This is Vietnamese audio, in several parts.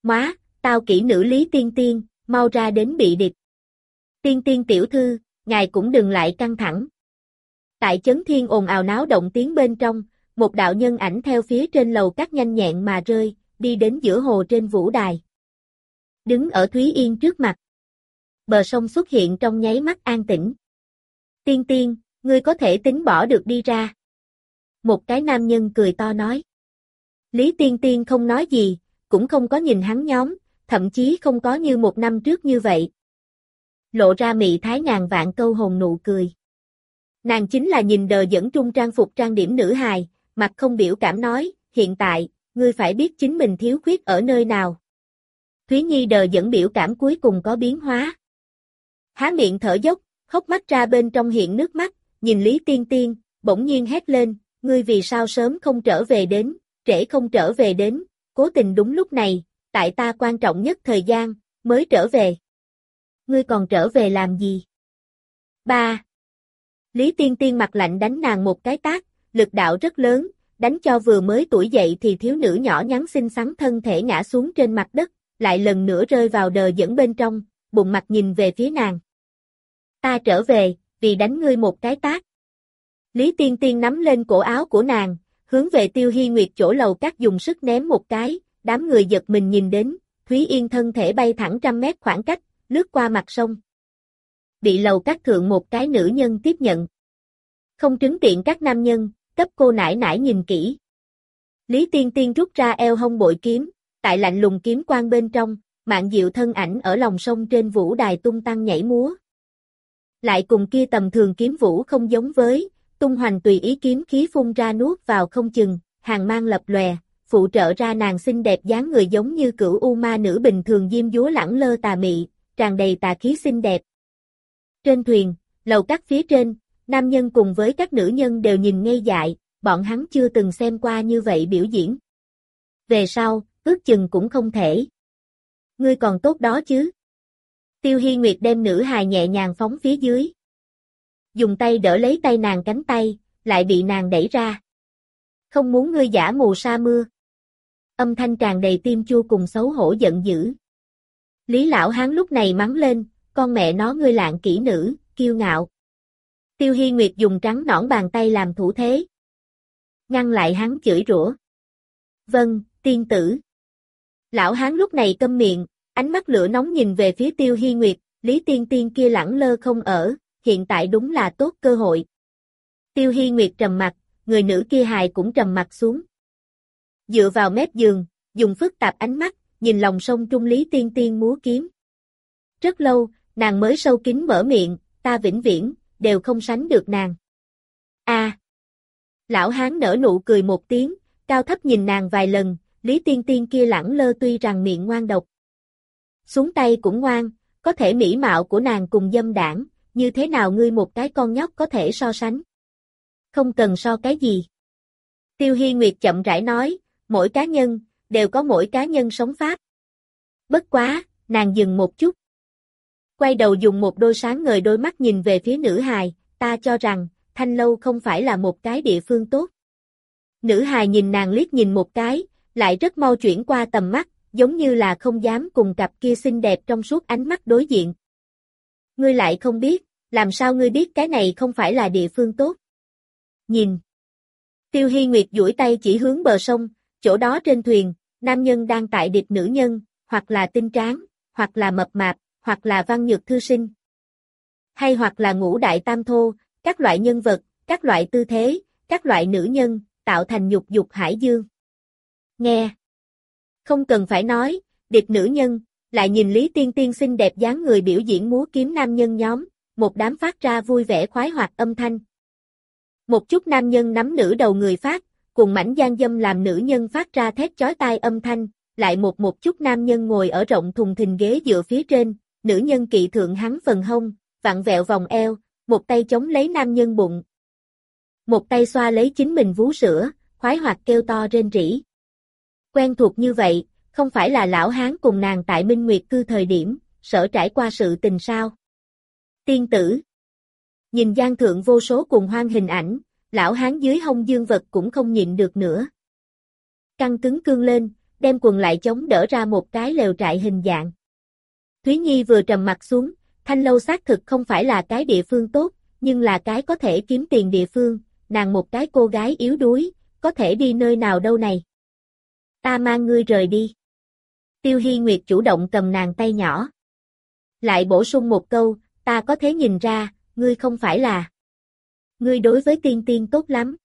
Móa, tao kỹ nữ Lý Tiên Tiên, mau ra đến bị địch. Tiên Tiên tiểu thư, ngài cũng đừng lại căng thẳng. Tại chấn thiên ồn ào náo động tiếng bên trong, một đạo nhân ảnh theo phía trên lầu các nhanh nhẹn mà rơi, đi đến giữa hồ trên vũ đài. Đứng ở Thúy Yên trước mặt. Bờ sông xuất hiện trong nháy mắt an tĩnh. Tiên Tiên, ngươi có thể tính bỏ được đi ra. Một cái nam nhân cười to nói. Lý Tiên Tiên không nói gì, cũng không có nhìn hắn nhóm, thậm chí không có như một năm trước như vậy. Lộ ra mị thái ngàn vạn câu hồn nụ cười. Nàng chính là nhìn đờ dẫn trung trang phục trang điểm nữ hài, mặt không biểu cảm nói, hiện tại, ngươi phải biết chính mình thiếu khuyết ở nơi nào. Thúy Nhi đờ dẫn biểu cảm cuối cùng có biến hóa. Há miệng thở dốc, hốc mắt ra bên trong hiện nước mắt, nhìn Lý Tiên Tiên, bỗng nhiên hét lên, ngươi vì sao sớm không trở về đến, trễ không trở về đến, cố tình đúng lúc này, tại ta quan trọng nhất thời gian, mới trở về. Ngươi còn trở về làm gì? Ba. Lý Tiên Tiên mặt lạnh đánh nàng một cái tát, lực đạo rất lớn, đánh cho vừa mới tuổi dậy thì thiếu nữ nhỏ nhắn xinh xắn thân thể ngã xuống trên mặt đất, lại lần nữa rơi vào đờ dẫn bên trong, bụng mặt nhìn về phía nàng. Ta trở về, vì đánh ngươi một cái tát. Lý Tiên Tiên nắm lên cổ áo của nàng, hướng về Tiêu Hi Nguyệt chỗ lầu các dùng sức ném một cái, đám người giật mình nhìn đến, Thúy Yên thân thể bay thẳng 100 mét khoảng cách, lướt qua mặt sông. Bị lầu các thượng một cái nữ nhân tiếp nhận. Không trứng tiện các nam nhân, cấp cô nải nải nhìn kỹ. Lý Tiên Tiên rút ra eo hông bội kiếm, tại lạnh lùng kiếm quang bên trong, Mạn Diệu thân ảnh ở lòng sông trên vũ đài tung tăng nhảy múa. Lại cùng kia tầm thường kiếm vũ không giống với, tung hoành tùy ý kiếm khí phun ra nuốt vào không chừng, hàng mang lập lòe, phụ trợ ra nàng xinh đẹp dáng người giống như cửu u ma nữ bình thường diêm dúa lẳng lơ tà mị, tràn đầy tà khí xinh đẹp. Trên thuyền, lầu các phía trên, nam nhân cùng với các nữ nhân đều nhìn ngây dại, bọn hắn chưa từng xem qua như vậy biểu diễn. Về sau, ước chừng cũng không thể. Ngươi còn tốt đó chứ? Tiêu Hi Nguyệt đem nữ hài nhẹ nhàng phóng phía dưới. Dùng tay đỡ lấy tay nàng cánh tay, lại bị nàng đẩy ra. Không muốn ngươi giả mù sa mưa. Âm thanh tràn đầy tim chua cùng xấu hổ giận dữ. Lý lão hán lúc này mắng lên, con mẹ nó ngươi lạng kỹ nữ, kiêu ngạo. Tiêu Hi Nguyệt dùng trắng nõn bàn tay làm thủ thế. Ngăn lại hắn chửi rủa. Vâng, tiên tử. Lão hán lúc này câm miệng, ánh mắt lửa nóng nhìn về phía Tiêu Hi Nguyệt, Lý Tiên Tiên kia lẳng lơ không ở, hiện tại đúng là tốt cơ hội. Tiêu Hi Nguyệt trầm mặt, người nữ kia hài cũng trầm mặt xuống. Dựa vào mép giường, dùng phức tạp ánh mắt, nhìn lòng sông trung Lý Tiên Tiên múa kiếm. Rất lâu, nàng mới sâu kín mở miệng, ta vĩnh viễn, đều không sánh được nàng. A. Lão hán nở nụ cười một tiếng, cao thấp nhìn nàng vài lần, Lý Tiên Tiên kia lẳng lơ tuy rằng miệng ngoan độc. Xuống tay cũng ngoan, có thể mỹ mạo của nàng cùng dâm đảng, như thế nào ngươi một cái con nhóc có thể so sánh? Không cần so cái gì. Tiêu Hi Nguyệt chậm rãi nói, mỗi cá nhân, đều có mỗi cá nhân sống pháp. Bất quá, nàng dừng một chút. Quay đầu dùng một đôi sáng ngời đôi mắt nhìn về phía nữ hài, ta cho rằng, Thanh Lâu không phải là một cái địa phương tốt. Nữ hài nhìn nàng liếc nhìn một cái, lại rất mau chuyển qua tầm mắt, giống như là không dám cùng cặp kia xinh đẹp trong suốt ánh mắt đối diện. Ngươi lại không biết, làm sao ngươi biết cái này không phải là địa phương tốt? Nhìn. Tiêu Hi Nguyệt duỗi tay chỉ hướng bờ sông, chỗ đó trên thuyền, nam nhân đang tại điệp nữ nhân, hoặc là tinh tráng, hoặc là mập mạp, hoặc là văn nhược thư sinh. Hay hoặc là ngũ đại tam thô, các loại nhân vật, các loại tư thế, các loại nữ nhân, tạo thành nhục dục hải dương. Nghe. Không cần phải nói, điệp nữ nhân, lại nhìn Lý Tiên Tiên xinh đẹp dáng người biểu diễn múa kiếm nam nhân nhóm, một đám phát ra vui vẻ khoái hoạt âm thanh. Một chút nam nhân nắm nữ đầu người phát, cùng mảnh gian dâm làm nữ nhân phát ra thét chói tai âm thanh, lại một chút nam nhân ngồi ở rộng thùng thình ghế dựa phía trên, nữ nhân kỵ thượng hắn phần hông, vặn vẹo vòng eo, một tay chống lấy nam nhân bụng. Một tay xoa lấy chính mình vú sữa, khoái hoạt kêu to rên rỉ. Quen thuộc như vậy, không phải là lão hán cùng nàng tại Minh Nguyệt cư thời điểm, sở trải qua sự tình sao? Tiên tử. Nhìn gian thượng vô số cùng hoang hình ảnh, lão hán dưới hông dương vật cũng không nhịn được nữa. Căng cứng cương lên, đem quần lại chống đỡ ra một cái lều trại hình dạng. Thúy Nhi vừa trầm mặt xuống, Thanh lâu xác thực không phải là cái địa phương tốt, nhưng là cái có thể kiếm tiền địa phương, nàng một cái cô gái yếu đuối, có thể đi nơi nào đâu này. Ta mang ngươi rời đi. Tiêu Hi Nguyệt chủ động cầm nàng tay nhỏ. Lại bổ sung một câu, ta có thể nhìn ra, ngươi không phải là. Ngươi đối với tiên tiên tốt lắm.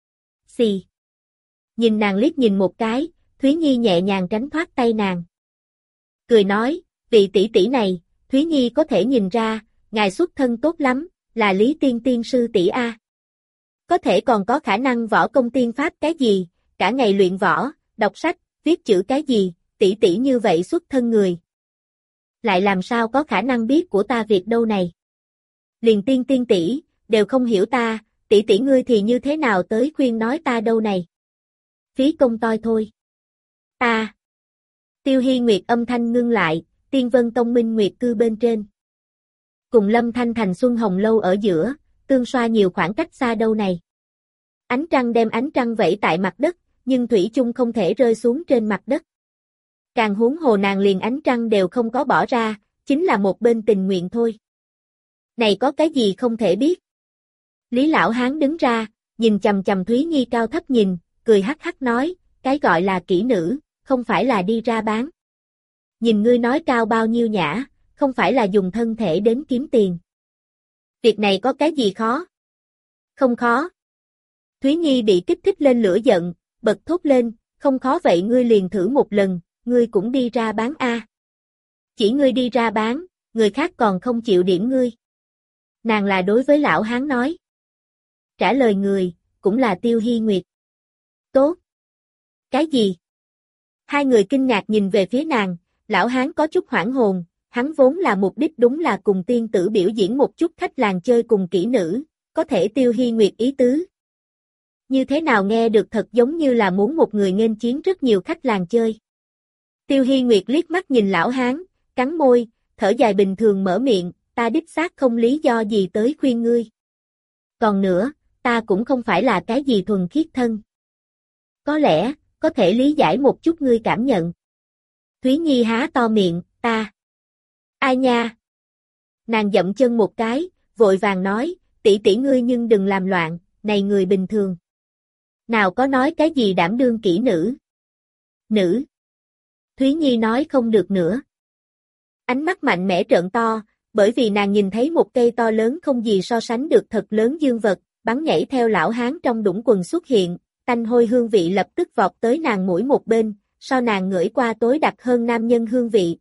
Xì. Nhìn nàng liếc nhìn một cái, Thúy Nhi nhẹ nhàng tránh thoát tay nàng. Cười nói, vị tỷ tỷ này, Thúy Nhi có thể nhìn ra, ngài xuất thân tốt lắm, là Lý Tiên Tiên sư tỷ a. Có thể còn có khả năng võ công tiên pháp cái gì, cả ngày luyện võ, đọc sách, viết chữ cái gì, tỷ tỷ như vậy xuất thân người. Lại làm sao có khả năng biết của ta việc đâu này. Liền Tiên Tiên tỷ đều không hiểu ta, tỷ tỷ ngươi thì như thế nào tới khuyên nói ta đâu này. Phí công toi thôi. Ta. Tiêu Hi Nguyệt âm thanh ngưng lại, Tiên Vân Tông Minh Nguyệt cư bên trên. Cùng Lâm Thanh thành Xuân Hồng lâu ở giữa, tương xoa nhiều khoảng cách xa đâu này. Ánh trăng đem ánh trăng vẫy tại mặt đất, nhưng thủy chung không thể rơi xuống trên mặt đất. Càng huống hồ nàng liền ánh trăng đều không có bỏ ra, chính là một bên tình nguyện thôi. Này có cái gì không thể biết. Lý Lão Hán đứng ra, nhìn chầm chầm Thúy Nhi cao thấp nhìn, cười hắc hắc nói, cái gọi là kỹ nữ, không phải là đi ra bán. Nhìn ngươi nói cao bao nhiêu nhã, không phải là dùng thân thể đến kiếm tiền. Việc này có cái gì khó? Không khó. Thúy Nhi bị kích thích lên lửa giận, bật thốt lên, không khó vậy ngươi liền thử một lần, ngươi cũng đi ra bán a. Chỉ ngươi đi ra bán, người khác còn không chịu điểm ngươi. Nàng là đối với Lão Hán nói. Trả lời người, cũng là Tiêu Hi Nguyệt. Tốt. Cái gì? Hai người kinh ngạc nhìn về phía nàng, Lão Hán có chút hoảng hồn, hắn vốn là mục đích đúng là cùng tiên tử biểu diễn một chút khách làng chơi cùng kỹ nữ, có thể Tiêu Hi Nguyệt ý tứ. Như thế nào nghe được thật giống như là muốn một người nghênh chiến rất nhiều khách làng chơi. Tiêu Hi Nguyệt liếc mắt nhìn Lão Hán, cắn môi, thở dài bình thường mở miệng, ta đích xác không lý do gì tới khuyên ngươi. Còn nữa, ta cũng không phải là cái gì thuần khiết thân. Có lẽ, có thể lý giải một chút ngươi cảm nhận. Thúy Nhi há to miệng, ta. Ai nha? Nàng dậm chân một cái, vội vàng nói, tỷ tỷ ngươi nhưng đừng làm loạn, này người bình thường. Nào có nói cái gì đảm đương kỹ nữ. Nữ. Thúy Nhi nói không được nữa. Ánh mắt mạnh mẽ trợn to, bởi vì nàng nhìn thấy một cây to lớn không gì so sánh được thật lớn dương vật, bắn nhảy theo Lão Hán trong đũng quần xuất hiện, tanh hôi hương vị lập tức vọt tới nàng mũi một bên, so nàng ngửi qua tối đặc hơn nam nhân hương vị.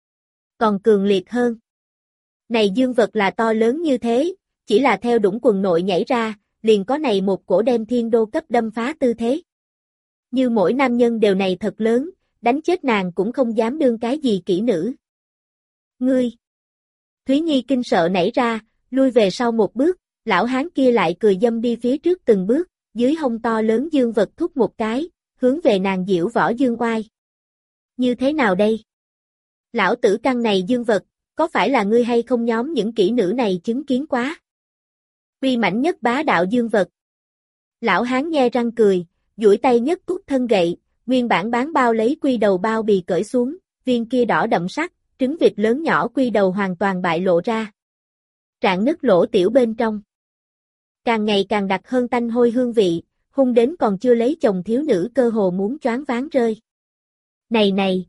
Còn cường liệt hơn. Này dương vật là to lớn như thế, chỉ là theo đũng quần nội nhảy ra, liền có này một cổ đem thiên đô cấp đâm phá tư thế. Như mỗi nam nhân đều này thật lớn, đánh chết nàng cũng không dám đương cái gì kỹ nữ. Ngươi! Thúy Nhi kinh sợ nảy ra, lui về sau một bước, Lão Hán kia lại cười dâm đi phía trước từng bước, dưới hông to lớn dương vật thúc một cái, hướng về nàng diễu võ dương oai. Như thế nào đây? Lão tử căn này dương vật, có phải là ngươi hay không nhóm những kỹ nữ này chứng kiến quá? Uy mãnh nhất bá đạo dương vật. Lão Hán nhe răng cười, duỗi tay nhất cút thân gậy, nguyên bản bán bao lấy quy đầu bao bì cởi xuống, viên kia đỏ đậm sắc, trứng vịt lớn nhỏ quy đầu hoàn toàn bại lộ ra. Rạn nứt lỗ tiểu bên trong. Càng ngày càng đặc hơn tanh hôi hương vị, hung đến còn chưa lấy chồng thiếu nữ cơ hồ muốn choáng váng rơi. Này!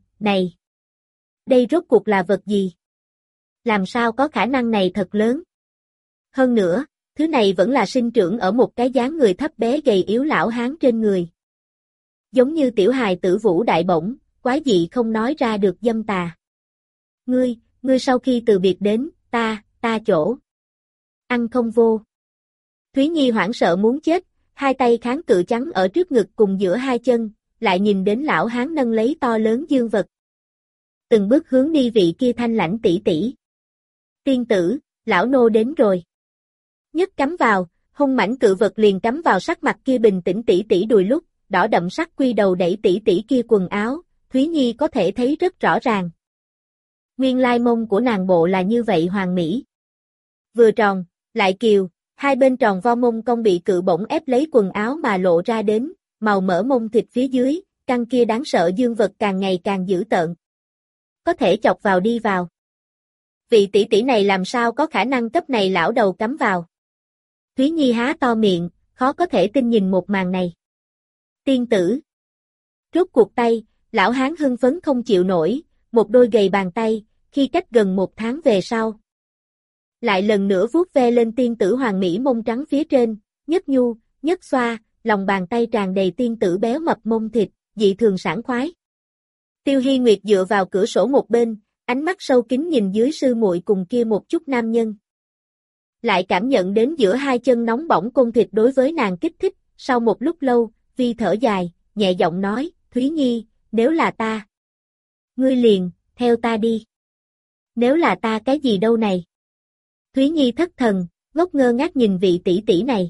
Đây rốt cuộc là vật gì? Làm sao có khả năng này thật lớn? Hơn nữa, thứ này vẫn là sinh trưởng ở một cái dáng người thấp bé gầy yếu Lão Hán trên người. Giống như tiểu hài tử vũ đại bổng, quái dị không nói ra được dâm tà. Ngươi sau khi từ biệt đến, ta chỗ. Ăn không vô. Thúy Nhi hoảng sợ muốn chết, hai tay kháng cự trắng ở trước ngực cùng giữa hai chân, lại nhìn đến Lão Hán nâng lấy to lớn dương vật. Từng bước hướng đi vị kia thanh lãnh tỷ tỷ. Tiên tử, lão nô đến rồi. Nhất cắm vào, hung mãnh cự vật liền cắm vào sắc mặt kia bình tĩnh tỷ tỷ đùi lúc, đỏ đậm sắc quy đầu đẩy tỷ tỷ kia quần áo, Thúy Nhi có thể thấy rất rõ ràng. Nguyên lai mông của nàng bộ là như vậy hoàn mỹ. Vừa tròn, lại kiều, hai bên tròn vo mông cong bị cự bổng ép lấy quần áo mà lộ ra đến, màu mỡ mông thịt phía dưới, căn kia đáng sợ dương vật càng ngày càng dữ tợn. Có thể chọc vào đi vào. Vị tỷ tỷ này làm sao có khả năng cấp này lão đầu cắm vào. Thúy Nhi há to miệng, khó có thể tin nhìn một màn này. Tiên tử. Rút cuộc tay, lão hán hưng phấn không chịu nổi, một đôi gầy bàn tay, khi cách gần 1 tháng về sau. Lại lần nữa vuốt ve lên tiên tử hoàng mỹ mông trắng phía trên, nhất nhu, nhất xoa, lòng bàn tay tràn đầy tiên tử béo mập mông thịt, dị thường sảng khoái. Tiêu Hy Nguyệt dựa vào cửa sổ một bên, ánh mắt sâu kín nhìn dưới sư muội cùng kia một chút nam nhân. Lại cảm nhận đến giữa hai chân nóng bỏng côn thịt đối với nàng kích thích, sau một lúc lâu, Vi thở dài, nhẹ giọng nói, Thúy Nhi, nếu là ta. Ngươi liền, theo ta đi. Nếu là ta cái gì đâu này? Thúy Nhi thất thần, ngốc ngơ ngác nhìn vị tỷ tỷ này.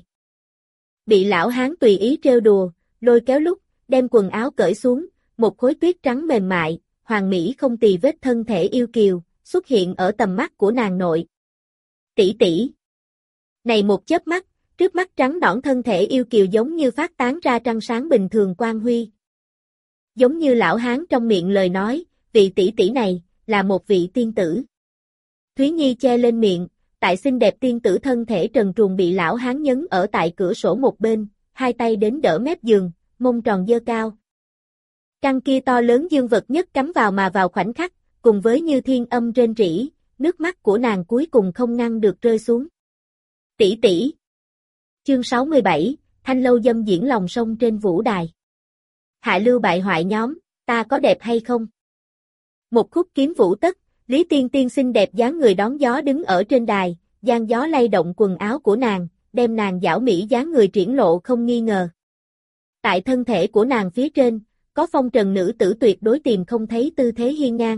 Bị lão hán tùy ý trêu đùa, lôi kéo lúc, đem quần áo cởi xuống, một khối tuyết trắng mềm mại, hoàng mỹ không tì vết thân thể yêu kiều, xuất hiện ở tầm mắt của nàng nội. Tỷ tỷ. Này một chớp mắt, trước mắt trắng nõn thân thể yêu kiều giống như phát tán ra trăng sáng bình thường quang huy. Giống như lão hán trong miệng lời nói, vị tỷ tỷ này, là một vị tiên tử. Thúy Nhi che lên miệng, tại xinh đẹp tiên tử thân thể trần truồng bị lão hán nhấn ở tại cửa sổ một bên, hai tay đến đỡ mép giường, mông tròn dơ cao. Căn kia to lớn dương vật nhất cắm vào mà vào khoảnh khắc, cùng với như thiên âm rên rỉ, nước mắt của nàng cuối cùng không ngăn được rơi xuống. Tỷ tỷ. Chương 67, Thanh lâu dâm diễn lòng sông trên vũ đài. Hạ lưu bại hoại nhóm, ta có đẹp hay không? Một khúc kiếm vũ tất, Lý Tiên Tiên xinh đẹp dáng người đón gió đứng ở trên đài, giang gió lay động quần áo của nàng, đem nàng giảo mỹ dáng người triển lộ không nghi ngờ. Tại thân thể của nàng phía trên, có phong trần nữ tử tuyệt đối tìm không thấy tư thế hiên ngang.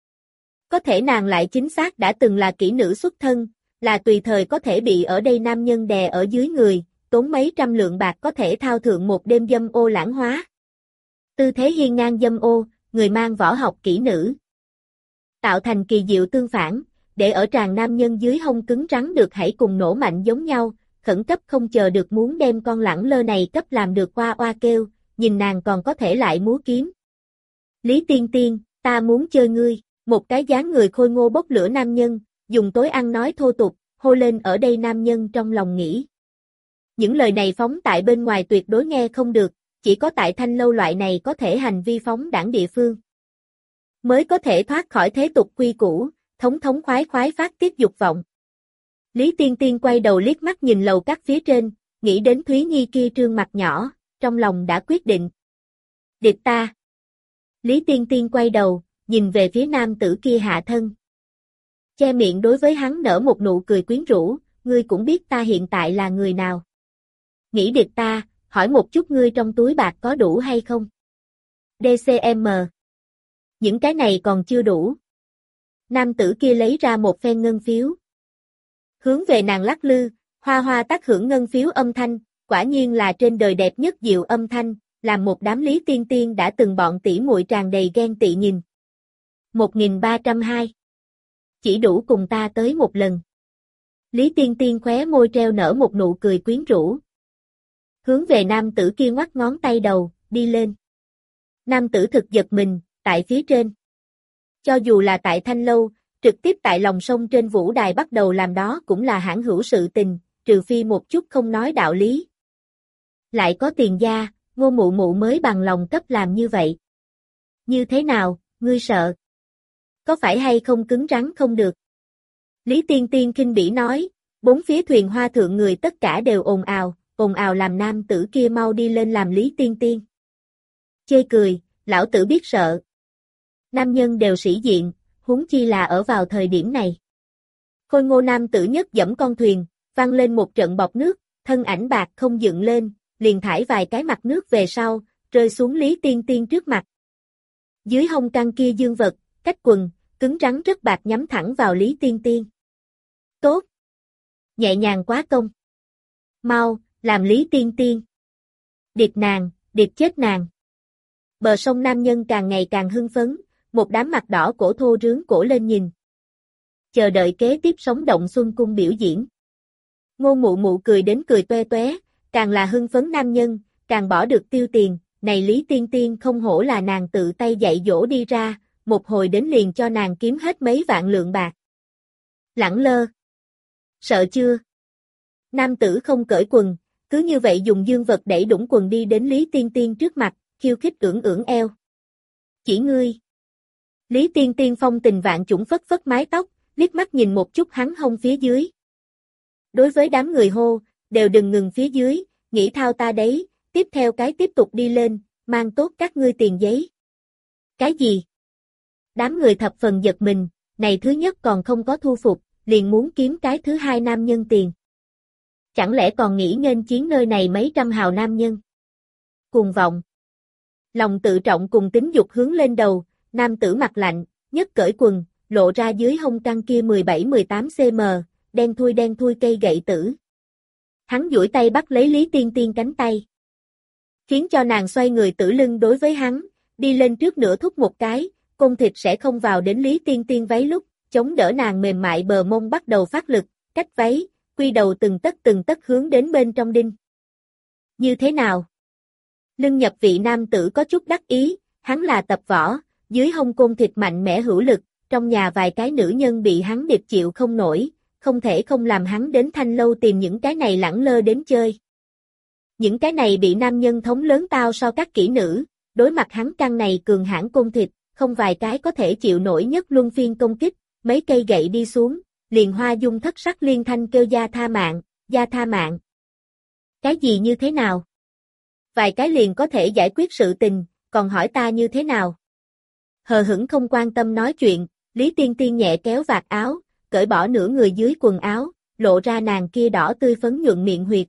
Có thể nàng lại chính xác đã từng là kỹ nữ xuất thân, là tùy thời có thể bị ở đây nam nhân đè ở dưới người, tốn mấy trăm lượng bạc có thể thao thượng một đêm dâm ô lãng hóa. Tư thế hiên ngang dâm ô, người mang võ học kỹ nữ. Tạo thành kỳ diệu tương phản, để ở tràng nam nhân dưới hông cứng rắn được hãy cùng nổ mạnh giống nhau, khẩn cấp không chờ được muốn đem con lẳng lơ này cấp làm được oa oa kêu, nhìn nàng còn có thể lại múa kiếm. Lý Tiên Tiên, ta muốn chơi ngươi, một cái dáng người khôi ngô bốc lửa nam nhân, dùng tối ăn nói thô tục, hô lên ở đây nam nhân trong lòng nghĩ. Những lời này phóng tại bên ngoài tuyệt đối nghe không được, chỉ có tại Thanh lâu loại này có thể hành vi phóng đảng địa phương. Mới có thể thoát khỏi thế tục quy củ, thống thống khoái khoái phát tiết dục vọng. Lý Tiên Tiên quay đầu liếc mắt nhìn lầu các phía trên, nghĩ đến Thúy Nhi kia trương mặt nhỏ, trong lòng đã quyết định. Địch ta. Lý Tiên Tiên quay đầu, nhìn về phía nam tử kia hạ thân. Che miệng đối với hắn nở một nụ cười quyến rũ, ngươi cũng biết ta hiện tại là người nào. Nghĩ địch ta, hỏi một chút ngươi trong túi bạc có đủ hay không? DCM. Những cái này còn chưa đủ. Nam tử kia lấy ra một phen ngân phiếu. Hướng về nàng lắc lư, hoa hoa tác hưởng ngân phiếu âm thanh, quả nhiên là trên đời đẹp nhất diệu âm thanh, làm một đám Lý Tiên Tiên đã từng bọn tỷ muội tràn đầy ghen tị nhìn. 1302. Chỉ đủ cùng ta tới một lần. Lý Tiên Tiên khóe môi treo nở một nụ cười quyến rũ. Hướng về nam tử kia ngoắc ngón tay đầu, đi lên. Nam tử thực giật mình, tại phía trên. Cho dù là tại Thanh lâu, trực tiếp tại lòng sông trên vũ đài bắt đầu làm đó cũng là hãn hữu sự tình, trừ phi một chút không nói đạo lý. Lại có tiền gia, Ngô mụ mụ mới bằng lòng cấp làm như vậy. Như thế nào, ngươi sợ? Có phải hay không cứng rắn không được? Lý Tiên Tiên khinh bỉ nói, bốn phía thuyền hoa thượng người tất cả đều ồn ào làm nam tử kia mau đi lên làm Lý Tiên Tiên. Chê cười, lão tử biết sợ. Nam nhân đều sĩ diện, huống chi là ở vào thời điểm này. Khôi ngô nam tử nhất dẫm con thuyền, văng lên một trận bọt nước, thân ảnh bạc không dựng lên, liền thải vài cái mặt nước về sau, rơi xuống Lý Tiên Tiên trước mặt. Dưới hông căng kia dương vật, cách quần, cứng rắn rất bạc nhắm thẳng vào Lý Tiên Tiên. Tốt! Nhẹ nhàng quá công. Mau, làm Lý Tiên Tiên. Điệp chết nàng. Bờ sông nam nhân càng ngày càng hưng phấn, một đám mặt đỏ cổ thô rướng cổ lên nhìn. Chờ đợi kế tiếp sống động xuân cung biểu diễn. Ngô mụ mụ cười đến cười toe toé, càng là hưng phấn nam nhân, càng bỏ được tiêu tiền, này Lý Tiên Tiên không hổ là nàng tự tay dạy dỗ đi ra, một hồi đến liền cho nàng kiếm hết mấy vạn lượng bạc. Lẳng lơ. Sợ chưa? Nam tử không cởi quần, cứ như vậy dùng dương vật đẩy đũng quần đi đến Lý Tiên Tiên trước mặt, khiêu khích ưỡn ưỡn eo. Chỉ ngươi. Lý Tiên Tiên phong tình vạn chủng phất phất mái tóc, liếc mắt nhìn một chút hắn hông phía dưới. Đối với đám người hô, đều đừng ngừng phía dưới, nghĩ thao ta đấy, tiếp theo cái tiếp tục đi lên, mang tốt các ngươi tiền giấy. Cái gì? Đám người thập phần giật mình, này thứ nhất còn không có thu phục, liền muốn kiếm cái thứ hai nam nhân tiền. Chẳng lẽ còn nghĩ nghênh chiến nơi này mấy trăm hào nam nhân? Cuồng vọng. Lòng tự trọng cùng tính dục hướng lên đầu, nam tử mặt lạnh, nhất cởi quần, lộ ra dưới hông căng kia 17-18 cm, đen thui cây gậy tử. Hắn duỗi tay bắt lấy Lý Tiên Tiên cánh tay. Khiến cho nàng xoay người tử lưng đối với hắn, đi lên trước nửa thúc một cái, côn thịt sẽ không vào đến Lý Tiên Tiên váy lúc, chống đỡ nàng mềm mại bờ mông bắt đầu phát lực, cách váy, quy đầu từng tấc hướng đến bên trong đinh. Như thế nào? Lưng nhập vị nam tử có chút đắc ý, hắn là tập võ, dưới hông côn thịt mạnh mẽ hữu lực, trong nhà vài cái nữ nhân bị hắn điệp chịu không nổi, không thể không làm hắn đến Thanh Lâu tìm những cái này lẳng lơ đến chơi. Những cái này bị nam nhân thống lớn tao so các kỹ nữ, đối mặt hắn căng này cường hãn côn thịt, không vài cái có thể chịu nổi nhất luân phiên công kích, mấy cây gậy đi xuống, liền Hoa Dung thất sắc liên thanh kêu gia tha mạng, gia tha mạng. Cái gì như thế nào? Vài cái liền có thể giải quyết sự tình, còn hỏi ta như thế nào? Hờ hững không quan tâm nói chuyện, Lý Tiên Tiên nhẹ kéo vạt áo, cởi bỏ nửa người dưới quần áo, lộ ra nàng kia đỏ tươi phấn nhuận miệng huyệt.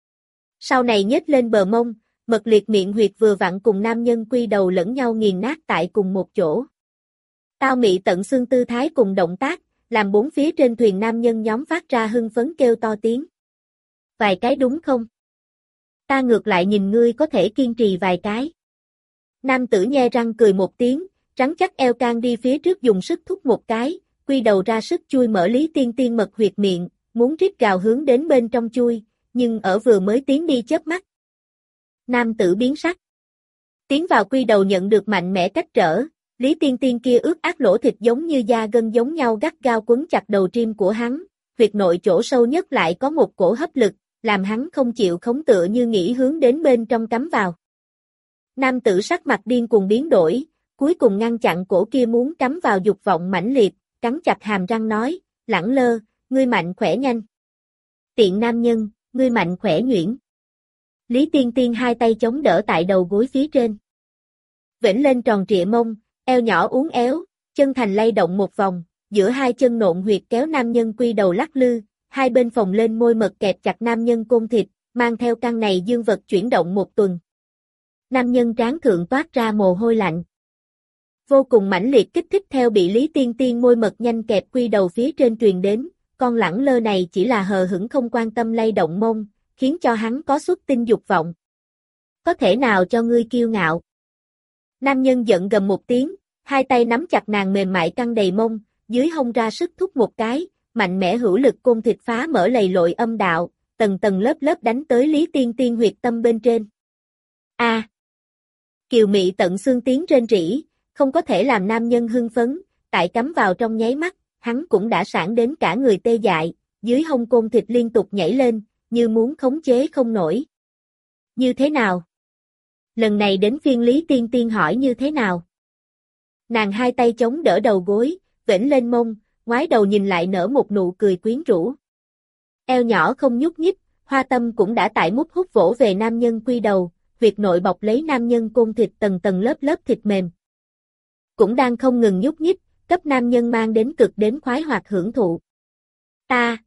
Sau này nhếch lên bờ mông, mật liệt miệng huyệt vừa vặn cùng nam nhân quy đầu lẫn nhau nghiền nát tại cùng một chỗ. Tao mị tận xương tư thái cùng động tác, làm bốn phía trên thuyền nam nhân nhóm phát ra hưng phấn kêu to tiếng. Vài cái đúng không? Ta ngược lại nhìn ngươi có thể kiên trì vài cái. Nam tử nhe răng cười một tiếng, rắn chắc eo can đi phía trước dùng sức thúc một cái, quy đầu ra sức chui mở Lý Tiên Tiên mật huyệt miệng, muốn rít gào hướng đến bên trong chui, nhưng ở vừa mới tiến đi chớp mắt. Nam tử biến sắc. Tiến vào quy đầu nhận được mạnh mẽ cách trở, Lý Tiên Tiên kia ướt át lỗ thịt giống như da gân giống nhau gắt gao quấn chặt đầu trim của hắn, huyệt nội chỗ sâu nhất lại có một cổ hấp lực, làm hắn không chịu khống tựa như nghĩ hướng đến bên trong cắm vào. Nam tử sắc mặt điên cuồng biến đổi, cuối cùng ngăn chặn cổ kia muốn cắm vào dục vọng mãnh liệt, cắn chặt hàm răng nói, lẳng lơ, ngươi mạnh khỏe nhanh. Tiện nam nhân, ngươi mạnh khỏe nhuyễn. Lý Tiên Tiên hai tay chống đỡ tại đầu gối phía trên. Vểnh lên tròn trịa mông, eo nhỏ uốn éo, chân thành lay động một vòng, giữa hai chân nộn huyệt kéo nam nhân quy đầu lắc lư, hai bên phồng lên môi mật kẹp chặt nam nhân côn thịt, mang theo căng này dương vật chuyển động một tuần. Nam nhân trán thượng toát ra mồ hôi lạnh. Vô cùng mãnh liệt kích thích theo bị Lý Tiên Tiên môi mật nhanh kẹp quy đầu phía trên truyền đến, con lẳng lơ này chỉ là hờ hững không quan tâm lay động mông, khiến cho hắn có xuất tinh dục vọng. Có thể nào cho ngươi kiêu ngạo? Nam nhân giận gầm một tiếng, hai tay nắm chặt nàng mềm mại căng đầy mông, dưới hông ra sức thúc một cái, mạnh mẽ hữu lực côn thịt phá mở lầy lội âm đạo, tầng tầng lớp lớp đánh tới Lý Tiên Tiên huyệt tâm bên trên. A! Kiều mị tận xương tiếng rên rỉ, không có thể làm nam nhân hưng phấn, tại cắm vào trong nháy mắt, hắn cũng đã sảng đến cả người tê dại, dưới hông côn thịt liên tục nhảy lên, như muốn khống chế không nổi. Như thế nào? Lần này đến phiên Lý Tiên Tiên hỏi như thế nào? Nàng hai tay chống đỡ đầu gối, vểnh lên mông, ngoái đầu nhìn lại nở một nụ cười quyến rũ. Eo nhỏ không nhúc nhích, hoa tâm cũng đã tại mút hút vỗ về nam nhân quy đầu, huyệt nội bọc lấy nam nhân côn thịt tầng tầng lớp lớp thịt mềm. Cũng đang không ngừng nhúc nhích, cấp nam nhân mang đến cực đến khoái hoạt hưởng thụ. Ta.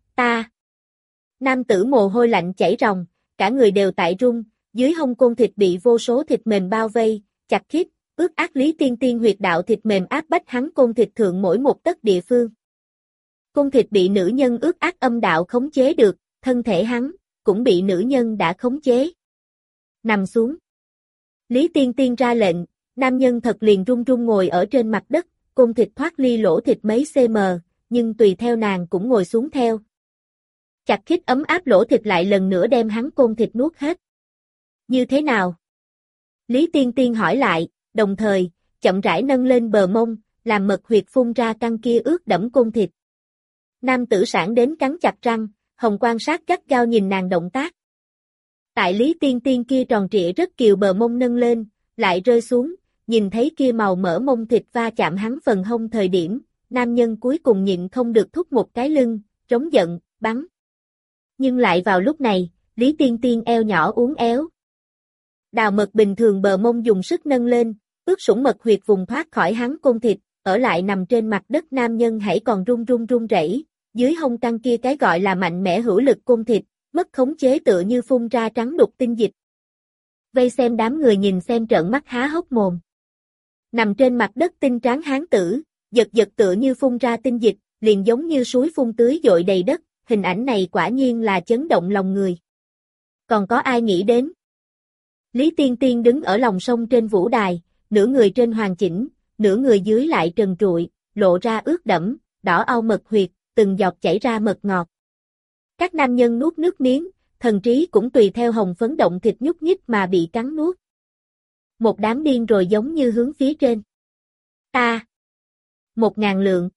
Nam tử mồ hôi lạnh chảy ròng, cả người đều tại run, dưới hông côn thịt bị vô số thịt mềm bao vây, chặt khít, ướt át Lý Tiên Tiên huyệt đạo thịt mềm áp bách hắn côn thịt thượng mỗi một tấc địa phương. Côn thịt bị nữ nhân ướt át âm đạo khống chế được, thân thể hắn cũng bị nữ nhân đã khống chế. Nằm xuống. Lý Tiên Tiên ra lệnh, nam nhân thật liền run run ngồi ở trên mặt đất, côn thịt thoát ly lỗ thịt mấy cm, nhưng tùy theo nàng cũng ngồi xuống theo. Chặt khít ấm áp lỗ thịt lại lần nữa đem hắn côn thịt nuốt hết. Như thế nào? Lý Tiên Tiên hỏi lại, đồng thời, chậm rãi nâng lên bờ mông, làm mật huyệt phun ra căn kia ướt đẫm côn thịt. Nam tử sản đến cắn chặt răng, Hồng quan sát gắt gao nhìn nàng động tác. Tại Lý Tiên Tiên kia tròn trịa rất kiều bờ mông nâng lên, lại rơi xuống, nhìn thấy kia màu mỡ mông thịt va chạm hắn phần hông thời điểm, nam nhân cuối cùng nhịn không được thúc một cái lưng, trống giận, bắn. Nhưng lại vào lúc này, Lý Tiên Tiên eo nhỏ uốn éo. Đào mật bình thường bờ mông dùng sức nâng lên, ướt sũng mật huyệt vùng thoát khỏi hắn côn thịt, ở lại nằm trên mặt đất nam nhân hãy còn run rẩy, dưới hông căng kia cái gọi là mạnh mẽ hữu lực côn thịt, mất khống chế tựa như phun ra trắng đục tinh dịch. Vây xem đám người nhìn xem trợn mắt há hốc mồm. Nằm trên mặt đất tinh tráng hán tử, giật tựa như phun ra tinh dịch, liền giống như suối phun tưới dội đầy đất, hình ảnh này quả nhiên là chấn động lòng người. Còn có ai nghĩ đến? Lý Tiên Tiên đứng ở lòng sông trên vũ đài, nửa người trên hoàn chỉnh, nửa người dưới lại trần trụi, lộ ra ướt đẫm, đỏ au mật huyệt, từng giọt chảy ra mật ngọt. Các nam nhân nuốt nước miếng, thần trí cũng tùy theo hồng phấn động thịt nhúc nhích mà bị cắn nuốt. Một đám điên rồi giống như hướng phía trên. Ta 1.000 lượng.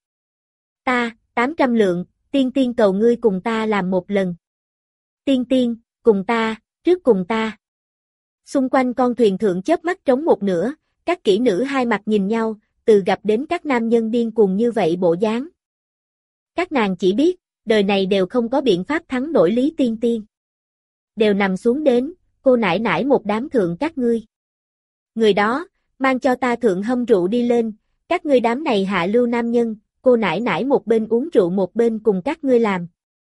Ta 800 lượng, Tiên Tiên cầu ngươi cùng ta làm một lần. Tiên Tiên, cùng ta, trước cùng ta. Xung quanh con thuyền thượng chớp mắt trống một nửa, các kỹ nữ hai mặt nhìn nhau, từ gặp đến các nam nhân điên cuồng như vậy bộ dáng. Các nàng chỉ biết, đời này đều không có biện pháp thắng nổi Lý Tiên Tiên. Đều nằm xuống đến, cô nải nải một đám thượng các ngươi. Người đó, mang cho ta thượng hâm rượu đi lên, các ngươi đám này hạ lưu nam nhân, cô nải nải một bên uống rượu một bên cùng các ngươi làm.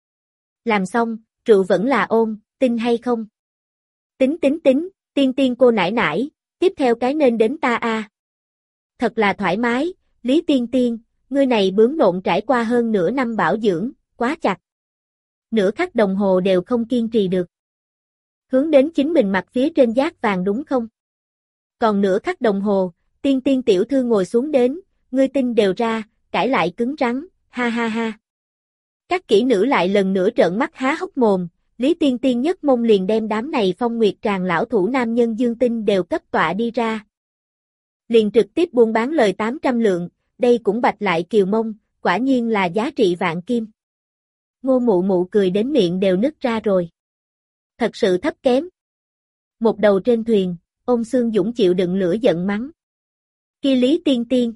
Làm xong, rượu vẫn là ôm, tin hay không? Tính, Tiên Tiên cô nải nải, tiếp theo cái nên đến ta a. Thật là thoải mái, Lý Tiên Tiên, ngươi này bướng nộn trải qua hơn nửa năm bảo dưỡng, quá chặt. Nửa khắc đồng hồ đều không kiên trì được. Hướng đến chính mình mặt phía trên giác vàng đúng không? Còn nửa khắc đồng hồ, Tiên Tiên tiểu thư ngồi xuống đến, ngươi tin đều ra, cãi lại cứng rắn, ha ha ha. Các kỹ nữ lại lần nữa trợn mắt há hốc mồm, Lý Tiên Tiên nhất mông liền đem đám này phong nguyệt tràng lão thủ nam nhân dương tinh đều cấp tọa đi ra. Liền trực tiếp buôn bán lời 800 lượng, đây cũng bạch lại kiều mông, quả nhiên là giá trị vạn kim. Ngô Mụ Mụ cười đến miệng đều nứt ra rồi. Thật sự thấp kém. Một đầu trên thuyền, Ôn Xương Dũng chịu đựng lửa giận mắng. Kia Lý Tiên Tiên.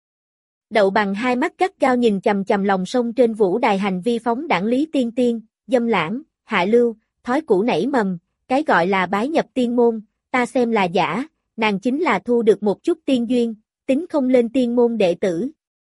Đậu Bằng hai mắt gắt gao nhìn chằm chằm lòng sông trên vũ đài hành vi phóng đảng Lý Tiên Tiên, dâm lãng, hạ lưu, thói cũ nảy mầm, cái gọi là bái nhập tiên môn, ta xem là giả, nàng chính là thu được một chút tiên duyên, tính không lên tiên môn đệ tử.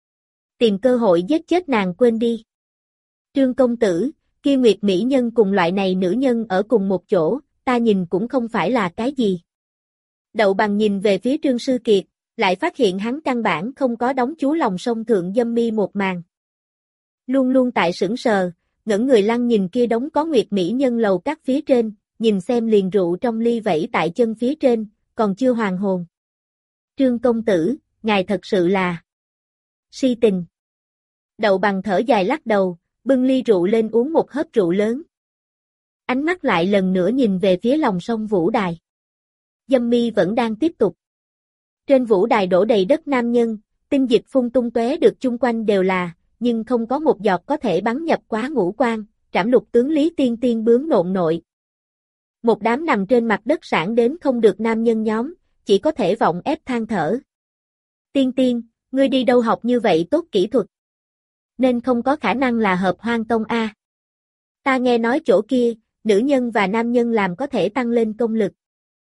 Tìm cơ hội giết chết nàng quên đi. Trương công tử, kia Nguyệt mỹ nhân cùng loại này nữ nhân ở cùng một chỗ, ta nhìn cũng không phải là cái gì. Đậu Bằng nhìn về phía Trương Sư Kiệt, lại phát hiện hắn căn bản không có đóng chú lòng sông thượng dâm mi một màn. Luôn luôn tại sững sờ, ngẩng người lăng nhìn kia đống có Nguyệt mỹ nhân lầu các phía trên, nhìn xem liền rượu trong ly vẫy tại chân phía trên, còn chưa hoàn hồn. Trương công tử, ngài thật sự là si tình. Đậu Bằng thở dài lắc đầu, bưng ly rượu lên uống một hớp rượu lớn. Ánh mắt lại lần nữa nhìn về phía lòng sông vũ đài. Dâm mi vẫn đang tiếp tục. Trên vũ đài đổ đầy đất nam nhân, tinh dịch phun tung tóe được chung quanh đều là, nhưng không có một giọt có thể bắn nhập quá ngũ quan, trảm lục tướng Lý Tiên Tiên bướng nộn nội. Một đám nằm trên mặt đất sản đến không được nam nhân nhóm, chỉ có thể vọng ép than thở. Tiên Tiên, ngươi đi đâu học như vậy tốt kỹ thuật? Nên không có khả năng là Hợp Hoan Tông a. Ta nghe nói chỗ kia, nữ nhân và nam nhân làm có thể tăng lên công lực.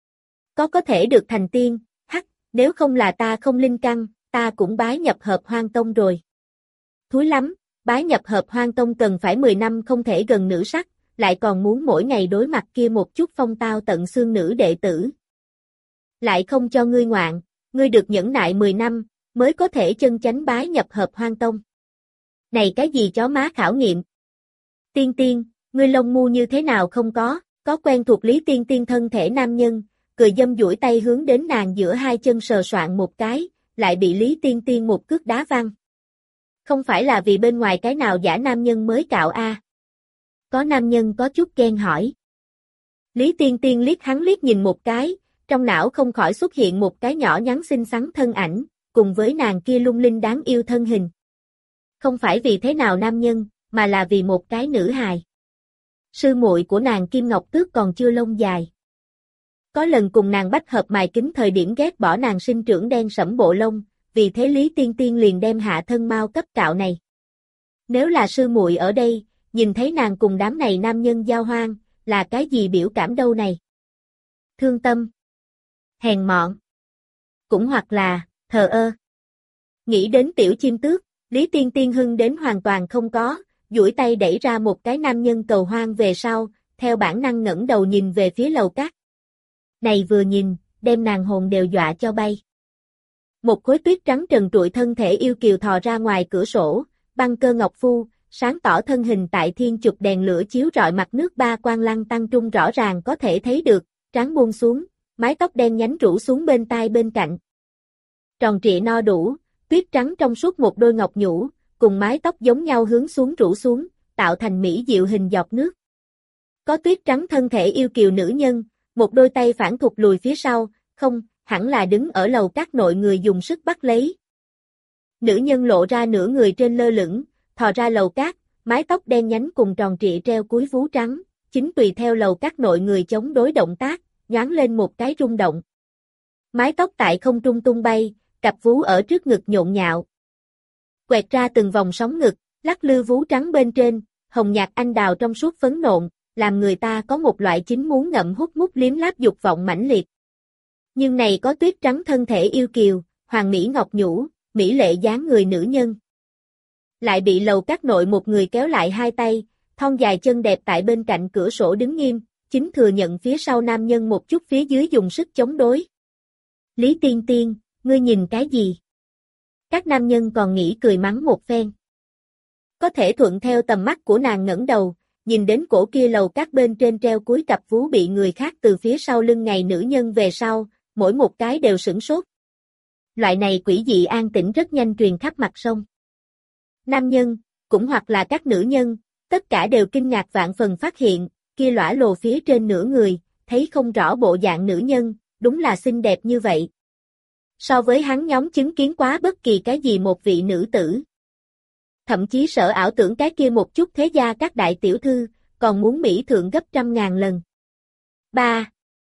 Có thể được thành tiên, nếu không là ta không linh căn, ta cũng bái nhập Hợp Hoan Tông rồi. Thúi lắm, bái nhập Hợp Hoan Tông cần phải 10 năm không thể gần nữ sắc, lại còn muốn mỗi ngày đối mặt kia một chút phong tao tận xương nữ đệ tử. Lại không cho ngươi ngoạn, ngươi được nhẫn nại 10 năm, mới có thể chân chánh bái nhập Hợp Hoan Tông. Này cái gì chó má khảo nghiệm? Tiên Tiên, ngươi lông mu như thế nào không có quen thuộc Lý Tiên Tiên thân thể nam nhân, cười dâm duỗi tay hướng đến nàng giữa hai chân sờ soạn một cái, lại bị Lý Tiên Tiên một cước đá văng. Không phải là vì bên ngoài cái nào giả nam nhân mới cạo a? Có nam nhân có chút ghen hỏi. Lý Tiên Tiên liếc hắn liếc nhìn một cái, trong não không khỏi xuất hiện một cái nhỏ nhắn xinh xắn thân ảnh, cùng với nàng kia lung linh đáng yêu thân hình. Không phải vì thế nào nam nhân, mà là vì một cái nữ hài. Sư muội của nàng Kim Ngọc Tước còn chưa lông dài. Có lần cùng nàng bách hợp mài kính thời điểm ghét bỏ nàng sinh trưởng đen sẫm bộ lông, vì thế Lý Tiên Tiên liền đem hạ thân mau cấp cạo này. Nếu là sư muội ở đây, nhìn thấy nàng cùng đám này nam nhân giao hoan, là cái gì biểu cảm đâu này? Thương tâm, hèn mọn, cũng hoặc là thờ ơ. Nghĩ đến tiểu chim tước, Lý Tiên Tiên hưng đến hoàn toàn không có, duỗi tay đẩy ra một cái nam nhân cầu hoang về sau, theo bản năng ngẩng đầu nhìn về phía lầu cát. Này vừa nhìn, đem nàng hồn đều dọa cho bay. Một khối tuyết trắng trần trụi thân thể yêu kiều thò ra ngoài cửa sổ, băng cơ ngọc phu, sáng tỏ thân hình tại thiên chụp đèn lửa chiếu rọi mặt nước ba quang lăng tăng trung rõ ràng có thể thấy được, trán buông xuống, mái tóc đen nhánh rủ xuống bên tai bên cạnh. Tròn trịa no đủ, tuyết trắng trong suốt một đôi ngọc nhũ, cùng mái tóc giống nhau hướng xuống rủ xuống, tạo thành mỹ diệu hình giọt nước. Có tuyết trắng thân thể yêu kiều nữ nhân, một đôi tay phản thụt lùi phía sau, không, hẳn là đứng ở lầu các nội người dùng sức bắt lấy. Nữ nhân lộ ra nửa người trên lơ lửng, thò ra lầu cát, mái tóc đen nhánh cùng tròn trịa treo cuối vú trắng, chính tùy theo lầu các nội người chống đối động tác, nhoáng lên một cái rung động. Mái tóc tại không trung tung bay, cặp vú ở trước ngực nhộn nhạo. Quẹt ra từng vòng sóng ngực, lắc lư vú trắng bên trên, hồng nhạt anh đào trong suốt phấn nộn, làm người ta có một loại chính muốn ngậm hút mút liếm láp dục vọng mãnh liệt. Nhưng này có tuyết trắng thân thể yêu kiều, hoàng mỹ ngọc nhũ, mỹ lệ dáng người nữ nhân. Lại bị lầu các nội một người kéo lại hai tay, thon dài chân đẹp tại bên cạnh cửa sổ đứng nghiêm, chính thừa nhận phía sau nam nhân một chút phía dưới dùng sức chống đối. Lý Tiên Tiên, ngươi nhìn cái gì? Các nam nhân còn nghĩ cười mắng một phen. Có thể thuận theo tầm mắt của nàng ngẩng đầu, nhìn đến cổ kia lầu các bên trên treo cuối cặp vú bị người khác từ phía sau lưng ngày nữ nhân về sau, mỗi một cái đều sửng sốt. Loại này quỷ dị an tĩnh rất nhanh truyền khắp mặt sông. Nam nhân, cũng hoặc là các nữ nhân, tất cả đều kinh ngạc vạn phần phát hiện, kia lõa lồ phía trên nửa người, thấy không rõ bộ dạng nữ nhân, đúng là xinh đẹp như vậy. So với hắn nhóm chứng kiến quá bất kỳ cái gì một vị nữ tử. Thậm chí sợ ảo tưởng cái kia một chút thế gia các đại tiểu thư, còn muốn mỹ thượng gấp 100.000 lần. Ba.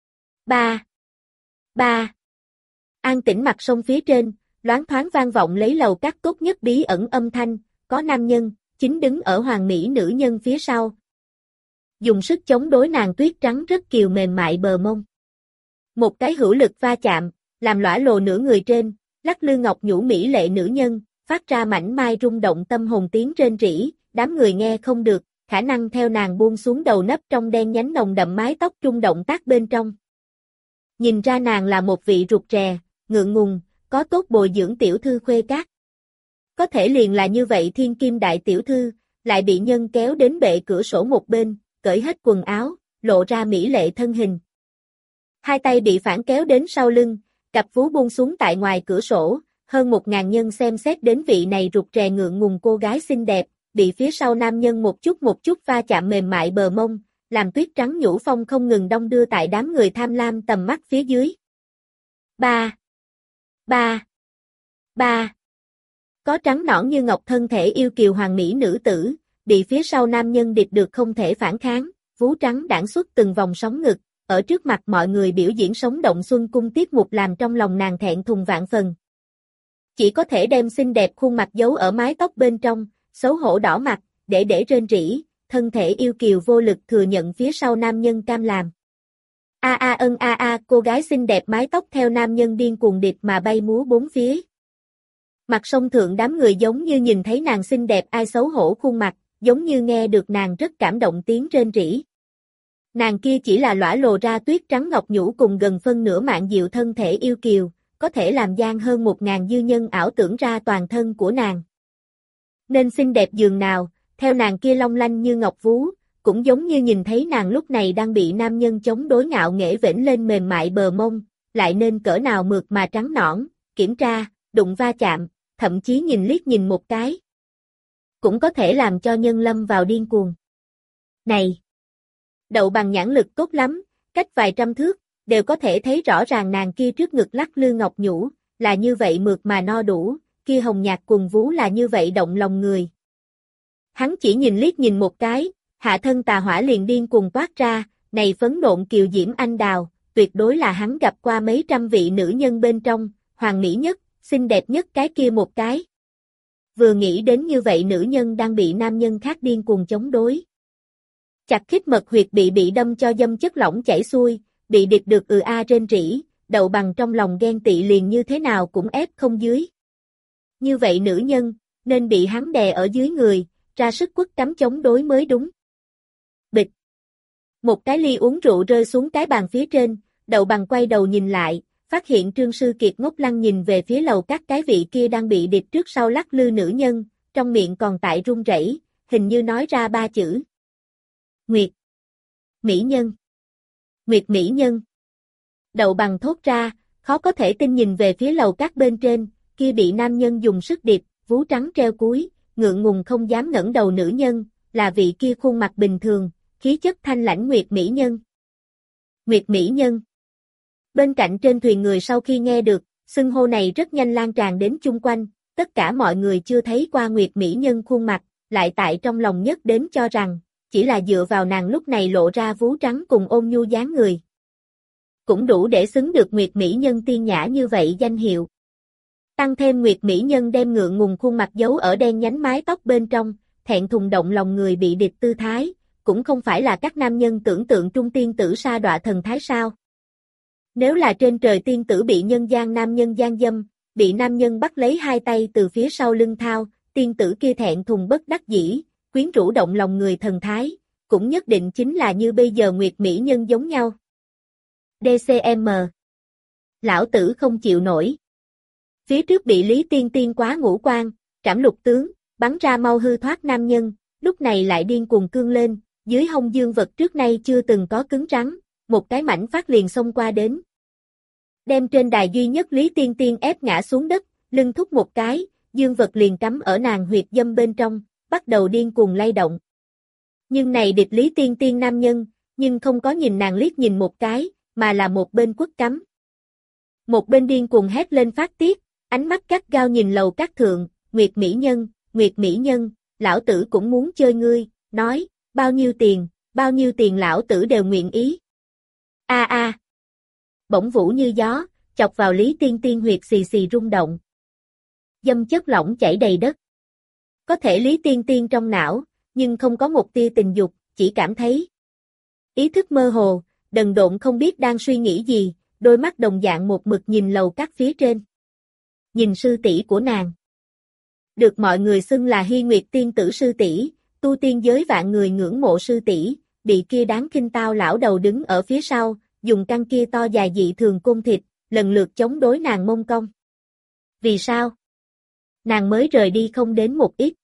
An tĩnh mặt sông phía trên, loáng thoáng vang vọng lấy lầu các tốt nhất bí ẩn âm thanh, có nam nhân, chính đứng ở hoàng mỹ nữ nhân phía sau. Dùng sức chống đối nàng tuyết trắng rất kiều mềm mại bờ mông. Một cái hữu lực va chạm, làm lõa lồ nửa người trên, lắc lư ngọc nhũ mỹ lệ nữ nhân, phát ra mảnh mai rung động tâm hồn tiếng rên rỉ, đám người nghe không được, khả năng theo nàng buông xuống đầu nấp trong đen nhánh nồng đậm mái tóc rung động tác bên trong. Nhìn ra nàng là một vị rụt rè, ngượng ngùng, có tốt bồi dưỡng tiểu thư khuê các. Có thể liền là như vậy thiên kim đại tiểu thư, lại bị nhân kéo đến bệ cửa sổ một bên, cởi hết quần áo, lộ ra mỹ lệ thân hình. Hai tay bị phản kéo đến sau lưng, cặp vú buông xuống tại ngoài cửa sổ, hơn 1.000 nhân xem xét đến vị này rụt rè ngượng ngùng cô gái xinh đẹp, bị phía sau nam nhân một chút va chạm mềm mại bờ mông, làm tuyết trắng nhũ phong không ngừng đong đưa tại đám người tham lam tầm mắt phía dưới. Ba. Có trắng nõn như ngọc thân thể yêu kiều hoàng mỹ nữ tử, bị phía sau nam nhân địch được không thể phản kháng, vú trắng đãng xuất từng vòng sóng ngực, ở trước mặt mọi người biểu diễn sống động xuân cung tiết mục làm trong lòng nàng thẹn thùng vạn phần. Chỉ có thể đem xinh đẹp khuôn mặt giấu ở mái tóc bên trong, xấu hổ đỏ mặt, để rên rỉ, thân thể yêu kiều vô lực thừa nhận phía sau nam nhân cam làm. Cô gái xinh đẹp mái tóc theo nam nhân điên cuồng điệp mà bay múa bốn phía. Mặt sông thượng đám người giống như nhìn thấy nàng xinh đẹp ai xấu hổ khuôn mặt, giống như nghe được nàng rất cảm động tiếng rên rỉ. Nàng kia chỉ là lõa lồ ra tuyết trắng ngọc nhũ cùng gần phân nửa mạng diệu thân thể yêu kiều, có thể làm gian hơn 1.000 dư nhân ảo tưởng ra toàn thân của nàng. Nên xinh đẹp giường nào, theo nàng kia long lanh như ngọc vú, cũng giống như nhìn thấy nàng lúc này đang bị nam nhân chống đối ngạo nghễ vểnh lên mềm mại bờ mông, lại nên cỡ nào mượt mà trắng nõn, kiểm tra, đụng va chạm, thậm chí nhìn liếc nhìn một cái. Cũng có thể làm cho nhân lâm vào điên cuồng. Này! Đậu bằng nhãn lực tốt lắm, cách vài trăm thước, đều có thể thấy rõ ràng nàng kia trước ngực lắc lư ngọc nhũ, là như vậy mượt mà no đủ, kia hồng nhạt quần vú là như vậy động lòng người. Hắn chỉ nhìn liếc nhìn một cái, hạ thân tà hỏa liền điên cuồng toát ra, này phấn nộn kiều diễm anh đào, tuyệt đối là hắn gặp qua mấy trăm vị nữ nhân bên trong, hoàng mỹ nhất, xinh đẹp nhất cái kia một cái. Vừa nghĩ đến như vậy nữ nhân đang bị nam nhân khác điên cuồng chống đối. Chặt khít mật huyệt bị đâm cho dâm chất lỏng chảy xuôi, bị địch được rên rỉ, Đậu Bằng trong lòng ghen tị liền như thế nào cũng ép không dưới. Như vậy nữ nhân, nên bị hắn đè ở dưới người, ra sức quất cắm chống đối mới đúng. Bịch. Một cái ly uống rượu rơi xuống cái bàn phía trên, Đậu Bằng quay đầu nhìn lại, phát hiện Trương Sư Kiệt ngốc lăng nhìn về phía lầu các cái vị kia đang bị địch trước sau lắc lư nữ nhân, trong miệng còn tại run rẩy, hình như nói ra 3 chữ. Nguyệt. Mỹ nhân. Nguyệt Mỹ nhân. Đậu Bằng thốt ra, khó có thể tin nhìn về phía lầu các bên trên, kia bị nam nhân dùng sức điệp, vú trắng treo cúi, ngượng ngùng không dám ngẩng đầu nữ nhân, là vị kia khuôn mặt bình thường, khí chất thanh lãnh Nguyệt Mỹ nhân. Nguyệt Mỹ nhân. Bên cạnh trên thuyền người sau khi nghe được, xưng hô này rất nhanh lan tràn đến chung quanh, tất cả mọi người chưa thấy qua Nguyệt Mỹ nhân khuôn mặt, lại tại trong lòng nhất đến cho rằng, chỉ là dựa vào nàng lúc này lộ ra vú trắng cùng ôn nhu dáng người. Cũng đủ để xứng được Nguyệt Mỹ nhân tiên nhã như vậy danh hiệu. Tăng thêm Nguyệt Mỹ nhân đem ngượng ngùng khuôn mặt giấu ở đen nhánh mái tóc bên trong, thẹn thùng động lòng người bị địch tư thái, cũng không phải là các nam nhân tưởng tượng trung tiên tử sa đọa thần thái sao. Nếu là trên trời tiên tử bị nhân gian nam nhân gian dâm, bị nam nhân bắt lấy hai tay từ phía sau lưng thao, tiên tử kia thẹn thùng bất đắc dĩ, quyến rũ động lòng người thần thái, cũng nhất định chính là như bây giờ Nguyệt Mỹ nhân giống nhau. DCM. Lão tử không chịu nổi. Phía trước bị Lý Tiên Tiên quá ngũ quan, trảm lục tướng, bắn ra mau hư thoát nam nhân, lúc này lại điên cuồng cương lên, dưới hông dương vật trước nay chưa từng có cứng rắn, một cái mảnh phát liền xông qua đến. Đem trên đài duy nhất Lý Tiên Tiên ép ngã xuống đất, lưng thúc một cái, dương vật liền cắm ở nàng huyệt dâm bên trong, bắt đầu điên cuồng lay động. Nhưng này địch Lý Tiên Tiên nam nhân, nhưng không có nhìn nàng liếc nhìn một cái, mà là một bên quất cắm. Một bên điên cuồng hét lên phát tiết, ánh mắt gắt gao nhìn lầu các thượng, Nguyệt Mỹ nhân, lão tử cũng muốn chơi ngươi, nói, bao nhiêu tiền lão tử đều nguyện ý. A. Bỗng vũ như gió, chọc vào Lý Tiên Tiên huyệt xì xì rung động. Dâm chất lỏng chảy đầy đất. Có thể Lý Tiên Tiên trong não, nhưng không có một tia tình dục, chỉ cảm thấy ý thức mơ hồ, đần độn không biết đang suy nghĩ gì, đôi mắt đồng dạng một mực nhìn lầu các phía trên. Nhìn sư tỷ của nàng. Được mọi người xưng là Hy Nguyệt tiên tử sư tỷ, tu tiên giới vạn người ngưỡng mộ sư tỷ, bị kia đáng khinh tao lão đầu đứng ở phía sau, dùng căn kia to dài dị thường côn thịt, lần lượt chống đối nàng mông cong. Vì sao? Nàng mới rời đi không đến một ít.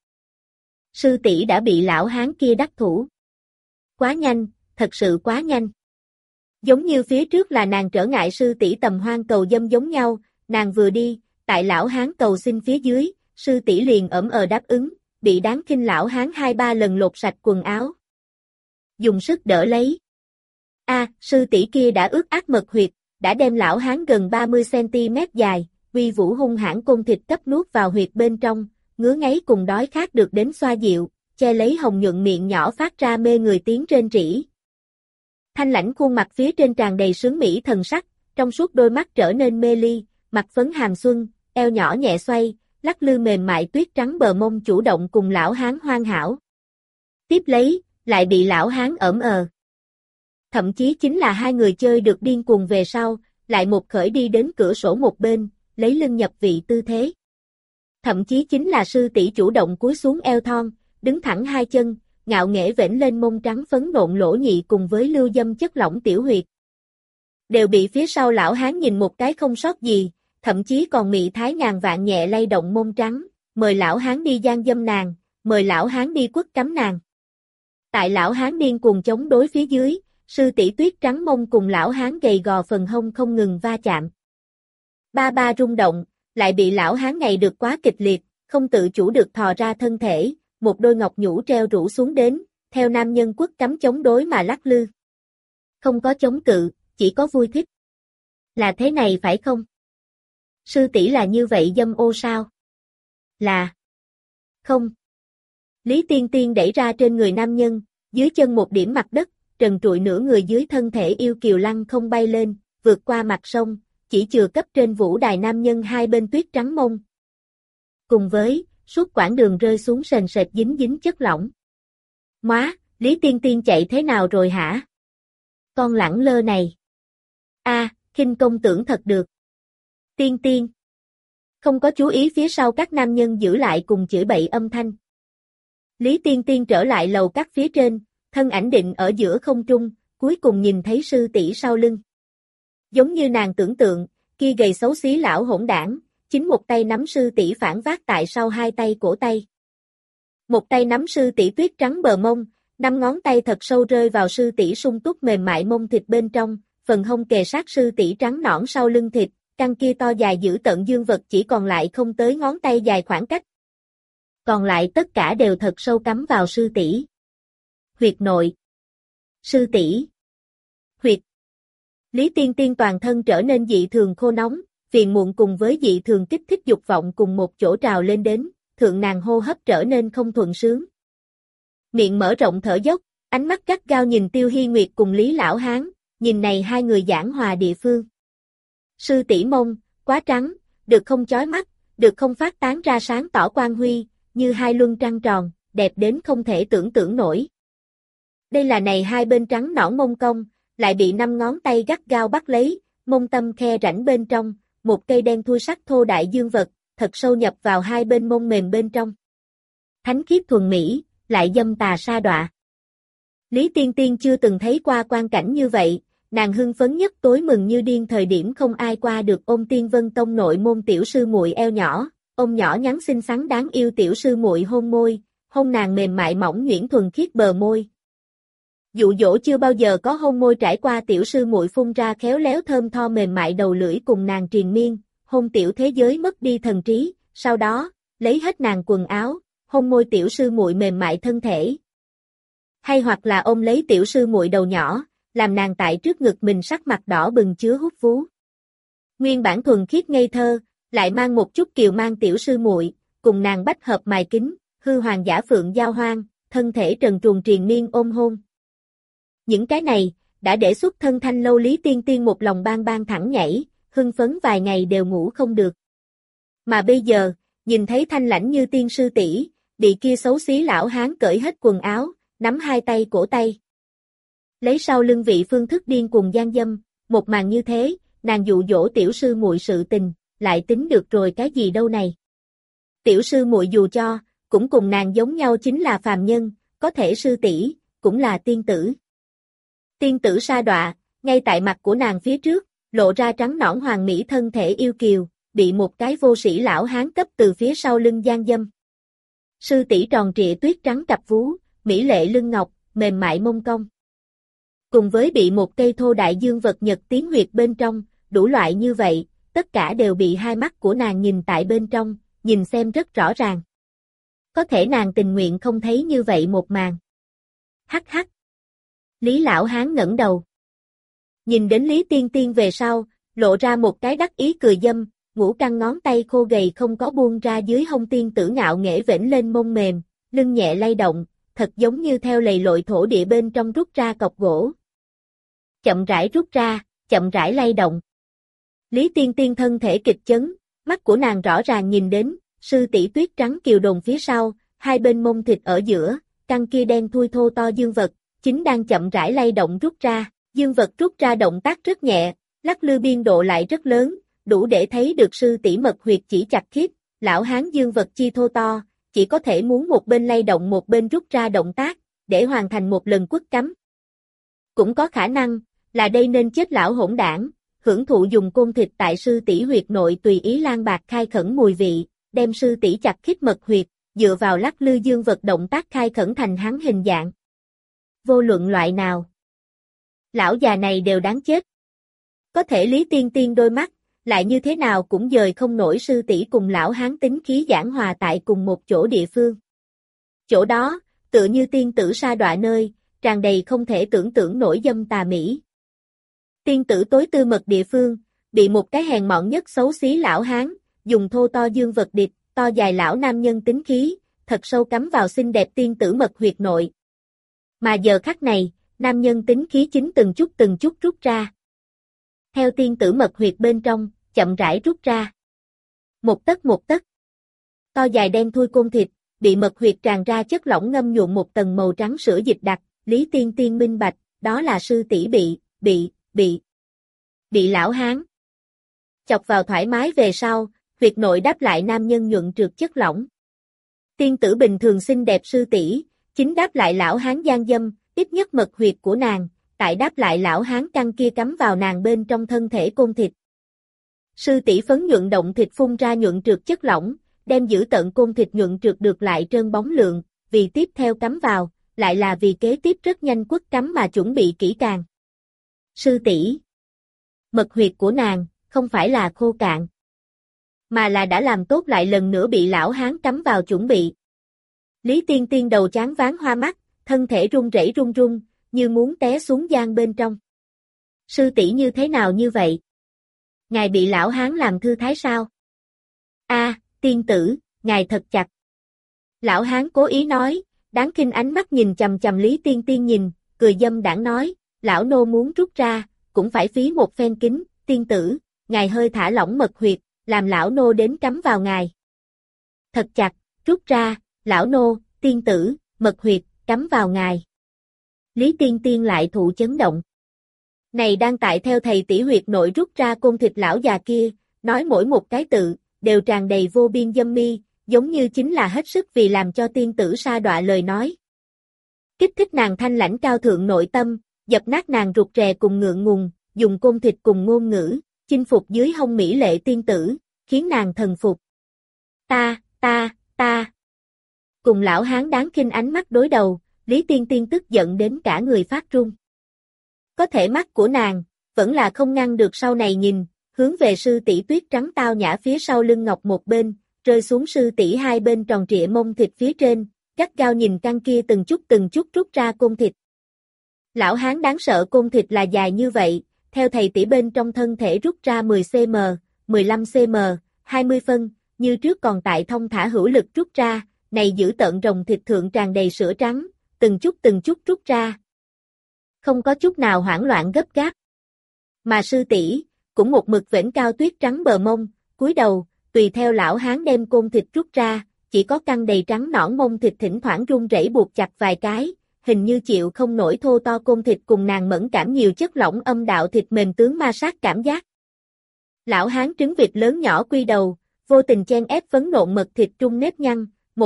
Sư tỷ đã bị lão hán kia đắc thủ. Quá nhanh, thật sự quá nhanh. Giống như phía trước là nàng trở ngại sư tỷ tầm hoang cầu dâm giống nhau, nàng vừa đi, tại lão hán cầu xin phía dưới, sư tỷ liền đáp ứng, bị đáng khinh lão hán 2-3 lần lột sạch quần áo. Dùng sức đỡ lấy. Sư tỷ kia đã ướt át mật huyệt, đã đem lão hán gần 30cm dài, uy vũ hung hãn côn thịt cấp nuốt vào huyệt bên trong, ngứa ngáy cùng đói khát được đến xoa dịu, che lấy hồng nhuận miệng nhỏ phát ra mê người tiếng rên rỉ. Thanh lãnh khuôn mặt phía trên tràn đầy sướng mỹ thần sắc, trong suốt đôi mắt trở nên mê ly, mặt phấn hàm xuân, eo nhỏ nhẹ xoay, lắc lư mềm mại tuyết trắng bờ mông chủ động cùng lão hán hoan hảo. Tiếp lấy, lại bị lão hán Thậm chí chính là hai người chơi được điên cuồng về sau, lại một khởi đi đến cửa sổ một bên, lấy lưng nhập vị tư thế. Thậm chí chính là sư tỷ chủ động cúi xuống eo thon, đứng thẳng hai chân, ngạo nghễ vểnh lên mông trắng phấn nộn lỗ nhị cùng với lưu dâm chất lỏng tiểu huyệt. Đều bị phía sau lão hán nhìn một cái không sót gì, thậm chí còn mị thái ngàn vạn nhẹ lay động mông trắng, mời lão hán đi gian dâm nàng, mời lão hán đi quất cắm nàng. Tại lão hán điên cuồng chống đối phía dưới, sư tỷ tuyết trắng mông cùng lão hán gầy gò phần hông không ngừng va chạm. Ba rung động, lại bị lão hán ngày được quá kịch liệt, không tự chủ được thò ra thân thể, một đôi ngọc nhũ treo rũ xuống đến, theo nam nhân quất cắm chống đối mà lắc lư. Không có chống cự, chỉ có vui thích. Là thế này phải không? Sư tỷ là như vậy dâm ô sao? Là. Không. Lý Tiên Tiên đẩy ra trên người nam nhân, dưới chân một điểm mặt đất, trần trụi nửa người dưới thân thể yêu kiều lăng không bay lên, vượt qua mặt sông, chỉ chừa cấp trên vũ đài nam nhân hai bên tuyết trắng mông. Cùng với, suốt quãng đường rơi xuống sền sệt dính dính chất lỏng. Móa, Lý Tiên Tiên chạy thế nào rồi hả? Con lẳng lơ này. Khinh công tưởng thật được. Tiên Tiên. Không có chú ý phía sau các nam nhân giữ lại cùng chửi bậy âm thanh. Lý Tiên Tiên trở lại lầu các phía trên, thân ảnh định ở giữa không trung, cuối cùng nhìn thấy sư tỷ sau lưng. Giống như nàng tưởng tượng, kia gầy xấu xí lão hỗn đảng, chính một tay nắm sư tỷ phản vác tại sau hai tay cổ tay. Một tay nắm sư tỷ tuyết trắng bờ mông, năm ngón tay thật sâu rơi vào sư tỷ sung túc mềm mại mông thịt bên trong, phần hông kề sát sư tỷ trắng nõn sau lưng thịt, căn kia to dài giữ tận dương vật chỉ còn lại không tới ngón tay dài khoảng cách. Còn lại tất cả đều thật sâu cắm vào sư tỷ. Huyệt nội. Sư tỷ. Huyệt. Lý Tiên Tiên toàn thân trở nên dị thường khô nóng, phiền muộn cùng với dị thường kích thích dục vọng cùng một chỗ trào lên đến, thượng nàng hô hấp trở nên không thuận sướng. Miệng mở rộng thở dốc, ánh mắt gắt gao nhìn Tiêu Hy Nguyệt cùng Lý Lão Hán, nhìn này hai người giảng hòa địa phương. Sư tỷ mông, quá trắng, được không chói mắt, được không phát tán ra sáng tỏ quang huy, như hai luân trăng tròn, đẹp đến không thể tưởng tượng nổi. Đây là này hai bên trắng nõn mông cong, lại bị năm ngón tay gắt gao bắt lấy, mông tâm khe rãnh bên trong, một cây đen thui sắc thô đại dương vật, thật sâu nhập vào hai bên mông mềm bên trong. Thánh khiết thuần mỹ, lại dâm tà sa đọa. Lý Tiên Tiên chưa từng thấy qua quan cảnh như vậy, nàng hưng phấn nhất tối mừng như điên thời điểm không ai qua được ôm Tiên Vân Tông nội môn tiểu sư muội eo nhỏ, ôm nhỏ nhắn xinh xắn đáng yêu tiểu sư muội hôn môi, hôn nàng mềm mại mỏng nhuyễn thuần khiết bờ môi. Dụ dỗ chưa bao giờ có hôn môi trải qua tiểu sư muội phun ra khéo léo thơm tho mềm mại đầu lưỡi cùng nàng triền miên, hôn tiểu thế giới mất đi thần trí, sau đó, lấy hết nàng quần áo, hôn môi tiểu sư muội mềm mại thân thể. Hay hoặc là ôm lấy tiểu sư muội đầu nhỏ, làm nàng tại trước ngực mình sắc mặt đỏ bừng chứa hút vú. Nguyên bản thuần khiết ngây thơ, lại mang một chút kiều mang tiểu sư muội, cùng nàng bách hợp mài kính, hư hoàng giả phượng giao hoang, thân thể trần truồng triền miên ôm hôn. Những cái này, đã để xuất thân thanh lâu Lý Tiên Tiên một lòng bang bang thẳng nhảy, hưng phấn vài ngày đều ngủ không được. Mà bây giờ, nhìn thấy thanh lãnh như tiên sư tỷ, bị kia xấu xí lão hán cởi hết quần áo, nắm hai tay cổ tay. Lấy sau lưng vị phương thức điên cuồng gian dâm, một màn như thế, nàng dụ dỗ tiểu sư muội sự tình, lại tính được rồi cái gì đâu này. Tiểu sư muội dù cho, cũng cùng nàng giống nhau chính là phàm nhân, có thể sư tỷ cũng là tiên tử. Tiên tử sa đọa, ngay tại mặt của nàng phía trước, lộ ra trắng nõn hoàng mỹ thân thể yêu kiều, bị một cái vô sĩ lão hán cấp từ phía sau lưng gian dâm. Sư tỷ tròn trịa tuyết trắng cặp vú, mỹ lệ lưng ngọc, mềm mại mông cong. Cùng với bị một cây thô đại dương vật nhật tiến huyệt bên trong, đủ loại như vậy, tất cả đều bị hai mắt của nàng nhìn tại bên trong, nhìn xem rất rõ ràng. Có thể nàng tình nguyện không thấy như vậy một màn. Hắc hắc. Lý Lão Hán ngẩng đầu. Nhìn đến Lý Tiên Tiên về sau, lộ ra một cái đắc ý cười dâm, ngũ căng ngón tay khô gầy không có buông ra dưới hông tiên tử ngạo nghễ vểnh lên mông mềm, lưng nhẹ lay động, thật giống như theo lầy lội thổ địa bên trong rút ra cọc gỗ. Chậm rãi rút ra, chậm rãi lay động. Lý Tiên Tiên thân thể kịch chấn, mắt của nàng rõ ràng nhìn đến, sư tỷ tuyết trắng kiều đồn phía sau, hai bên mông thịt ở giữa, căn kia đen thui thô to dương vật, chính đang chậm rãi lay động rút ra, dương vật rút ra động tác rất nhẹ, lắc lư biên độ lại rất lớn, đủ để thấy được sư tỷ mật huyệt chỉ chặt khít, lão hán dương vật chi thô to, chỉ có thể muốn một bên lay động một bên rút ra động tác, để hoàn thành một lần quất cắm. Cũng có khả năng, là đây nên chết lão hỗn đảng, hưởng thụ dùng côn thịt tại sư tỷ huyệt nội tùy ý lan bạc khai khẩn mùi vị, đem sư tỷ chặt khít mật huyệt, dựa vào lắc lư dương vật động tác khai khẩn thành hắn hình dạng. Vô luận loại nào, lão già này đều đáng chết. Có thể Lý Tiên Tiên đôi mắt, lại như thế nào cũng dời không nổi sư tỷ cùng lão hán tính khí giảng hòa tại cùng một chỗ địa phương. Chỗ đó, tựa như tiên tử sa đọa nơi, tràn đầy không thể tưởng tượng nổi dâm tà mỹ. Tiên tử tối tư mật địa phương, bị một cái hèn mọn nhất xấu xí lão hán, dùng thô to dương vật địch, to dài lão nam nhân tính khí, thật sâu cắm vào xinh đẹp tiên tử mật huyệt nội. Mà giờ khắc này, nam nhân tính khí chính từng chút rút ra. Theo tiên tử mật huyệt bên trong, chậm rãi rút ra. Một tấc. To dài đen thui côn thịt, bị mật huyệt tràn ra chất lỏng ngâm nhuộm một tầng màu trắng sữa dịch đặc, Lý Tiên Tiên minh bạch, đó là sư tỷ bị lão hán chọc vào thoải mái về sau, huyệt nội đáp lại nam nhân nhuận trượt chất lỏng. Tiên tử bình thường xinh đẹp sư tỷ, chính đáp lại lão hán gian dâm, ít nhất mật huyệt của nàng, tại đáp lại lão hán căng kia cắm vào nàng bên trong thân thể côn thịt. Sư tỷ phấn nhuận động thịt phun ra nhuận trượt chất lỏng, đem giữ tận côn thịt nhuận trượt được lại trơn bóng lượng, vì tiếp theo cắm vào, lại là vì kế tiếp rất nhanh quất cắm mà chuẩn bị kỹ càng. Sư tỷ, mật huyệt của nàng, không phải là khô cạn, mà là đã làm tốt lại lần nữa bị lão hán cắm vào chuẩn bị. Lý Tiên Tiên đầu chán váng hoa mắt, thân thể run rẩy run, như muốn té xuống giang bên trong. Sư tỷ như thế nào như vậy? Ngài bị lão hán làm thư thái sao? Tiên tử, ngài thật chặt. Lão hán cố ý nói, đáng khinh ánh mắt nhìn chằm chằm Lý Tiên Tiên nhìn, cười dâm đãng nói, lão nô muốn rút ra, cũng phải phí một phen kính, tiên tử, ngài hơi thả lỏng mật huyệt, làm lão nô đến cắm vào ngài. Thật chặt, rút ra, lão nô, tiên tử, mật huyệt, cắm vào ngài. Lý Tiên Tiên lại thụ chấn động. Này đang tại theo thầy tỷ huyệt nội rút ra côn thịt lão già kia, nói mỗi một cái tự, đều tràn đầy vô biên dâm mi, giống như chính là hết sức vì làm cho tiên tử sa đọa lời nói. Kích thích nàng thanh lãnh cao thượng nội tâm, dập nát nàng rụt rè cùng ngượng ngùng, dùng côn thịt cùng ngôn ngữ, chinh phục dưới hông mỹ lệ tiên tử, khiến nàng thần phục. Ta. Cùng lão hán đáng khinh ánh mắt đối đầu, Lý Tiên Tiên tức giận đến cả người phát run. Có thể mắt của nàng, vẫn là không ngăn được sau này nhìn, hướng về sư tỷ tuyết trắng tao nhã phía sau lưng ngọc một bên, rơi xuống sư tỷ hai bên tròn trịa mông thịt phía trên, gắt gao nhìn căng kia từng chút rút ra côn thịt. Lão hán đáng sợ côn thịt là dài như vậy, theo thầy tỷ bên trong thân thể rút ra 10cm, 15cm, 20 phân, như trước còn tại thông thả hữu lực rút ra, này giữ tợn rồng thịt thượng tràn đầy sữa trắng, từng chút rút ra. Không có chút nào hoảng loạn gấp gáp. Mà sư tỷ cũng một mực vểnh cao tuyết trắng bờ mông, cúi đầu, tùy theo lão hán đem côn thịt rút ra, chỉ có căng đầy trắng nõn mông thịt thỉnh thoảng run rẩy buộc chặt vài cái, hình như chịu không nổi thô to côn thịt cùng nàng mẫn cảm nhiều chất lỏng âm đạo thịt mềm tướng ma sát cảm giác. Lão hán trứng vịt lớn nhỏ quy đầu, vô tình chen ép phấn nộn mật thịt trung nếp nhăn,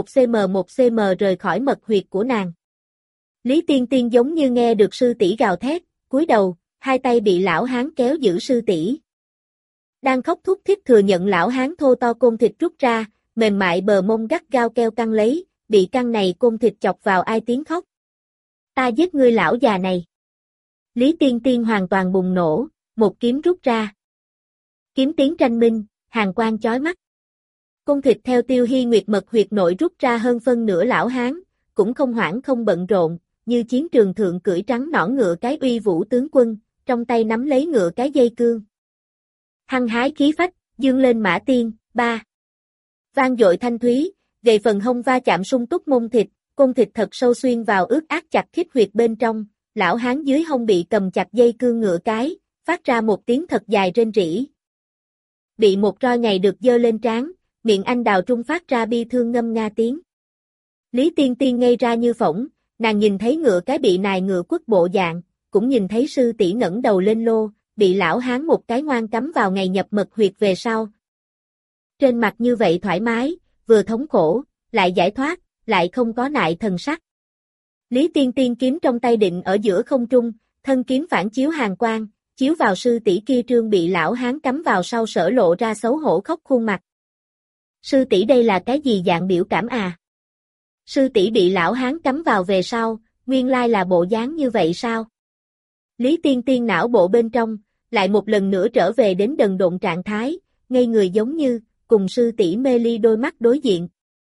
1cm rời khỏi mật huyệt của nàng. Lý Tiên Tiên giống như nghe được sư tỷ gào thét, cúi đầu, hai tay bị lão hán kéo giữ sư tỷ. Đang khóc thút thít thừa nhận lão hán thô to côn thịt rút ra, mềm mại bờ mông gắt gao keo căng lấy, bị căng này côn thịt chọc vào ai tiếng khóc. Ta giết ngươi lão già này. Lý Tiên Tiên hoàn toàn bùng nổ, một kiếm rút ra. Kiếm tiếng tranh minh, hàn quang chói mắt. Côn thịt theo Tiêu Hy Nguyệt mật huyệt nội rút ra hơn phân nửa lão hán, cũng không hoảng không bận rộn, như chiến trường thượng cưỡi trắng nõn ngựa cái uy vũ tướng quân, trong tay nắm lấy ngựa cái dây cương. Hăng hái khí phách, dương lên mã tiên, ba. Vang dội thanh thúy, gầy phần hông va chạm sung túc mông thịt, côn thịt thật sâu xuyên vào ướt át chặt khít huyệt bên trong, lão hán dưới hông bị cầm chặt dây cương ngựa cái, phát ra một tiếng thật dài rên rỉ. Bị một roi ngày được dơ lên trán, miệng anh đào trung phát ra bi thương ngâm nga tiếng. Lý Tiên Tiên ngây ra như phỗng, nàng nhìn thấy ngựa cái bị nài ngựa quất bộ dạng, cũng nhìn thấy sư tỷ ngẩng đầu lên lô, bị lão hán một cái ngoan cắm vào ngày nhập mật huyệt về sau. Trên mặt như vậy thoải mái, vừa thống khổ, lại giải thoát, lại không có nại thần sắc. Lý Tiên Tiên kiếm trong tay định ở giữa không trung, thân kiếm phản chiếu hàn quang, chiếu vào sư tỷ kia trương bị lão hán cắm vào sau sở lộ ra xấu hổ khóc khuôn mặt. Sư tỷ đây là cái gì dạng biểu cảm à? Sư tỷ bị lão hán cắm vào về sau, nguyên lai là bộ dáng như vậy sao? Lý Tiên Tiên não bộ bên trong, lại một lần nữa trở về đến đần độn trạng thái, ngây người giống như, cùng sư tỷ mê ly đôi mắt đối diện.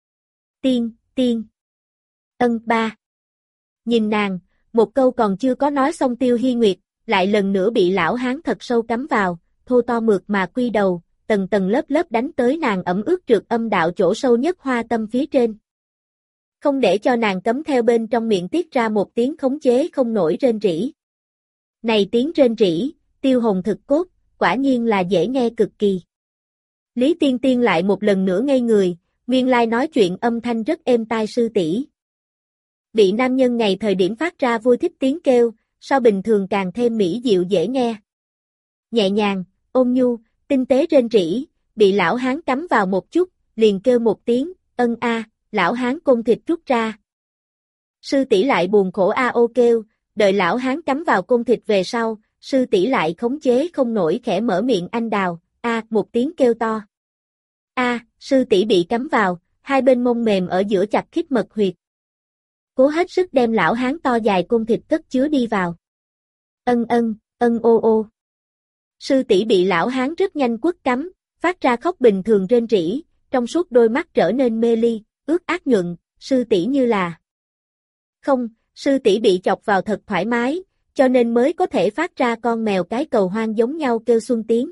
Tiên. Ba. Nhìn nàng, một câu còn chưa có nói xong Tiêu Hy Nguyệt, lại lần nữa bị lão hán thật sâu cắm vào, thô to mượt mà quy đầu, tầng tầng lớp lớp đánh tới nàng ẩm ướt trượt âm đạo chỗ sâu nhất hoa tâm phía trên. Không để cho nàng cấm theo bên trong miệng tiết ra một tiếng khống chế không nổi rên rỉ. Này tiếng rên rỉ, tiêu hồn thực cốt, quả nhiên là dễ nghe cực kỳ. Lý Tiên Tiên lại một lần nữa ngây người, nguyên lai nói chuyện âm thanh rất êm tai sư tỷ. Bị nam nhân ngày thời điểm phát ra vui thích tiếng kêu, so bình thường càng thêm mỹ diệu dễ nghe. Nhẹ nhàng, ôn nhu, tinh tế rên rỉ, bị lão hán cắm vào một chút, liền kêu một tiếng, ân a, lão hán côn thịt rút ra. Sư tỷ lại buồn khổ a ô kêu, đợi lão hán cắm vào côn thịt về sau, sư tỷ lại khống chế không nổi khẽ mở miệng anh đào, một tiếng kêu to. Sư tỷ bị cắm vào, hai bên mông mềm ở giữa chặt khít mật huyệt. Cố hết sức đem lão hán to dài côn thịt cất chứa đi vào. Ân ô ô. Sư tỷ bị lão hán rất nhanh quất cắm, phát ra khóc bình thường rên rỉ, trong suốt đôi mắt trở nên mê ly, ướt át nhuận, sư tỷ như là. Không, sư tỷ bị chọc vào thật thoải mái, cho nên mới có thể phát ra con mèo cái cầu hoang giống nhau kêu xuân tiếng.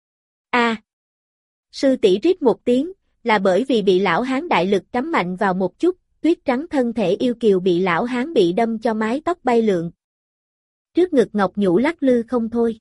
Sư tỷ rít một tiếng, là bởi vì bị lão hán đại lực cắm mạnh vào một chút, tuyết trắng thân thể yêu kiều bị lão hán bị đâm cho mái tóc bay lượn. Trước ngực ngọc nhũ lắc lư không thôi.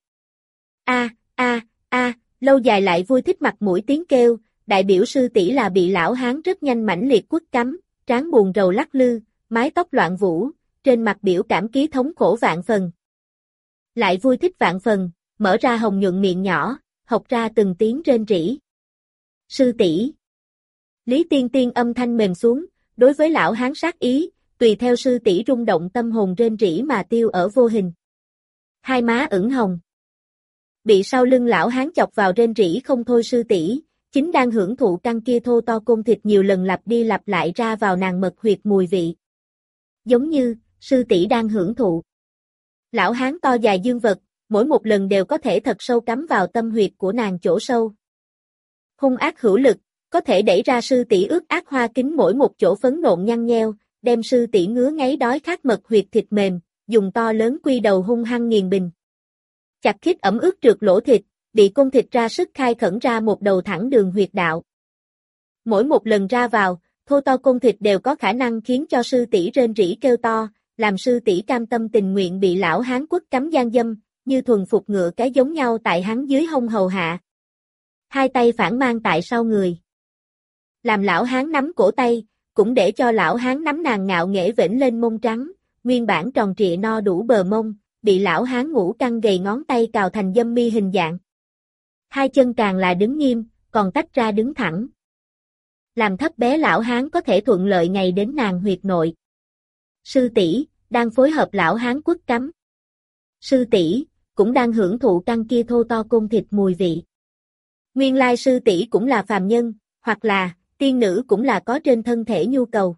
Lâu dài lại vui thích mặt mũi tiếng kêu, đại biểu sư tỷ là bị lão hán rất nhanh mãnh liệt quất cắm, trán buồn rầu lắc lư, mái tóc loạn vũ, trên mặt biểu cảm ký thống khổ vạn phần. Lại vui thích vạn phần, mở ra hồng nhuận miệng nhỏ, học ra từng tiếng rên rỉ. Sư tỷ. Lý Tiên Tiên âm thanh mềm xuống, đối với lão hán sát ý, tùy theo sư tỷ rung động tâm hồn rên rỉ mà tiêu ở vô hình. Hai má ửng hồng. Bị sau lưng lão hán chọc vào rên rỉ không thôi sư tỷ, chính đang hưởng thụ căn kia thô to côn thịt nhiều lần lặp đi lặp lại ra vào nàng mật huyệt mùi vị. Giống như, sư tỷ đang hưởng thụ. Lão hán to dài dương vật, mỗi một lần đều có thể thật sâu cắm vào tâm huyệt của nàng chỗ sâu. Hung ác hữu lực, có thể đẩy ra sư tỷ ướt át hoa kính mỗi một chỗ phấn nộn nhăn nheo, đem sư tỷ ngứa ngáy đói khát mật huyệt thịt mềm, dùng to lớn quy đầu hung hăng nghiền bình. Chặt khít ẩm ướt trượt lỗ thịt, bị côn thịt ra sức khai khẩn ra một đầu thẳng đường huyệt đạo. Mỗi một lần ra vào, thô to côn thịt đều có khả năng khiến cho sư tỷ rên rỉ kêu to, làm sư tỷ cam tâm tình nguyện bị lão hán quất cắm gian dâm, như thuần phục ngựa cái giống nhau tại hắn dưới hông hầu hạ. Hai tay phản mang tại sau người. Làm lão hán nắm cổ tay, cũng để cho lão hán nắm nàng ngạo nghễ vểnh lên mông trắng, nguyên bản tròn trịa no đủ bờ mông, bị lão hán ngũ căng gầy ngón tay cào thành dâm mi hình dạng. Hai chân càng là đứng nghiêm, còn tách ra đứng thẳng. Làm thấp bé lão hán có thể thuận lợi ngày đến nàng huyệt nội. Sư tỷ đang phối hợp lão hán quất cắm. Sư tỷ cũng đang hưởng thụ căn kia thô to côn thịt mùi vị. Nguyên lai sư tỷ cũng là phàm nhân, hoặc là tiên nữ cũng là có trên thân thể nhu cầu.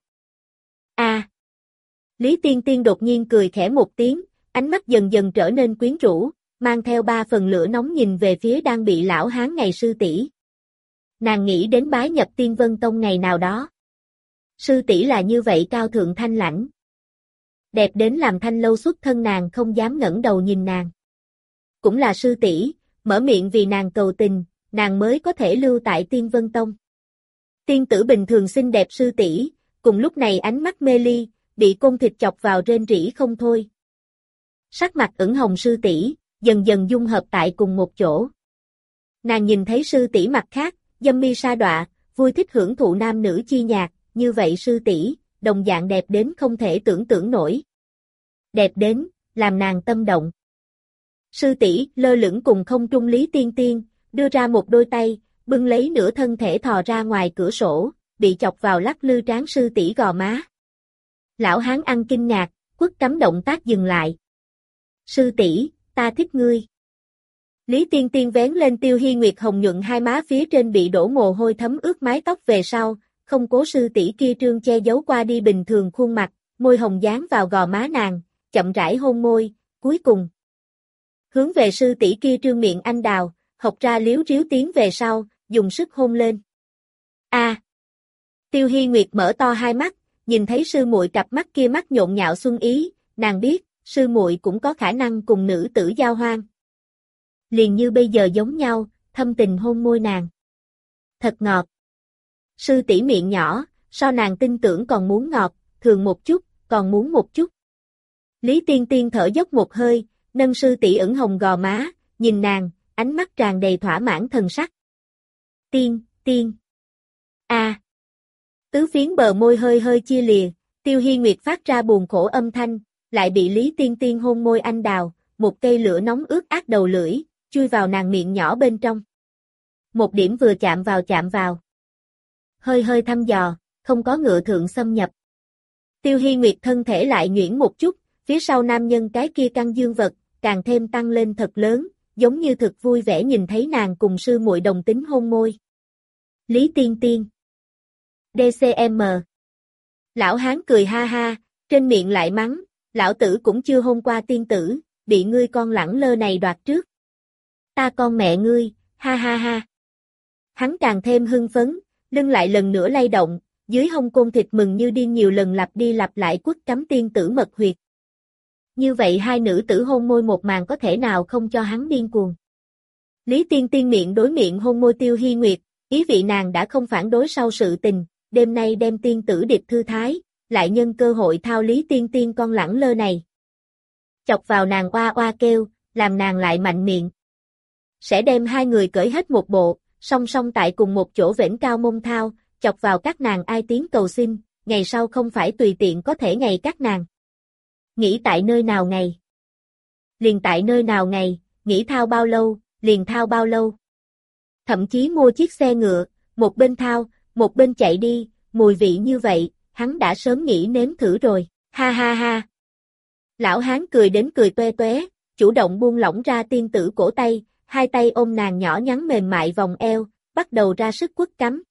Lý Tiên Tiên đột nhiên cười khẽ một tiếng, ánh mắt dần dần trở nên quyến rũ, mang theo ba phần lửa nóng nhìn về phía đang bị lão hán ngày sư tỷ. Nàng nghĩ đến bái nhập Tiên Vân Tông ngày nào đó. Sư tỷ là như vậy cao thượng thanh lãnh. Đẹp đến làm Thanh Lâu xuất thân nàng không dám ngẩng đầu nhìn nàng. Cũng là sư tỷ, mở miệng vì nàng cầu tình, nàng mới có thể lưu tại Tiên Vân Tông. Tiên tử bình thường xinh đẹp sư tỷ, cùng lúc này ánh mắt mê ly, bị côn thịt chọc vào rên rỉ không thôi. Sắc mặt ửng hồng sư tỷ, dần dần dung hợp tại cùng một chỗ. Nàng nhìn thấy sư tỷ mặt khác, dâm mi sa đọa, vui thích hưởng thụ nam nữ chi nhạc, như vậy sư tỷ, đồng dạng đẹp đến không thể tưởng tượng nổi. Đẹp đến, làm nàng tâm động. Sư tỷ lơ lửng cùng không trung Lý Tiên Tiên, đưa ra một đôi tay, bưng lấy nửa thân thể thò ra ngoài cửa sổ, bị chọc vào lắc lư trán sư tỷ gò má. Lão hán ăn kinh ngạc, quất cắm động tác dừng lại. Sư tỷ, ta thích ngươi. Lý Tiên Tiên vén lên Tiêu Hi Nguyệt hồng nhuận hai má phía trên bị đổ mồ hôi thấm ướt mái tóc về sau, không cố sư tỷ kia trương che giấu qua đi bình thường khuôn mặt, môi hồng dán vào gò má nàng, chậm rãi hôn môi, cuối cùng hướng về sư tỷ kia trương miệng anh đào, học ra liếu riếu tiếng về sau, dùng sức hôn lên. Tiêu Hi Nguyệt mở to hai mắt, nhìn thấy sư muội cặp mắt kia mắt nhộn nhạo xuân ý, nàng biết, sư muội cũng có khả năng cùng nữ tử giao hoan. Liền như bây giờ giống nhau, thâm tình hôn môi nàng. Thật ngọt. Sư tỷ miệng nhỏ, so nàng tin tưởng còn muốn ngọt, thường một chút, còn muốn một chút. Lý Tiên Tiên thở dốc một hơi, nâng sư tỷ ửng hồng gò má, nhìn nàng, ánh mắt tràn đầy thỏa mãn thần sắc. Tiên, tiên. A. Tứ phiến bờ môi hơi hơi chia lìa, Tiêu Hi Nguyệt phát ra buồn khổ âm thanh, lại bị Lý Tiên Tiên hôn môi anh đào, một cây lửa nóng ướt át đầu lưỡi, chui vào nàng miệng nhỏ bên trong. Một điểm vừa chạm vào. Hơi hơi thăm dò, không có ngựa thượng xâm nhập. Tiêu Hi Nguyệt thân thể lại nhuyễn một chút, phía sau nam nhân cái kia căng dương vật, càng thêm tăng lên thật lớn, giống như thực vui vẻ nhìn thấy nàng cùng sư muội đồng tính hôn môi. Lý Tiên Tiên. DCM. Lão hán cười ha ha, trên miệng lại mắng, lão tử cũng chưa hôn qua tiên tử, bị ngươi con lẳng lơ này đoạt trước. Ta con mẹ ngươi, ha ha ha. Hắn càng thêm hưng phấn, lưng lại lần nữa lay động, dưới hông côn thịt mừng như điên nhiều lần lặp đi lặp lại quất cắm tiên tử mật huyệt. Như vậy hai nữ tử hôn môi một màn có thể nào không cho hắn điên cuồng. Lý Tiên Tiên miệng đối miệng hôn môi Tiêu Hi Nguyệt, ý vị nàng đã không phản đối sau sự tình, đêm nay đem tiên tử điệp thư thái, lại nhân cơ hội thao Lý Tiên Tiên con lẳng lơ này. Chọc vào nàng oa oa kêu, làm nàng lại mạnh miệng. Sẽ đem hai người cởi hết một bộ, song song tại cùng một chỗ vểnh cao mông thao, chọc vào các nàng ai tiếng cầu xin, ngày sau không phải tùy tiện có thể ngày các nàng. Nghĩ tại nơi nào ngày? Liền tại nơi nào ngày, nghĩ thao bao lâu, liền thao bao lâu. Thậm chí mua chiếc xe ngựa, một bên thao, một bên chạy đi, mùi vị như vậy, hắn đã sớm nghĩ nếm thử rồi, ha ha ha. Lão hán cười đến cười toe toé, chủ động buông lỏng ra tiên tử cổ tay, hai tay ôm nàng nhỏ nhắn mềm mại vòng eo, bắt đầu ra sức quất cắm.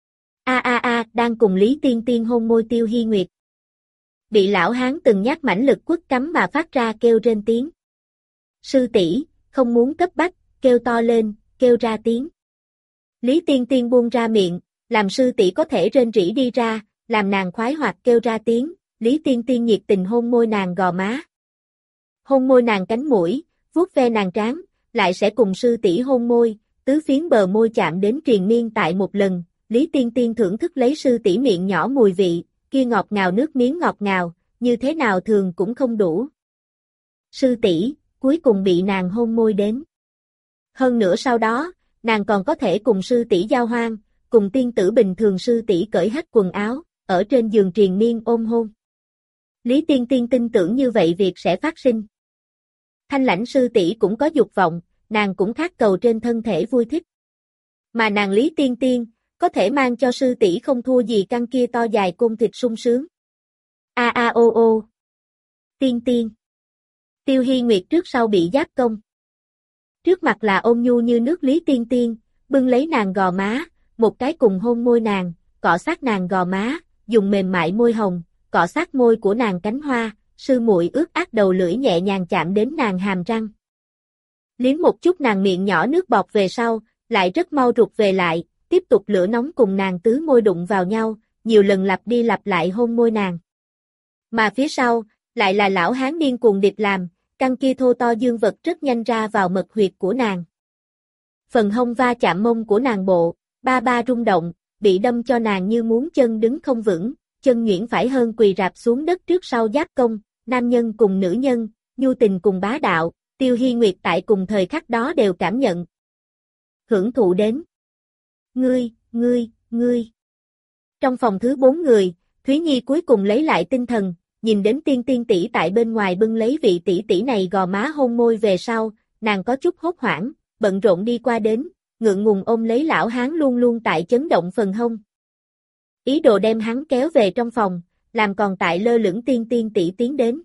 Đang cùng Lý Tiên Tiên hôn môi Tiêu Hi Nguyệt. Bị lão hán từng nhát mãnh lực quất cắm mà phát ra kêu rên tiếng. Sư tỷ, không muốn cấp bách, kêu to lên, kêu ra tiếng. Lý Tiên Tiên buông ra miệng, làm sư tỷ có thể rên rỉ đi ra, làm nàng khoái hoạt kêu ra tiếng, Lý Tiên Tiên nhiệt tình hôn môi nàng gò má. Hôn môi nàng cánh mũi, vuốt ve nàng trán, lại sẽ cùng sư tỷ hôn môi, tứ phiến bờ môi chạm đến triền miên tại một lần, Lý Tiên Tiên thưởng thức lấy sư tỷ miệng nhỏ mùi vị, kia ngọt ngào nước miếng ngọt ngào, như thế nào thường cũng không đủ. Sư tỷ, cuối cùng bị nàng hôn môi đến. Hơn nữa sau đó, nàng còn có thể cùng sư tỷ giao hoan, cùng tiên tử bình thường sư tỷ cởi hết quần áo, ở trên giường triền miên ôm hôn. Lý Tiên Tiên tin tưởng như vậy việc sẽ phát sinh. Thanh lãnh sư tỷ cũng có dục vọng, nàng cũng khát cầu trên thân thể vui thích. Mà nàng Lý Tiên Tiên, có thể mang cho sư tỷ không thua gì căn kia to dài côn thịt sung sướng. Ô. Tiên Tiên. Tiêu Hi Nguyệt trước sau bị giáp công. Trước mặt là ôn nhu như nước Lý Tiên Tiên, bưng lấy nàng gò má, một cái cùng hôn môi nàng, cọ sát nàng gò má, dùng mềm mại môi hồng, cọ sát môi của nàng cánh hoa, sư muội ướt át đầu lưỡi nhẹ nhàng chạm đến nàng hàm răng. Liếm một chút nàng miệng nhỏ nước bọt về sau, lại rất mau rụt về lại, tiếp tục lửa nóng cùng nàng tứ môi đụng vào nhau, nhiều lần lặp đi lặp lại hôn môi nàng. Mà phía sau, lại là lão hán điên cuồng điệp làm, căn kia thô to dương vật rất nhanh ra vào mật huyệt của nàng. Phần hông va chạm mông của nàng bộ, ba ba rung động, bị đâm cho nàng như muốn chân đứng không vững, chân nhuyễn phải hơn quỳ rạp xuống đất trước sau giáp công, nam nhân cùng nữ nhân, nhu tình cùng bá đạo, Tiêu Hi Nguyệt tại cùng thời khắc đó đều cảm nhận. Hưởng thụ đến. Ngươi. Trong phòng thứ 4 người, Thúy Nhi cuối cùng lấy lại tinh thần, nhìn đến Tiên Tiên tỷ tại bên ngoài bưng lấy vị tỷ tỷ này gò má hôn môi về sau, nàng có chút hốt hoảng, bận rộn đi qua đến, ngượng ngùng ôm lấy lão hán luôn luôn tại chấn động phần hông. Ý đồ đem hắn kéo về trong phòng, làm còn tại lơ lửng Tiên Tiên tỷ tiến đến.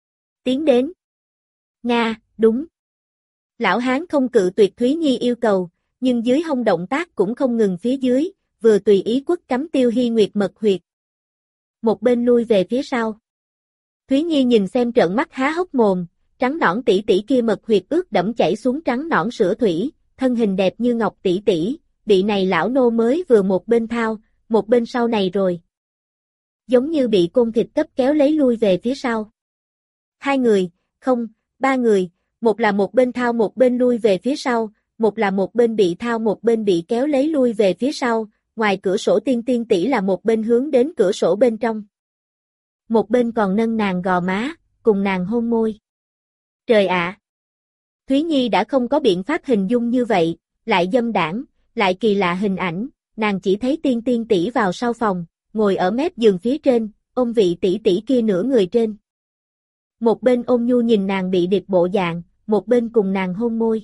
Nga, đúng. Lão hán không cự tuyệt Thúy Nhi yêu cầu, nhưng dưới hông động tác cũng không ngừng phía dưới, vừa tùy ý quất cắm Tiêu Hi Nguyệt mật huyệt. Một bên lui về phía sau. Thúy Nhi nhìn xem trợn mắt há hốc mồm, trắng nõn tỷ tỷ kia mật huyệt ướt đẫm chảy xuống trắng nõn sữa thủy, thân hình đẹp như ngọc tỷ tỷ, bị này lão nô mới vừa một bên thao, một bên sau này rồi. Giống như bị côn thịt cấp kéo lấy lui về phía sau. Hai người, không, ba người, một là một bên thao một bên lui về phía sau, một là một bên bị thao một bên bị kéo lấy lui về phía sau, ngoài cửa sổ Tiên Tiên tỷ là một bên hướng đến cửa sổ bên trong. Một bên còn nâng nàng gò má, cùng nàng hôn môi. Trời ạ! Thúy Nhi đã không có biện pháp hình dung như vậy, lại dâm đãng, lại kỳ lạ hình ảnh, nàng chỉ thấy Tiên Tiên tỷ vào sau phòng, ngồi ở mép giường phía trên, ôm vị tỷ tỷ kia nửa người trên. Một bên ôm nhu nhìn nàng bị điệp bộ dạng, một bên cùng nàng hôn môi.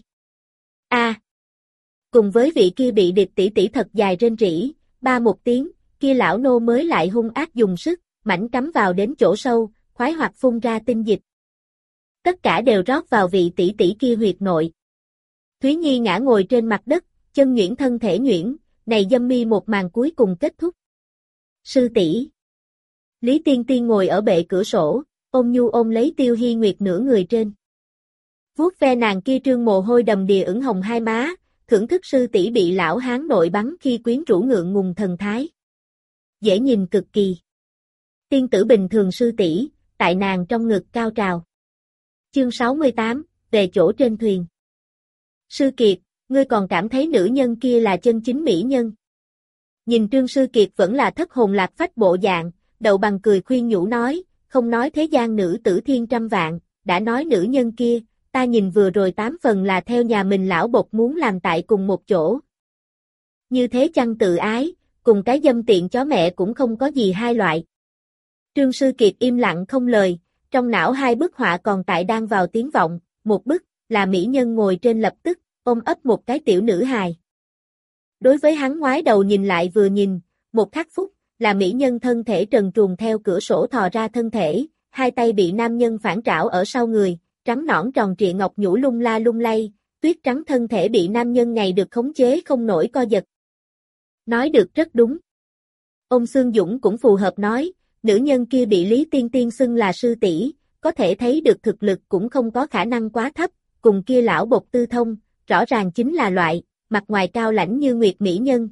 Cùng với vị kia bị điệp tỷ tỷ thật dài rên rỉ, ba một tiếng, kia lão nô mới lại hung ác dùng sức, mảnh cắm vào đến chỗ sâu, khoái hoạt phun ra tinh dịch. Tất cả đều rót vào vị tỷ tỷ kia huyệt nội. Thúy Nhi ngã ngồi trên mặt đất, chân nhuyễn thân thể nhuyễn, này dâm mi một màn cuối cùng kết thúc. Sư tỷ. Lý Tiên Tiên ngồi ở bệ cửa sổ, ôm nhu ôm lấy Tiêu Hy Nguyệt nửa người trên. Vuốt ve nàng kia trương mồ hôi đầm đìa ửng hồng hai má, thưởng thức sư tỷ bị lão hán nội bắn khi quyến rũ ngượng ngùng thần thái. Dễ nhìn cực kỳ. Tiên tử bình thường sư tỷ, tại nàng trong ngực cao trào. Chương 68, về chỗ trên thuyền. Sư Kiệt, ngươi còn cảm thấy nữ nhân kia là chân chính mỹ nhân. Nhìn Trương Sư Kiệt vẫn là thất hồn lạc phách bộ dạng, Đậu Bằng cười khuyên nhủ nói, không nói thế gian nữ tử thiên trăm vạn, đã nói nữ nhân kia, ta nhìn vừa rồi 8 phần là theo nhà mình lão bộc muốn làm tại cùng một chỗ. Như thế chăng tự ái, cùng cái dâm tiện chó mẹ cũng không có gì hai loại. Trương Sư Kiệt im lặng không lời, trong não hai bức họa còn tại đang vào tiếng vọng, một bức là mỹ nhân ngồi trên lập tức, ôm ấp một cái tiểu nữ hài. Đối với hắn ngoái đầu nhìn lại vừa nhìn, một khắc phút, là mỹ nhân thân thể trần truồng theo cửa sổ thò ra thân thể, hai tay bị nam nhân phản trảo ở sau người, trắng nõn tròn trịa ngọc nhũ lung la lung lay, tuyết trắng thân thể bị nam nhân ngày được khống chế không nổi co giật. Nói được rất đúng. Ông Xương Dũng cũng phù hợp nói, nữ nhân kia bị Lý Tiên Tiên xưng là sư tỷ, có thể thấy được thực lực cũng không có khả năng quá thấp, cùng kia lão bộc tư thông, rõ ràng chính là loại, mặt ngoài cao lãnh như nguyệt mỹ nhân.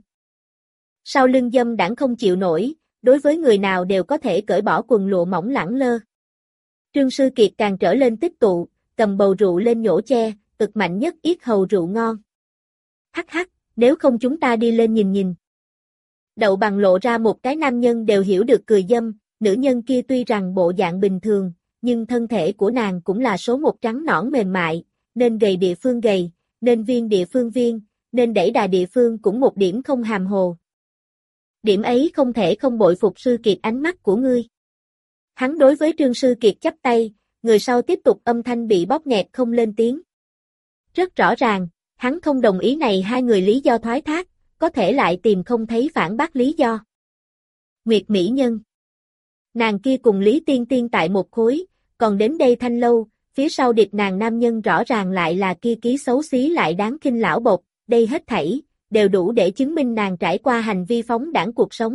Sau lưng dâm đãng không chịu nổi, đối với người nào đều có thể cởi bỏ quần lụa mỏng lẳng lơ. Trương Sư Kiệt càng trở lên tích tụ, cầm bầu rượu lên nhổ che, cực mạnh nhất yết hầu rượu ngon. Hắc hắc, nếu không chúng ta đi lên nhìn nhìn. Đậu Bằng lộ ra một cái nam nhân đều hiểu được cười dâm, nữ nhân kia tuy rằng bộ dạng bình thường, nhưng thân thể của nàng cũng là số một trắng nõn mềm mại, nên gầy địa phương gầy, nên viên địa phương viên, nên đẩy đà địa phương cũng một điểm không hàm hồ. Điểm ấy không thể không bội phục Sư Kiệt ánh mắt của ngươi. Hắn đối với Trương Sư Kiệt chắp tay, người sau tiếp tục âm thanh bị bóp nghẹt không lên tiếng. Rất rõ ràng, hắn không đồng ý này hai người lý do thoái thác, có thể lại tìm không thấy phản bác lý do. Nguyệt mỹ nhân. Nàng kia cùng Lý Tiên Tiên tại một khối, còn đến đây thanh lâu, phía sau địch nàng nam nhân rõ ràng lại là kia ký xấu xí lại đáng khinh lão bộc, đây hết thảy, đều đủ để chứng minh nàng trải qua hành vi phóng đãng cuộc sống.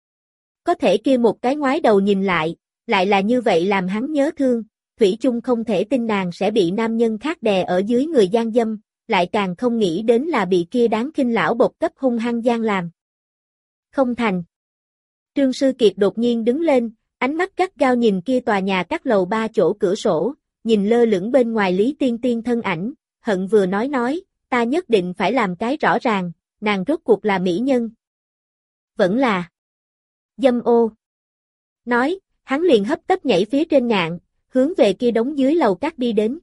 Có thể kia một cái ngoái đầu nhìn lại là như vậy làm hắn nhớ thương, thủy chung không thể tin nàng sẽ bị nam nhân khác đè ở dưới người gian dâm, lại càng không nghĩ đến là bị kia đáng khinh lão bộc cấp hung hăng gian làm. Không thành. Trương Sư Kiệt đột nhiên đứng lên, ánh mắt gắt gao nhìn kia tòa nhà các lầu 3 chỗ cửa sổ, nhìn lơ lửng bên ngoài Lý Tiên Tiên thân ảnh, hận vừa nói, ta nhất định phải làm cái rõ ràng, nàng rốt cuộc là mỹ nhân. Vẫn là dâm ô. Nói, hắn liền hấp tấp nhảy phía trên ngạn, hướng về kia đống dưới lầu cát đi đến.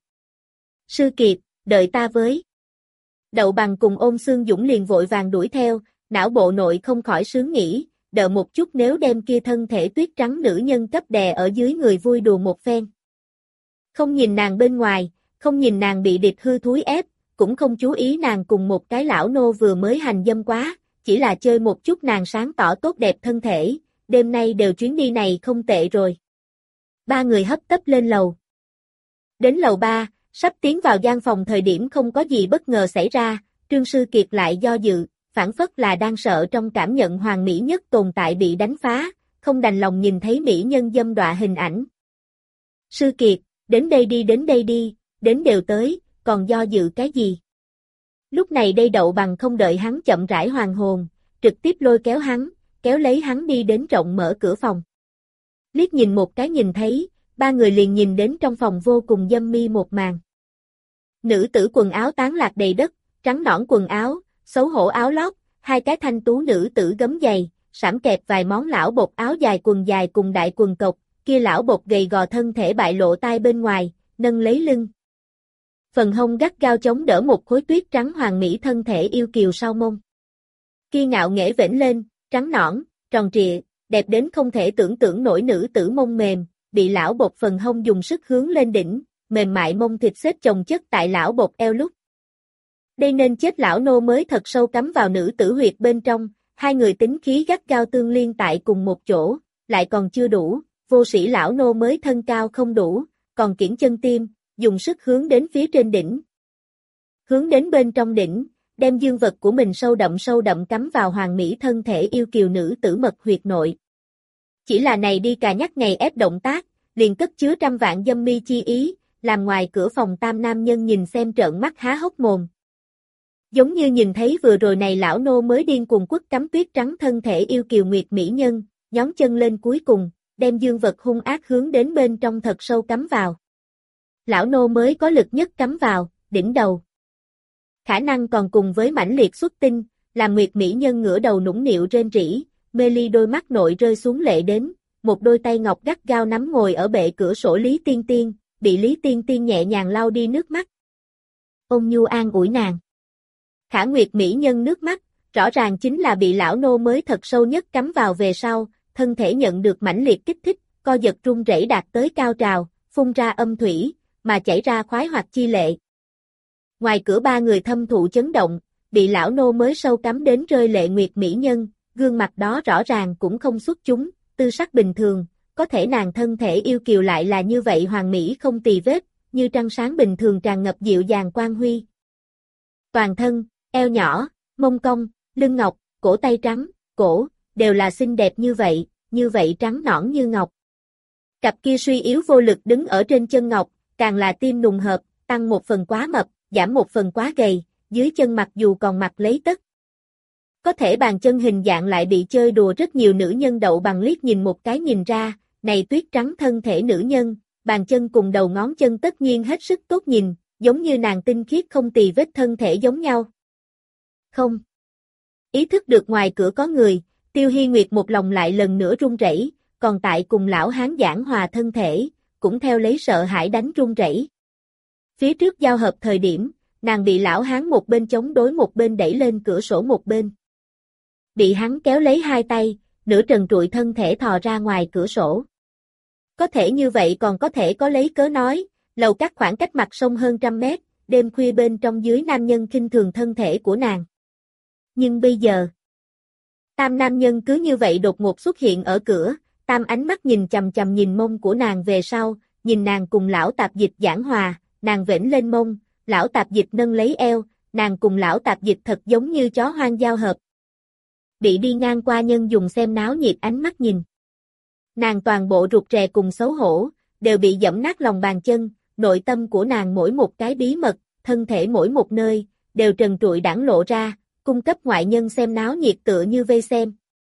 Sư Kiệt, đợi ta với. Đậu Bằng cùng Ôn Xương Dũng liền vội vàng đuổi theo, não bộ nội không khỏi sướng nghĩ, đợi một chút nếu đem kia thân thể tuyết trắng nữ nhân cấp đè ở dưới người vui đùa một phen. Không nhìn nàng bên ngoài, không nhìn nàng bị địch hư thúi ép, cũng không chú ý nàng cùng một cái lão nô vừa mới hành dâm quá, chỉ là chơi một chút nàng sáng tỏ tốt đẹp thân thể, đêm nay đều chuyến đi này không tệ rồi. Ba người hấp tấp lên lầu. Đến lầu 3, sắp tiến vào gian phòng thời điểm không có gì bất ngờ xảy ra, Trương Sư Kiệt lại do dự, phản phất là đang sợ trong cảm nhận hoàn mỹ nhất tồn tại bị đánh phá, không đành lòng nhìn thấy mỹ nhân dâm đọa hình ảnh. Sư Kiệt, đến đây đi, đến đều tới, còn do dự cái gì? Lúc này đây Đậu Bằng không đợi hắn chậm rãi hoàn hồn, trực tiếp lôi kéo lấy hắn đi đến rộng mở cửa phòng. Liếc nhìn một cái nhìn thấy, ba người liền nhìn đến trong phòng vô cùng dâm mi một màn. Nữ tử quần áo tán lạc đầy đất, trắng nõn quần áo, xấu hổ áo lót, hai cái thanh tú nữ tử gấm giày, sảm kẹp vài món lão bột áo dài quần dài cùng đại quần cộc, kia lão bột gầy gò thân thể bại lộ tai bên ngoài, nâng lấy lưng. Phần hông gắt gao chống đỡ một khối tuyết trắng hoàn mỹ thân thể yêu kiều sau mông. Kia ngạo nghễ vểnh lên, trắng nõn, tròn trịa, đẹp đến không thể tưởng tượng nổi nữ tử mông mềm, bị lão bột phần hông dùng sức hướng lên đỉnh, mềm mại mông thịt xếp chồng chất tại lão bột eo lúc. Đây nên chết lão nô mới thật sâu cắm vào nữ tử huyệt bên trong, hai người tính khí gắt gao tương liên tại cùng một chỗ, lại còn chưa đủ, vô sĩ lão nô mới thân cao không đủ, còn kiễng chân tim, dùng sức hướng đến phía trên đỉnh. Hướng đến bên trong đỉnh, đem dương vật của mình sâu đậm cắm vào hoàng mỹ thân thể yêu kiều nữ tử mật huyệt nội. Chỉ là này đi cà nhắc ngày ép động tác, liền cất chứa trăm vạn dâm mi chi ý, làm ngoài cửa phòng tam nam nhân nhìn xem trợn mắt há hốc mồm. Giống như nhìn thấy vừa rồi này lão nô mới điên cuồng quất cắm tuyết trắng thân thể yêu kiều nguyệt mỹ nhân, nhón chân lên cuối cùng, đem dương vật hung ác hướng đến bên trong thật sâu cắm vào. Lão nô mới có lực nhất cắm vào, đỉnh đầu. Khả năng còn cùng với mãnh liệt xuất tinh, làm nguyệt mỹ nhân ngửa đầu nũng nịu rên rỉ, mê ly đôi mắt nội rơi xuống lệ đến, một đôi tay ngọc gắt gao nắm ngồi ở bệ cửa sổ Lý Tiên Tiên, bị Lý Tiên Tiên nhẹ nhàng lau đi nước mắt. Ôn nhu an ủi nàng. Khả nguyệt mỹ nhân nước mắt, rõ ràng chính là bị lão nô mới thật sâu nhất cắm vào về sau, thân thể nhận được mãnh liệt kích thích, co giật run rẩy đạt tới cao trào, phun ra âm thủy, mà chảy ra khoái hoạt chi lệ. Ngoài cửa ba người thâm thụ chấn động, bị lão nô mới sâu cắm đến rơi lệ nguyệt mỹ nhân, gương mặt đó rõ ràng cũng không xuất chúng, tư sắc bình thường, có thể nàng thân thể yêu kiều lại là như vậy hoàn mỹ không tì vết, như trăng sáng bình thường tràn ngập dịu dàng quang huy. Toàn thân, eo nhỏ, mông cong, lưng ngọc, cổ tay trắng, cổ, đều là xinh đẹp như vậy trắng nõn như ngọc. Cặp kia suy yếu vô lực đứng ở trên chân ngọc, càng là tim nùng hợp, tăng một phần quá mập, giảm một phần quá gầy, dưới chân mặc dù còn mặc lấy tất. Có thể bàn chân hình dạng lại bị chơi đùa rất nhiều nữ nhân đậu bằng liếc nhìn một cái nhìn ra, này tuyết trắng thân thể nữ nhân, bàn chân cùng đầu ngón chân tất nhiên hết sức tốt nhìn, giống như nàng tinh khiết không tì vết thân thể giống nhau. Không. Ý thức được ngoài cửa có người, Tiêu Hi Nguyệt một lòng lại lần nữa run rẩy, còn tại cùng lão hán giảng hòa thân thể, cũng theo lấy sợ hãi đánh run rẩy. Phía trước giao hợp thời điểm, nàng bị lão hán một bên chống đối một bên đẩy lên cửa sổ một bên. Bị hắn kéo lấy hai tay, nửa trần trụi thân thể thò ra ngoài cửa sổ. Có thể như vậy còn có thể có lấy cớ nói, lầu các khoảng cách mặt sông hơn 100 mét, đêm khuya bên trong dưới nam nhân khinh thường thân thể của nàng. Nhưng bây giờ, tam nam nhân cứ như vậy đột ngột xuất hiện ở cửa, tam ánh mắt nhìn chằm chằm nhìn mông của nàng về sau, nhìn nàng cùng lão tạp dịch giảng hòa, nàng vểnh lên mông, lão tạp dịch nâng lấy eo, nàng cùng lão tạp dịch thật giống như chó hoang giao hợp. Bị đi ngang qua nhân dùng xem náo nhiệt ánh mắt nhìn. Nàng toàn bộ rụt rè cùng xấu hổ, đều bị dẫm nát lòng bàn chân, nội tâm của nàng mỗi một cái bí mật, thân thể mỗi một nơi, đều trần trụi đãng lộ ra, cung cấp ngoại nhân xem náo nhiệt tựa như vây xem.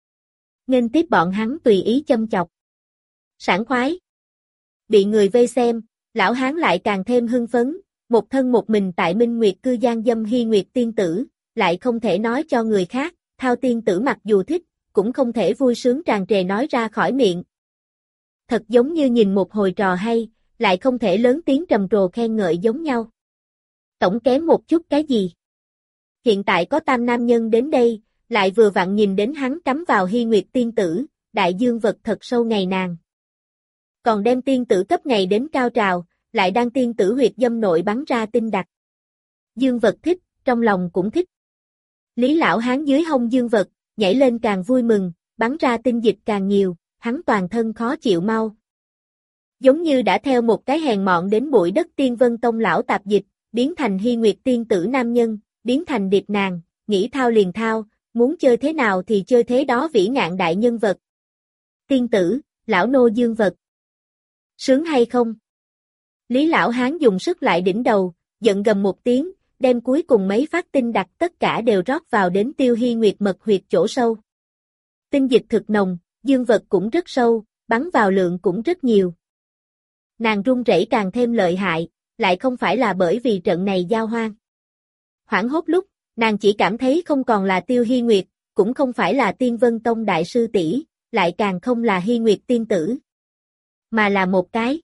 Nên tiếp bọn hắn tùy ý châm chọc. Sảng khoái. Bị người vây xem, lão hán lại càng thêm hưng phấn, một thân một mình tại Minh Nguyệt cư gian dâm Hi Nguyệt tiên tử, lại không thể nói cho người khác, Thao tiên tử mặc dù thích, cũng không thể vui sướng tràn trề nói ra khỏi miệng. Thật giống như nhìn một hồi trò hay, lại không thể lớn tiếng trầm trồ khen ngợi giống nhau. Tổng kém một chút cái gì? Hiện tại có tam nam nhân đến đây, lại vừa vặn nhìn đến hắn cắm vào Hi Nguyệt tiên tử, đại dương vật thật sâu ngày nàng. Còn đem tiên tử cấp ngày đến cao trào, lại đang tiên tử huyệt dâm nội bắn ra tinh đặc. Dương vật thích, trong lòng cũng thích. Lý lão hán dưới hông dương vật, nhảy lên càng vui mừng, bắn ra tinh dịch càng nhiều, hắn toàn thân khó chịu mau. Giống như đã theo một cái hèn mọn đến bụi đất Tiên Vân Tông lão tạp dịch, biến thành Hi Nguyệt tiên tử nam nhân, biến thành điệp nàng, nghĩ thao liền thao, muốn chơi thế nào thì chơi thế đó vĩ ngạn đại nhân vật. Tiên tử, lão nô dương vật. Sướng hay không? Lý lão hán dùng sức lại đỉnh đầu, giận gầm một tiếng, đem cuối cùng mấy phát tinh đặc tất cả đều rót vào đến Tiêu Hi Nguyệt mật huyệt chỗ sâu. Tinh dịch thực nồng, dương vật cũng rất sâu, bắn vào lượng cũng rất nhiều. Nàng run rẩy càng thêm lợi hại, lại không phải là bởi vì trận này giao hoan. Hoảng hốt lúc, nàng chỉ cảm thấy không còn là Tiêu Hy Nguyệt, cũng không phải là Tiên Vân Tông đại sư tỷ, lại càng không là Hy Nguyệt tiên tử, mà là một cái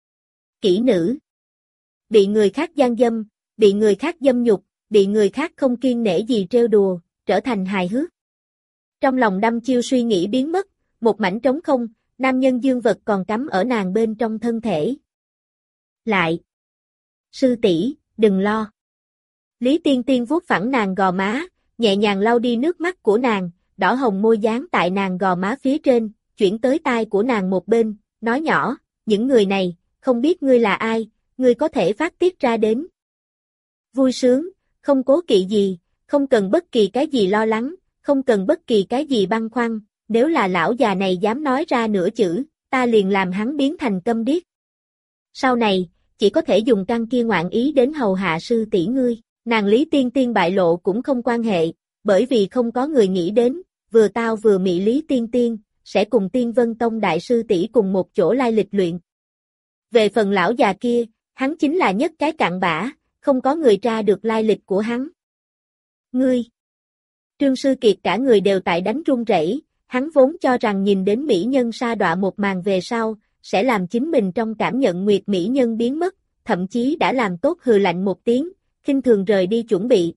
kỹ nữ. Bị người khác gian dâm, bị người khác dâm nhục, bị người khác không kiêng nể gì trêu đùa, trở thành hài hước. Trong lòng đăm chiêu suy nghĩ biến mất, một mảnh trống không, nam nhân dương vật còn cắm ở nàng bên trong thân thể. Lại. Sư tỷ, đừng lo. Lý Tiên Tiên vuốt phẳng nàng gò má, nhẹ nhàng lau đi nước mắt của nàng, đỏ hồng môi dán tại nàng gò má phía trên, chuyển tới tai của nàng một bên, nói nhỏ, những người này, không biết ngươi là ai, ngươi có thể phát tiết ra đến. Vui sướng, không cố kỵ gì, không cần bất kỳ cái gì lo lắng, không cần bất kỳ cái gì băn khoăn, nếu là lão già này dám nói ra nửa chữ, ta liền làm hắn biến thành câm điếc. Sau này, chỉ có thể dùng căn kia ngoạn ý đến hầu hạ sư tỷ ngươi, nàng Lý Tiên Tiên bại lộ cũng không quan hệ, bởi vì không có người nghĩ đến, vừa tao vừa mị Lý Tiên Tiên, sẽ cùng Tiên Vân Tông đại sư tỷ cùng một chỗ lai lịch luyện. Về phần lão già kia, hắn chính là nhất cái cặn bã, không có người tra được lai lịch của hắn. Ngươi! Trương Sư Kiệt cả người đều tại đánh run rẩy, hắn vốn cho rằng nhìn đến mỹ nhân sa đọa một màn về sau, sẽ làm chính mình trong cảm nhận nguyệt mỹ nhân biến mất, thậm chí đã làm tốt hừ lạnh một tiếng, khinh thường rời đi chuẩn bị.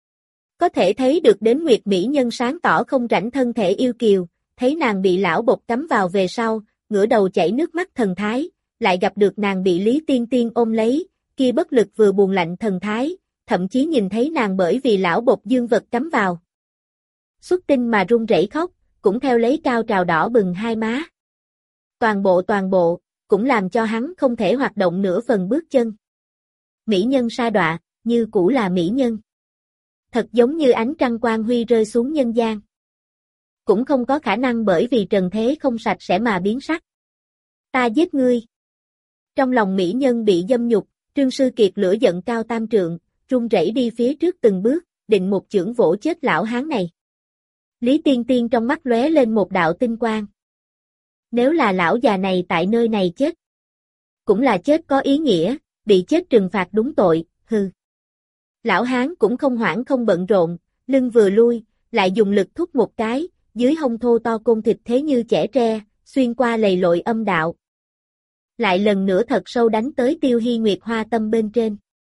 Có thể thấy được đến nguyệt mỹ nhân sáng tỏ không rảnh thân thể yêu kiều, thấy nàng bị lão bột cắm vào về sau, ngửa đầu chảy nước mắt thần thái, lại gặp được nàng bị Lý Tiên Tiên ôm lấy, kia bất lực vừa buồn lạnh thần thái, thậm chí nhìn thấy nàng bởi vì lão bột dương vật cắm vào. Xuất tinh mà run rẩy khóc, cũng theo lấy cao trào đỏ bừng hai má. Toàn bộ, cũng làm cho hắn không thể hoạt động nửa phần bước chân. Mỹ nhân sa đọa, như cũ là mỹ nhân. Thật giống như ánh trăng quang huy rơi xuống nhân gian. Cũng không có khả năng bởi vì trần thế không sạch sẽ mà biến sắc. Ta giết ngươi. Trong lòng mỹ nhân bị dâm nhục, Trương Sư Kiệt lửa giận cao tam trượng, run rẩy đi phía trước từng bước, định một chưởng vỗ chết lão hán này. Lý Tiên Tiên trong mắt lóe lên một đạo tinh quang. Nếu là lão già này tại nơi này chết, cũng là chết có ý nghĩa, bị chết trừng phạt đúng tội, hừ. Lão hán cũng không hoảng không bận rộn, lưng vừa lui, lại dùng lực thúc một cái, dưới hông thô to côn thịt thế như chẻ tre, xuyên qua lầy lội âm đạo. Lại lần nữa thật sâu đánh tới Tiêu Hy Nguyệt hoa tâm bên trên.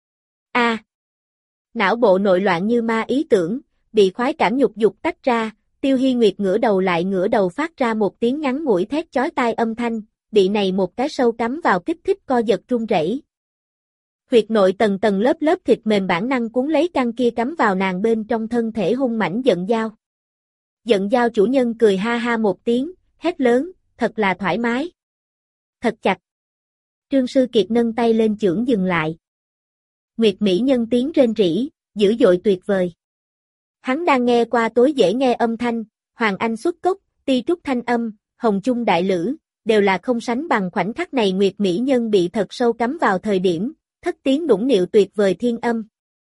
Não bộ nội loạn như ma ý tưởng, bị khoái cảm nhục dục tách ra, Tiêu Hy Nguyệt ngửa đầu lại ngửa đầu phát ra một tiếng ngắn ngủi thét chói tai âm thanh, bị này một cái sâu cắm vào kích thích co giật run rẩy. Huyệt nội tầng tầng lớp lớp thịt mềm bản năng cuốn lấy căn kia cắm vào nàng bên trong thân thể hung mãnh giận dao. Giận dao chủ nhân cười ha ha một tiếng, hét lớn, thật là thoải mái. Thật chặt. Trương Sư Kiệt nâng tay lên chưởng dừng lại. Nguyệt mỹ nhân tiếng rên rỉ, dữ dội tuyệt vời. Hắn đang nghe qua tối dễ nghe âm thanh, Hoàng Anh xuất cốc, Ti Trúc thanh âm, Hồng Chung đại lữ, đều là không sánh bằng khoảnh khắc này Nguyệt mỹ nhân bị thật sâu cắm vào thời điểm, thất tiếng đũng điệu tuyệt vời thiên âm.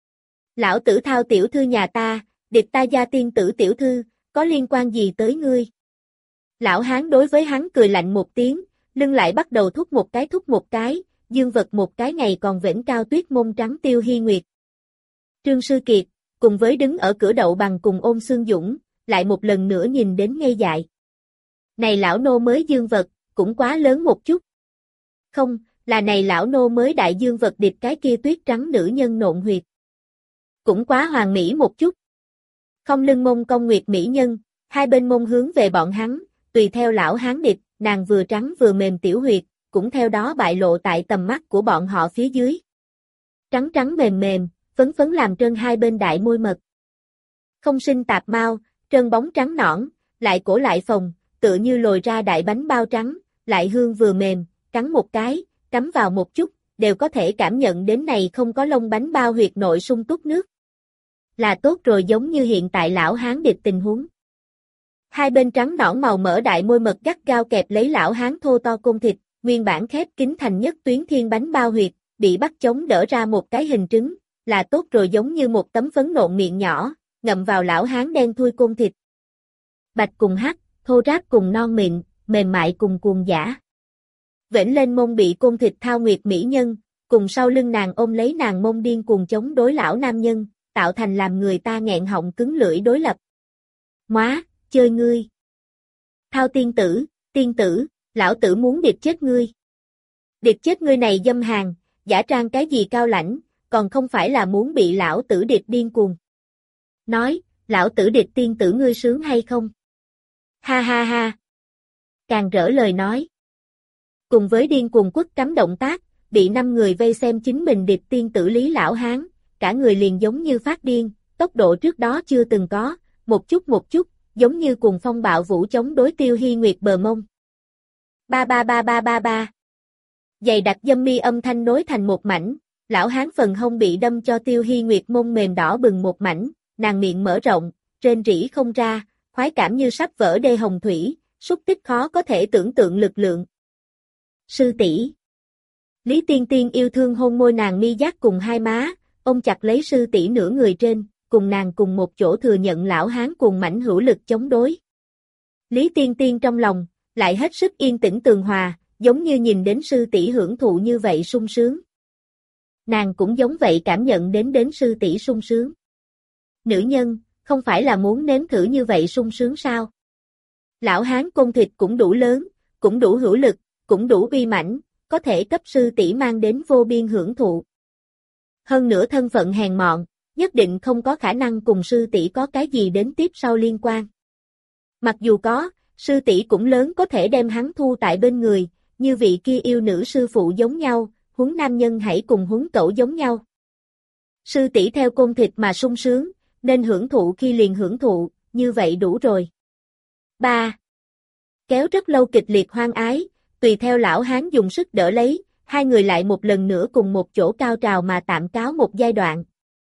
Lão tử Thao tiểu thư nhà ta, địch ta gia tiên tử tiểu thư, có liên quan gì tới ngươi? Lão hán đối với hắn cười lạnh một tiếng, lưng lại bắt đầu thúc một cái, dương vật một cái ngày còn vểnh cao tuyết mông trắng Tiêu Hy Nguyệt. Trương Sư Kiệt, cùng với đứng ở cửa đậu bằng cùng Ôn Xương Dũng, lại một lần nữa nhìn đến ngây dại. Này lão nô mới dương vật, cũng quá lớn một chút. Không, là này lão nô mới đại dương vật điệp cái kia tuyết trắng nữ nhân nộn huyệt. Cũng quá hoàn mỹ một chút. Không lưng mông cong nguyệt mỹ nhân, hai bên mông hướng về bọn hắn, tùy theo lão hán điệp, nàng vừa trắng vừa mềm tiểu huyệt, cũng theo đó bại lộ tại tầm mắt của bọn họ phía dưới. Trắng trắng mềm mềm, phấn phấn làm trơn hai bên đại môi mật. Không sinh tạp mau, trơn bóng trắng nõn, lại cổ lại phồng, tựa như lồi ra đại bánh bao trắng, lại hương vừa mềm, cắn một cái, cắm vào một chút, đều có thể cảm nhận đến này không có lông bánh bao huyệt nội sung túc nước. Là tốt rồi, giống như hiện tại lão hán địch tình huống. Hai bên trắng nõn màu mỡ đại môi mật gắt gao kẹp lấy lão hán thô to côn thịt, nguyên bản khép kín thành nhất tuyến thiên bánh bao huyệt, bị bắt chống đỡ ra một cái hình trứng, là tốt rồi, giống như một tấm phấn nộn miệng nhỏ, ngậm vào lão hán đen thui côn thịt. Bạch cùng hắc, thô ráp cùng non mịn, mềm mại cùng cuồng dã. vểnh lên mông bị côn thịt thao nguyệt mỹ nhân, cùng sau lưng nàng ôm lấy nàng mông điên cuồng chống đối lão nam nhân, tạo thành làm người ta nghẹn họng cứng lưỡi đối lập. Móa, chơi ngươi. Thao tiên tử, lão tử muốn địch chết ngươi. Địch chết ngươi này dâm hàng, giả trang cái gì cao lãnh, còn không phải là muốn bị lão tử địch điên cuồng. Nói, lão tử địch tiên tử ngươi sướng hay không? Ha ha ha. Càng rỡ lời nói. Cùng với điên cuồng quất cắm động tác, bị 5 người vây xem chính mình địch tiên tử Lý lão hán, cả người liền giống như phát điên, tốc độ trước đó chưa từng có, một chút, giống như cùng phong bạo vũ chống đối Tiêu Hi Nguyệt bờ mông. Ba ba ba ba ba ba. Dày đặc dâm mi âm thanh nối thành một mảnh, lão hán phần hông bị đâm cho Tiêu Hi Nguyệt mông mềm đỏ bừng một mảnh, nàng miệng mở rộng, rên rỉ không ra, khoái cảm như sắp vỡ đê hồng thủy, xúc tích khó có thể tưởng tượng lực lượng. Sư tỷ. Lý Tiên Tiên yêu thương hôn môi nàng mi giác cùng hai má, ôm chặt lấy sư tỷ nửa người trên, cùng nàng cùng một chỗ thừa nhận lão hán cùng mảnh hữu lực chống đối. Lý Tiên Tiên trong lòng, lại hết sức yên tĩnh tường hòa, giống như nhìn đến sư tỷ hưởng thụ như vậy sung sướng. Nàng cũng giống vậy cảm nhận đến sư tỷ sung sướng. Nữ nhân, không phải là muốn nếm thử như vậy sung sướng sao? Lão hán côn thịt cũng đủ lớn, cũng đủ hữu lực, cũng đủ uy mãnh, có thể cấp sư tỷ mang đến vô biên hưởng thụ. Hơn nữa thân phận hèn mọn, nhất định không có khả năng cùng sư tỷ có cái gì đến tiếp sau liên quan. Mặc dù có, sư tỷ cũng lớn có thể đem hắn thu tại bên người, như vị kia yêu nữ sư phụ giống nhau, huống nam nhân hãy cùng huống cẩu giống nhau. Sư tỷ theo côn thịt mà sung sướng, nên hưởng thụ khi liền hưởng thụ, như vậy đủ rồi. 3. Kéo rất lâu kịch liệt hoang ái, tùy theo lão hán dùng sức đỡ lấy, hai người lại một lần nữa cùng một chỗ cao trào mà tạm cáo một giai đoạn.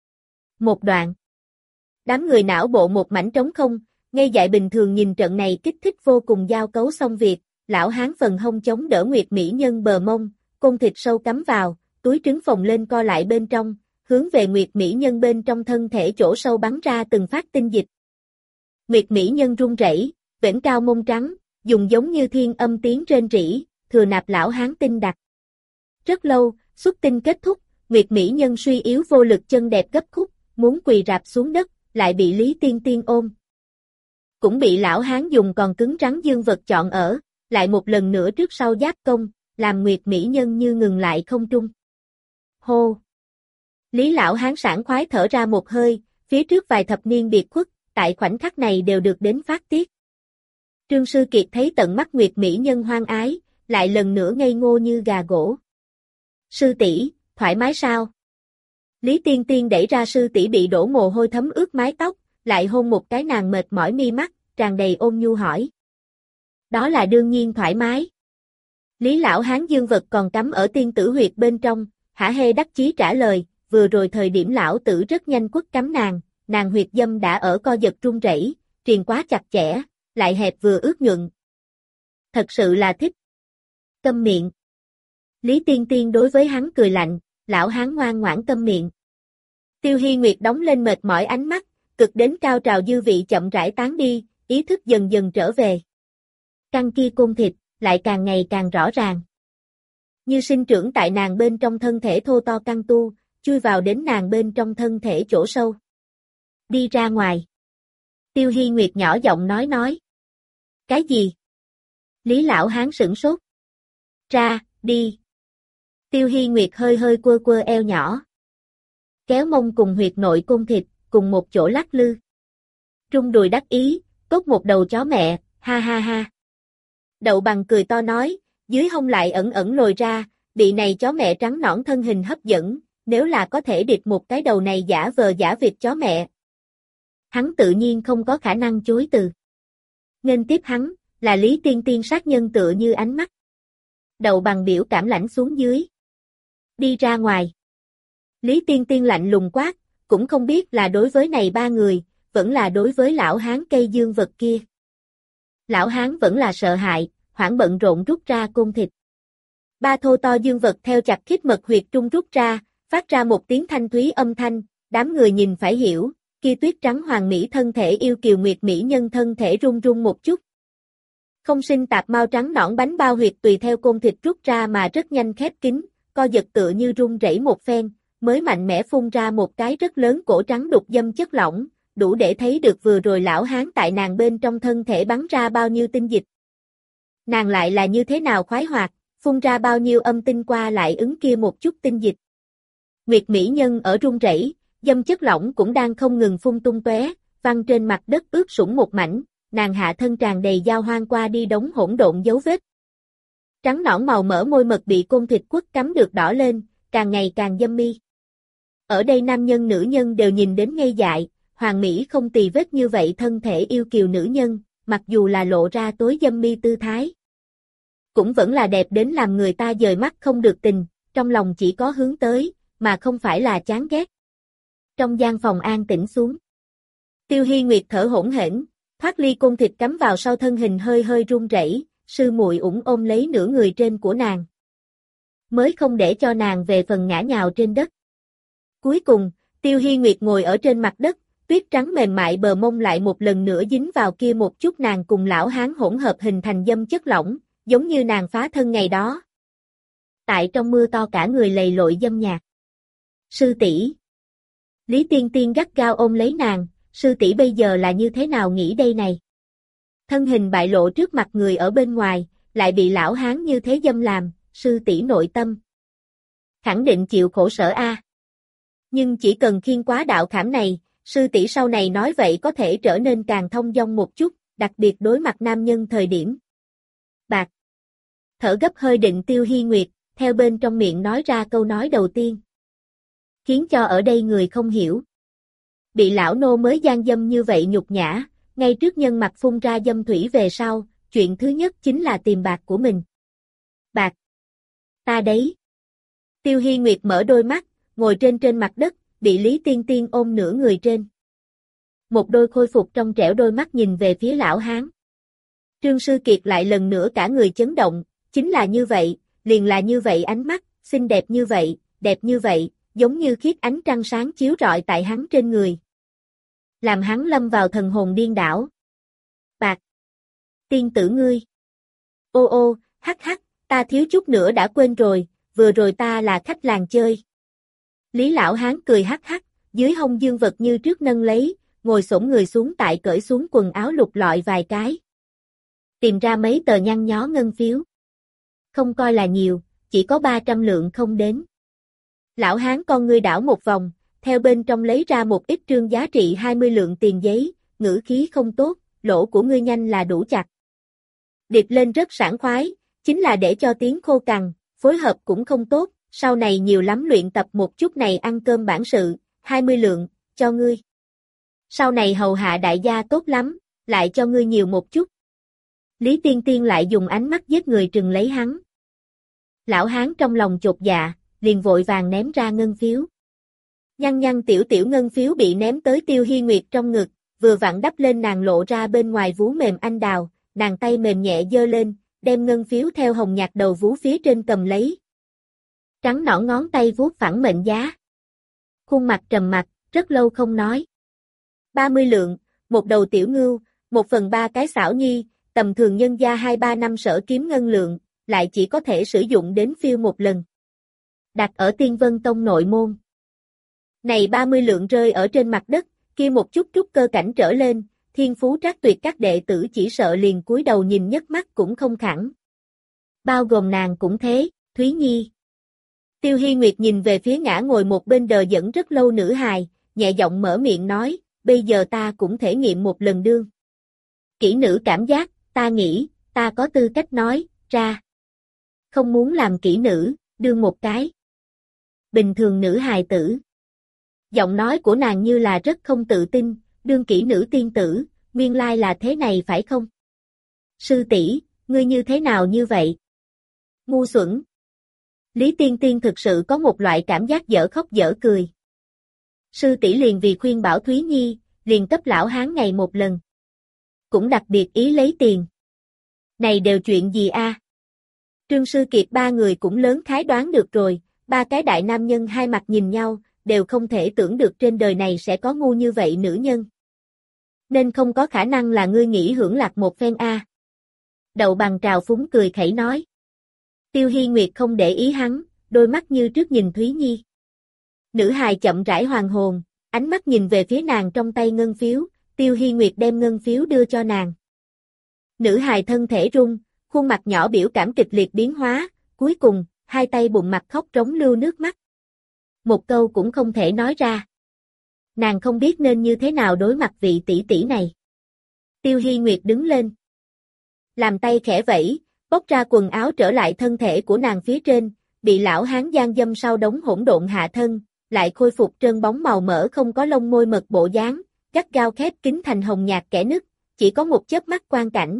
Một đoạn. Đám người não bộ một mảnh trống không, ngây dại bình thường nhìn trận này kích thích vô cùng giao cấu xong việc, lão hán phần hông chống đỡ nguyệt mỹ nhân bờ mông, côn thịt sâu cắm vào, túi trứng phồng lên co lại bên trong, hướng về nguyệt mỹ nhân bên trong thân thể chỗ sâu bắn ra từng phát tinh dịch. Nguyệt mỹ nhân run rẩy, vểnh cao mông trắng, dùng giống như thiên âm tiếng rên rỉ, thừa nạp lão hán tinh đặc. Rất lâu, xuất tinh kết thúc, nguyệt mỹ nhân suy yếu vô lực chân đẹp gấp khúc, muốn quỳ rạp xuống đất, lại bị Lý Tiên Tiên ôm. Cũng bị lão hán dùng còn cứng rắn dương vật chọn ở, lại một lần nữa trước sau giáp công, làm nguyệt mỹ nhân như ngừng lại không trung. Hô! Lý lão hán sảng khoái thở ra một hơi, phía trước vài thập niên biệt khuất, tại khoảnh khắc này đều được đến phát tiết. Trương Sư Kiệt thấy tận mắt nguyệt mỹ nhân hoang ái, lại lần nữa ngây ngô như gà gỗ. Sư tỷ, thoải mái sao? Lý Tiên Tiên đẩy ra sư tỷ bị đổ mồ hôi thấm ướt mái tóc, lại hôn một cái nàng mệt mỏi mi mắt, tràn đầy ôn nhu hỏi. Đó là đương nhiên thoải mái. Lý lão hán dương vật còn cắm ở tiên tử huyệt bên trong, hả hê đắc chí trả lời, vừa rồi thời điểm lão tử rất nhanh quất cắm nàng huyệt dâm đã ở co giật run rẩy, triền quá chặt chẽ, lại hẹp vừa ướt nhuận. Thật sự là thích. Câm miệng. Lý Tiên Tiên đối với hắn cười lạnh, lão hán ngoan ngoãn câm miệng. Tiêu Hi Nguyệt đóng lên mệt mỏi ánh mắt, cực đến cao trào dư vị chậm rãi tán đi, ý thức dần dần trở về. Căn kia côn thịt, lại càng ngày càng rõ ràng. Như sinh trưởng tại nàng bên trong thân thể thô to căng tu, chui vào đến nàng bên trong thân thể chỗ sâu. Đi ra ngoài. Tiêu Hi Nguyệt nhỏ giọng nói. Cái gì? Lý lão hán sửng sốt. Ra, đi. Tiêu Hi Nguyệt hơi hơi quơ eo nhỏ. Kéo mông cùng huyệt nội côn thịt, cùng một chỗ lắc lư. Trung đùi đắc ý, tốt một đầu chó mẹ, ha ha ha. Đậu Bằng cười to nói, dưới hông lại ẩn ẩn lồi ra, bị này chó mẹ trắng nõn thân hình hấp dẫn, nếu là có thể địch một cái đầu này giả vờ giả vịt chó mẹ. Hắn tự nhiên không có khả năng chối từ. Nghênh tiếp hắn, là Lý Tiên Tiên sát nhân tựa như ánh mắt. Đậu Bằng biểu cảm lãnh xuống dưới. Đi ra ngoài. Lý Tiên Tiên lạnh lùng quát, cũng không biết là đối với này ba người, vẫn là đối với lão hán cây dương vật kia. Lão hán vẫn là sợ hãi, hoảng bận rộn rút ra côn thịt. Ba thô to dương vật theo chặt khít mật huyệt trung rút ra, phát ra một tiếng thanh thúy âm thanh, đám người nhìn phải hiểu, kia tuyết trắng hoàng mỹ thân thể yêu kiều nguyệt mỹ nhân thân thể run run một chút. Không sinh tạp mao trắng nõn bánh bao huyệt tùy theo côn thịt rút ra mà rất nhanh khép kín, co giật tựa như rung rẩy một phen, mới mạnh mẽ phun ra một cái rất lớn cổ trắng đục dâm chất lỏng, đủ để thấy được vừa rồi lão hán tại nàng bên trong thân thể bắn ra bao nhiêu tinh dịch. Nàng lại là như thế nào khoái hoạt, phun ra bao nhiêu âm tinh qua lại ứng kia một chút tinh dịch. Nguyệt mỹ nhân ở run rẩy, dâm chất lỏng cũng đang không ngừng phun tung tóe, văng trên mặt đất ướt sũng một mảnh, nàng hạ thân tràn đầy dao hoang qua đi đống hỗn độn dấu vết. Trắng nõn màu mỡ môi mật bị côn thịt quất cắm được đỏ lên, càng ngày càng dâm mi. Ở đây nam nhân nữ nhân đều nhìn đến ngây dại, hoàn mỹ không tì vết như vậy thân thể yêu kiều nữ nhân, mặc dù là lộ ra tối dâm mi tư thái. Cũng vẫn là đẹp đến làm người ta dời mắt không được tình, trong lòng chỉ có hướng tới, mà không phải là chán ghét. Trong gian phòng an tĩnh xuống. Tiêu Hi Nguyệt thở hổn hển, thoát ly côn thịt cắm vào sau thân hình hơi hơi run rẩy, sư muội ôm lấy nửa người trên của nàng. Mới không để cho nàng về phần ngã nhào trên đất. Cuối cùng, Tiêu Hi Nguyệt ngồi ở trên mặt đất, tuyết trắng mềm mại bờ mông lại một lần nữa dính vào kia một chút nàng cùng lão hán hỗn hợp hình thành dâm chất lỏng, giống như nàng phá thân ngày đó. Tại trong mưa to cả người lầy lội dâm nhạt. Sư tỷ. Lý Tiên Tiên gắt gao ôm lấy nàng, sư tỷ bây giờ là như thế nào nghĩ đây này? Thân hình bại lộ trước mặt người ở bên ngoài, lại bị lão hán như thế dâm làm, sư tỷ nội tâm. Khẳng định chịu khổ sở a. Nhưng chỉ cần khiêng quá đạo khảm này, sư tỷ sau này nói vậy có thể trở nên càng thông dong một chút, đặc biệt đối mặt nam nhân thời điểm. Bạc. Thở gấp hơi định Tiêu Hi Nguyệt, theo bên trong miệng nói ra câu nói đầu tiên. Khiến cho ở đây người không hiểu. Bị lão nô mới gian dâm như vậy nhục nhã, ngay trước nhân mặt phun ra dâm thủy về sau, chuyện thứ nhất chính là tìm bạc của mình. Bạc. Ta đấy. Tiêu Hi Nguyệt mở đôi mắt, ngồi trên mặt đất, bị Lý Tiên Tiên ôm nửa người trên. Một đôi khôi phục trong trẻo đôi mắt nhìn về phía lão hán. Trương Sư Kiệt lại lần nữa cả người chấn động, chính là như vậy, liền là như vậy ánh mắt, xinh đẹp như vậy, giống như khiết ánh trăng sáng chiếu rọi tại hắn trên người. Làm hắn lâm vào thần hồn điên đảo. Bạc. Tiên tử ngươi. Ô, hắc, ta thiếu chút nữa đã quên rồi, vừa rồi ta là khách làng chơi. Lý lão hán cười hắc, dưới hông dương vật như trước nâng lấy, ngồi xổm người xuống tại cởi xuống quần áo lục lọi vài cái. Tìm ra mấy tờ nhăn nhó ngân phiếu. Không coi là nhiều, chỉ có 300 lượng không đến. Lão hán con ngươi đảo một vòng, theo bên trong lấy ra một ít trương giá trị 20 lượng tiền giấy, ngữ khí không tốt, lỗ của ngươi nhanh là đủ chặt. Điệp lên rất sảng khoái, chính là để cho tiếng khô cằn, phối hợp cũng không tốt, sau này nhiều lắm luyện tập một chút này ăn cơm bản sự, 20 lượng, cho ngươi. Sau này hầu hạ đại gia tốt lắm, lại cho ngươi nhiều một chút. Lý Tiên Tiên lại dùng ánh mắt giết người trừng lấy hắn. Lão hán trong lòng chột dạ, liền vội vàng ném ra ngân phiếu. Nhăn tiểu ngân phiếu bị ném tới Tiêu Hi Nguyệt trong ngực, vừa vặn đắp lên nàng lộ ra bên ngoài vú mềm anh đào, nàng tay mềm nhẹ giơ lên, đem ngân phiếu theo hồng nhạt đầu vú phía trên cầm lấy. Trắng nõn ngón tay vuốt phẳng mệnh giá. Khuôn mặt trầm mặc, rất lâu không nói. 30 lượng, một đầu tiểu ngưu, 1/3 cái xảo nhi, tầm thường nhân gia 2-3 năm sở kiếm ngân lượng, lại chỉ có thể sử dụng đến phiêu một lần. Đặt ở Tiên Vân Tông nội môn. Này 30 lượng rơi ở trên mặt đất, kia một chút trúc cơ cảnh trở lên, thiên phú trác tuyệt các đệ tử chỉ sợ liền cúi đầu nhìn nhất mắt cũng không khẳng. Bao gồm nàng cũng thế, Thúy Nhi. Tiêu Hi Nguyệt nhìn về phía ngã ngồi một bên đờ dẫn rất lâu nữ hài, nhẹ giọng mở miệng nói, bây giờ ta cũng thể nghiệm một lần đương. Kỹ nữ cảm giác, ta nghĩ, ta có tư cách nói, ra. Không muốn làm kỹ nữ, đương một cái. Bình thường nữ hài tử. Giọng nói của nàng như là rất không tự tin, đương kỹ nữ tiên tử, nguyên lai là thế này phải không? Sư tỷ, ngươi như thế nào như vậy? Ngu xuẩn. Lý Tiên Tiên thực sự có một loại cảm giác dở khóc dở cười. Sư tỷ liền vì khuyên bảo Thúy Nhi, liền cấp lão hán ngày một lần. Cũng đặc biệt ý lấy tiền. Này đều chuyện gì a? Trương Sư Kiệt ba người cũng lớn khái đoán được rồi, ba cái đại nam nhân hai mặt nhìn nhau, đều không thể tưởng được trên đời này sẽ có ngu như vậy nữ nhân. Nên không có khả năng là ngươi nghĩ hưởng lạc một phen a. Đậu Bằng trào phúng cười khẩy nói. Tiêu Hi Nguyệt không để ý hắn, đôi mắt như trước nhìn Thúy Nhi. Nữ hài chậm rãi hoàn hồn, ánh mắt nhìn về phía nàng trong tay ngân phiếu, Tiêu Hi Nguyệt đem ngân phiếu đưa cho nàng. Nữ hài thân thể run, khuôn mặt nhỏ biểu cảm kịch liệt biến hóa, cuối cùng, hai tay bụng mặt khóc rống lưu nước mắt. Một câu cũng không thể nói ra. Nàng không biết nên như thế nào đối mặt vị tỷ tỷ này. Tiêu Hi Nguyệt đứng lên. Làm tay khẽ vẫy, bóc ra quần áo trở lại thân thể của nàng phía trên, bị lão hán gian dâm sau đống hỗn độn hạ thân, lại khôi phục trơn bóng màu mỡ không có lông môi mật bộ dáng, gắt gao khép kín thành hồng nhạt kẽ nứt, chỉ có một chớp mắt quan cảnh.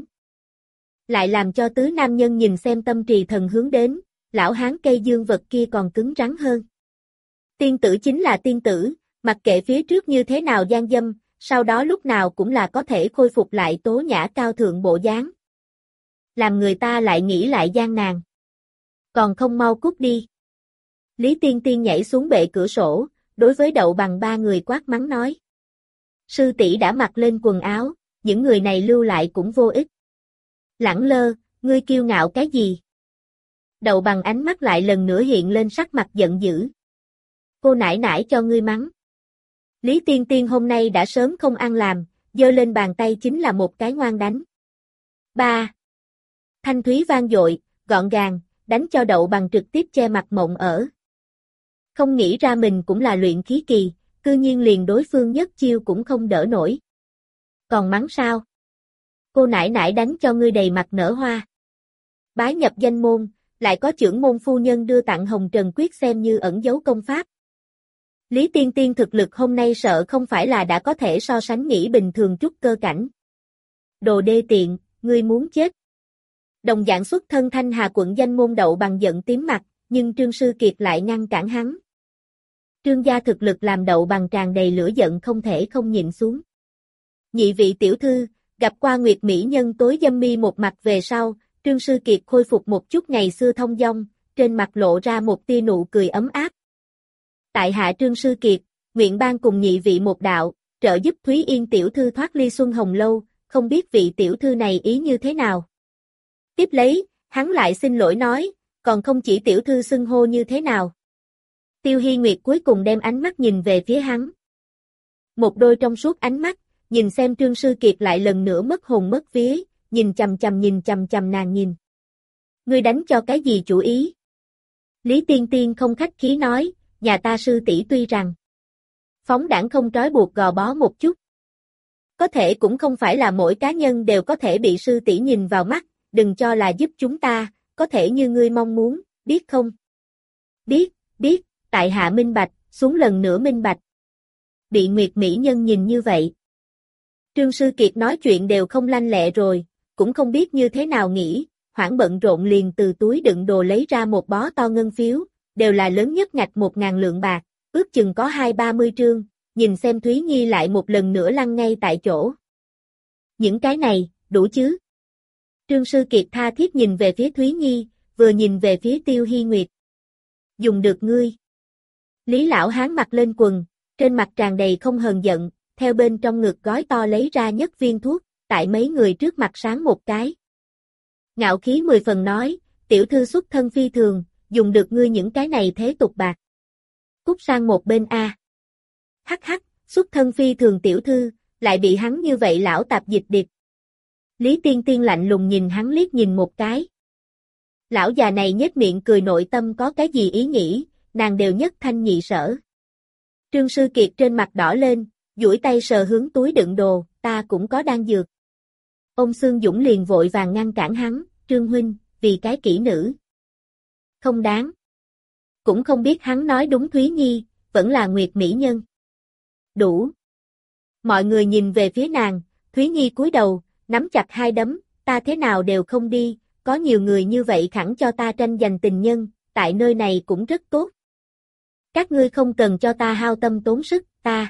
Lại làm cho tứ nam nhân nhìn xem tâm trì thần hướng đến, lão hán cây dương vật kia còn cứng rắn hơn. Tiên tử chính là tiên tử, mặc kệ phía trước như thế nào gian dâm, sau đó lúc nào cũng là có thể khôi phục lại tố nhã cao thượng bộ dáng. Làm người ta lại nghĩ lại gian nàng. Còn không mau cút đi. Lý Tiên Tiên nhảy xuống bệ cửa sổ, đối với Đậu Bằng ba người quát mắng nói. Sư tỷ đã mặc lên quần áo, những người này lưu lại cũng vô ích. Lẳng lơ, ngươi kiêu ngạo cái gì? Đậu Bằng ánh mắt lại lần nữa hiện lên sắc mặt giận dữ. Cô nãi nãi cho ngươi mắng. Lý Tiên Tiên hôm nay đã sớm không ăn làm, giơ lên bàn tay chính là một cái ngoan đánh. Ba. Thanh thúy vang dội, gọn gàng, đánh cho Đậu Bằng trực tiếp che mặt mộng ở. Không nghĩ ra mình cũng là luyện khí kỳ, cư nhiên liền đối phương nhất chiêu cũng không đỡ nổi. Còn mắng sao? Cô nãi nãi đánh cho ngươi đầy mặt nở hoa. Bái nhập danh môn, lại có trưởng môn phu nhân đưa tặng Hồng Trần Quyết xem như ẩn giấu công pháp. Lý Tiên Tiên thực lực hôm nay sợ không phải là đã có thể so sánh nghĩ bình thường chút cơ cảnh. Đồ đê tiện, ngươi muốn chết. Đồng dạng xuất thân Thanh Hà quận danh môn Đậu Bằng giận tím mặt, nhưng Trương Sư Kiệt lại ngăn cản hắn. Trương gia thực lực làm Đậu Bằng tràn đầy lửa giận không thể không nhịn xuống. Nhị vị tiểu thư, gặp qua Nguyệt Mỹ Nhân tối dâm mi một mặt về sau, Trương Sư Kiệt khôi phục một chút ngày xưa thông dong, trên mặt lộ ra một tia nụ cười ấm áp. Tại hạ Trương Sư Kiệt, nguyện ban cùng nhị vị một đạo, trợ giúp Thúy Yên tiểu thư thoát ly Xuân Hồng Lâu, không biết vị tiểu thư này ý như thế nào. Tiếp lấy, hắn lại xin lỗi nói, còn không chỉ tiểu thư xưng hô như thế nào. Tiêu Hi Nguyệt cuối cùng đem ánh mắt nhìn về phía hắn. Một đôi trong suốt ánh mắt, nhìn xem Trương Sư Kiệt lại lần nữa mất hồn mất vía, nhìn chằm chằm nàng nhìn. Ngươi đánh cho cái gì chủ ý? Lý Tiên Tiên không khách khí nói, nhà ta sư tỷ tuy rằng phóng đãng không trói buộc gò bó một chút. Có thể cũng không phải là mỗi cá nhân đều có thể bị sư tỷ nhìn vào mắt, đừng cho là giúp chúng ta, có thể như ngươi mong muốn, biết không? Biết, tại hạ minh bạch, xuống lần nữa minh bạch. Bị Nguyệt Mỹ Nhân nhìn như vậy. Trương Sư Kiệt nói chuyện đều không lanh lẹ rồi, cũng không biết như thế nào nghĩ, hoảng bận rộn liền từ túi đựng đồ lấy ra một bó to ngân phiếu, đều là lớn nhất ngạch 1.000 lượng bạc, ước chừng có 20-30 trương, nhìn xem Thúy Nhi lại một lần nữa lăn ngay tại chỗ. Những cái này, đủ chứ? Trương Sư Kiệt tha thiết nhìn về phía Thúy Nhi, vừa nhìn về phía Tiêu Hi Nguyệt. Dùng được ngươi. Lý lão hán mặc lên quần, trên mặt tràn đầy không hờn giận, theo bên trong ngực gói to lấy ra nhất viên thuốc, tại mấy người trước mặt sáng một cái. Ngạo khí 10 phần nói, tiểu thư xuất thân phi thường, dùng được ngươi những cái này thế tục bạc. Cút sang một bên a. Hắc hắc, xuất thân phi thường tiểu thư, lại bị hắn như vậy lão tạp dịch điệp. Lý Tiên Tiên lạnh lùng nhìn hắn liếc nhìn một cái. Lão già này nhếch miệng cười nội tâm có cái gì ý nghĩ, nàng đều nhất thanh nhị sở. Trương Sư Kiệt trên mặt đỏ lên, duỗi tay sờ hướng túi đựng đồ, ta cũng có đan dược. Ông Xương Dũng liền vội vàng ngăn cản hắn, Trương huynh, vì cái kỹ nữ. Không đáng. Cũng không biết hắn nói đúng Thúy Nhi, vẫn là Nguyệt Mỹ Nhân. Đủ. Mọi người nhìn về phía nàng, Thúy Nhi cúi đầu, nắm chặt hai đấm, ta thế nào đều không đi, có nhiều người như vậy khẳng cho ta tranh giành tình nhân, tại nơi này cũng rất tốt. Các ngươi không cần cho ta hao tâm tốn sức, ta.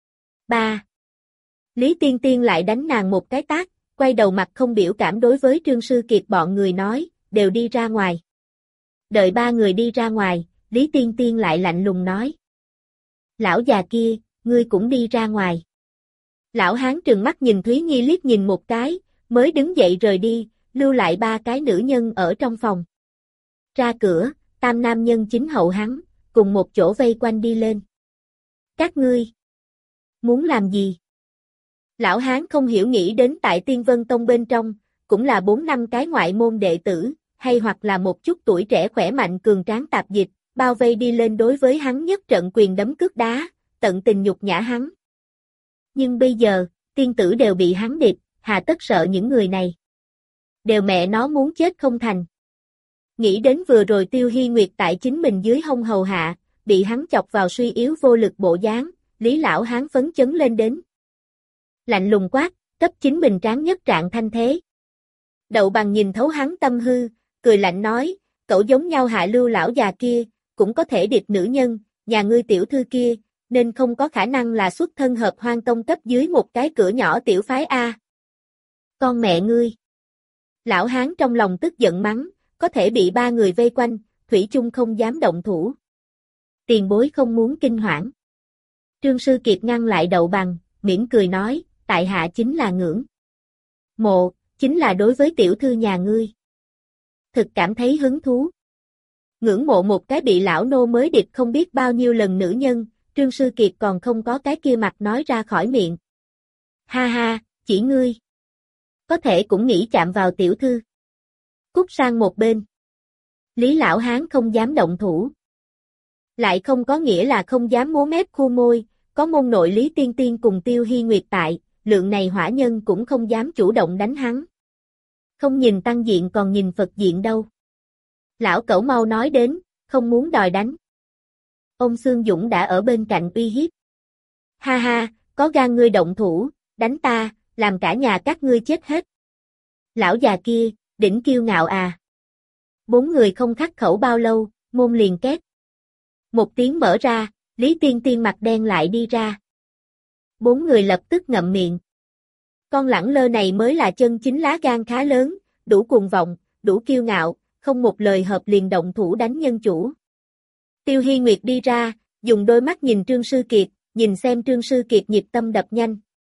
Ba. Lý Tiên Tiên lại đánh nàng một cái tát, quay đầu mặt không biểu cảm đối với Trương Sư Kiệt bọn người nói, đều đi ra ngoài. Đợi ba người đi ra ngoài, Lý Tiên Tiên lại lạnh lùng nói. Lão già kia, ngươi cũng đi ra ngoài. Lão hán trừng mắt nhìn Thúy Nhi liếc nhìn một cái, mới đứng dậy rời đi, lưu lại 3 cái nữ nhân ở trong phòng. Ra cửa, tam nam nhân chính hậu hắn, cùng một chỗ vây quanh đi lên. Các ngươi muốn làm gì? Lão hán không hiểu nghĩ đến tại Tiên Vân Tông bên trong, cũng là 4-5 cái ngoại môn đệ tử, hay hoặc là một chút tuổi trẻ khỏe mạnh cường tráng tạp dịch, bao vây đi lên đối với hắn nhất trận quyền đấm cước đá, tận tình nhục nhã hắn. Nhưng bây giờ, tiên tử đều bị hắn điệp, hà tất sợ những người này. Đều mẹ nó muốn chết không thành. Nghĩ đến vừa rồi Tiêu Hy Nguyệt tại chính mình dưới hông hầu hạ, bị hắn chọc vào suy yếu vô lực bộ dáng, Lý lão hán phấn chấn lên đến. Lạnh lùng quát, cấp chính mình tráng nhất trạng thanh thế. Đậu Bằng nhìn thấu hắn tâm hư, cười lạnh nói, cậu giống nhau hạ lưu lão già kia, cũng có thể điệp nữ nhân, nhà ngươi tiểu thư kia, nên không có khả năng là xuất thân Hợp Hoan Tông cấp dưới một cái cửa nhỏ tiểu phái A. Con mẹ ngươi. Lão hán trong lòng tức giận mắng, có thể bị 3 người vây quanh, thủy chung không dám động thủ. Tiền bối không muốn kinh hoảng. Trương Sư Kiệt ngăn lại Đậu Bằng, mỉm cười nói, tại hạ chính là ngưỡng mộ, chính là đối với tiểu thư nhà ngươi. Thực cảm thấy hứng thú. Ngưỡng mộ một cái bị lão nô mới điệp không biết bao nhiêu lần nữ nhân, Trương Sư Kiệt còn không có cái kia mặt nói ra khỏi miệng. Ha ha, chỉ ngươi. Có thể cũng nghĩ chạm vào tiểu thư. Cút sang một bên. Lý lão hán không dám động thủ. Lại không có nghĩa là không dám múa mép khu môi, có môn nội Lý Tiên Tiên cùng Tiêu Hy Nguyệt tại, lượng này hỏa nhân cũng không dám chủ động đánh hắn. Không nhìn tăng diện còn nhìn Phật diện đâu. Lão cẩu mau nói đến, không muốn đòi đánh. Ông Xương Dũng đã ở bên cạnh uy hiếp. Ha ha, có gan ngươi động thủ, đánh ta, làm cả nhà các ngươi chết hết. Lão già kia, đỉnh kiêu ngạo à. 4 người không khắc khẩu bao lâu, môn liền két. Một tiếng mở ra, Lý Tiên Tiên mặt đen lại đi ra. 4 người lập tức ngậm miệng. Con lẳng lơ này mới là chân chính lá gan khá lớn, đủ cuồng vọng, đủ kiêu ngạo, không một lời hợp liền động thủ đánh nhân chủ. Tiêu Hy Nguyệt đi ra, dùng đôi mắt nhìn Trương Sư Kiệt, nhìn xem Trương Sư Kiệt nhịp tâm đập nhanh.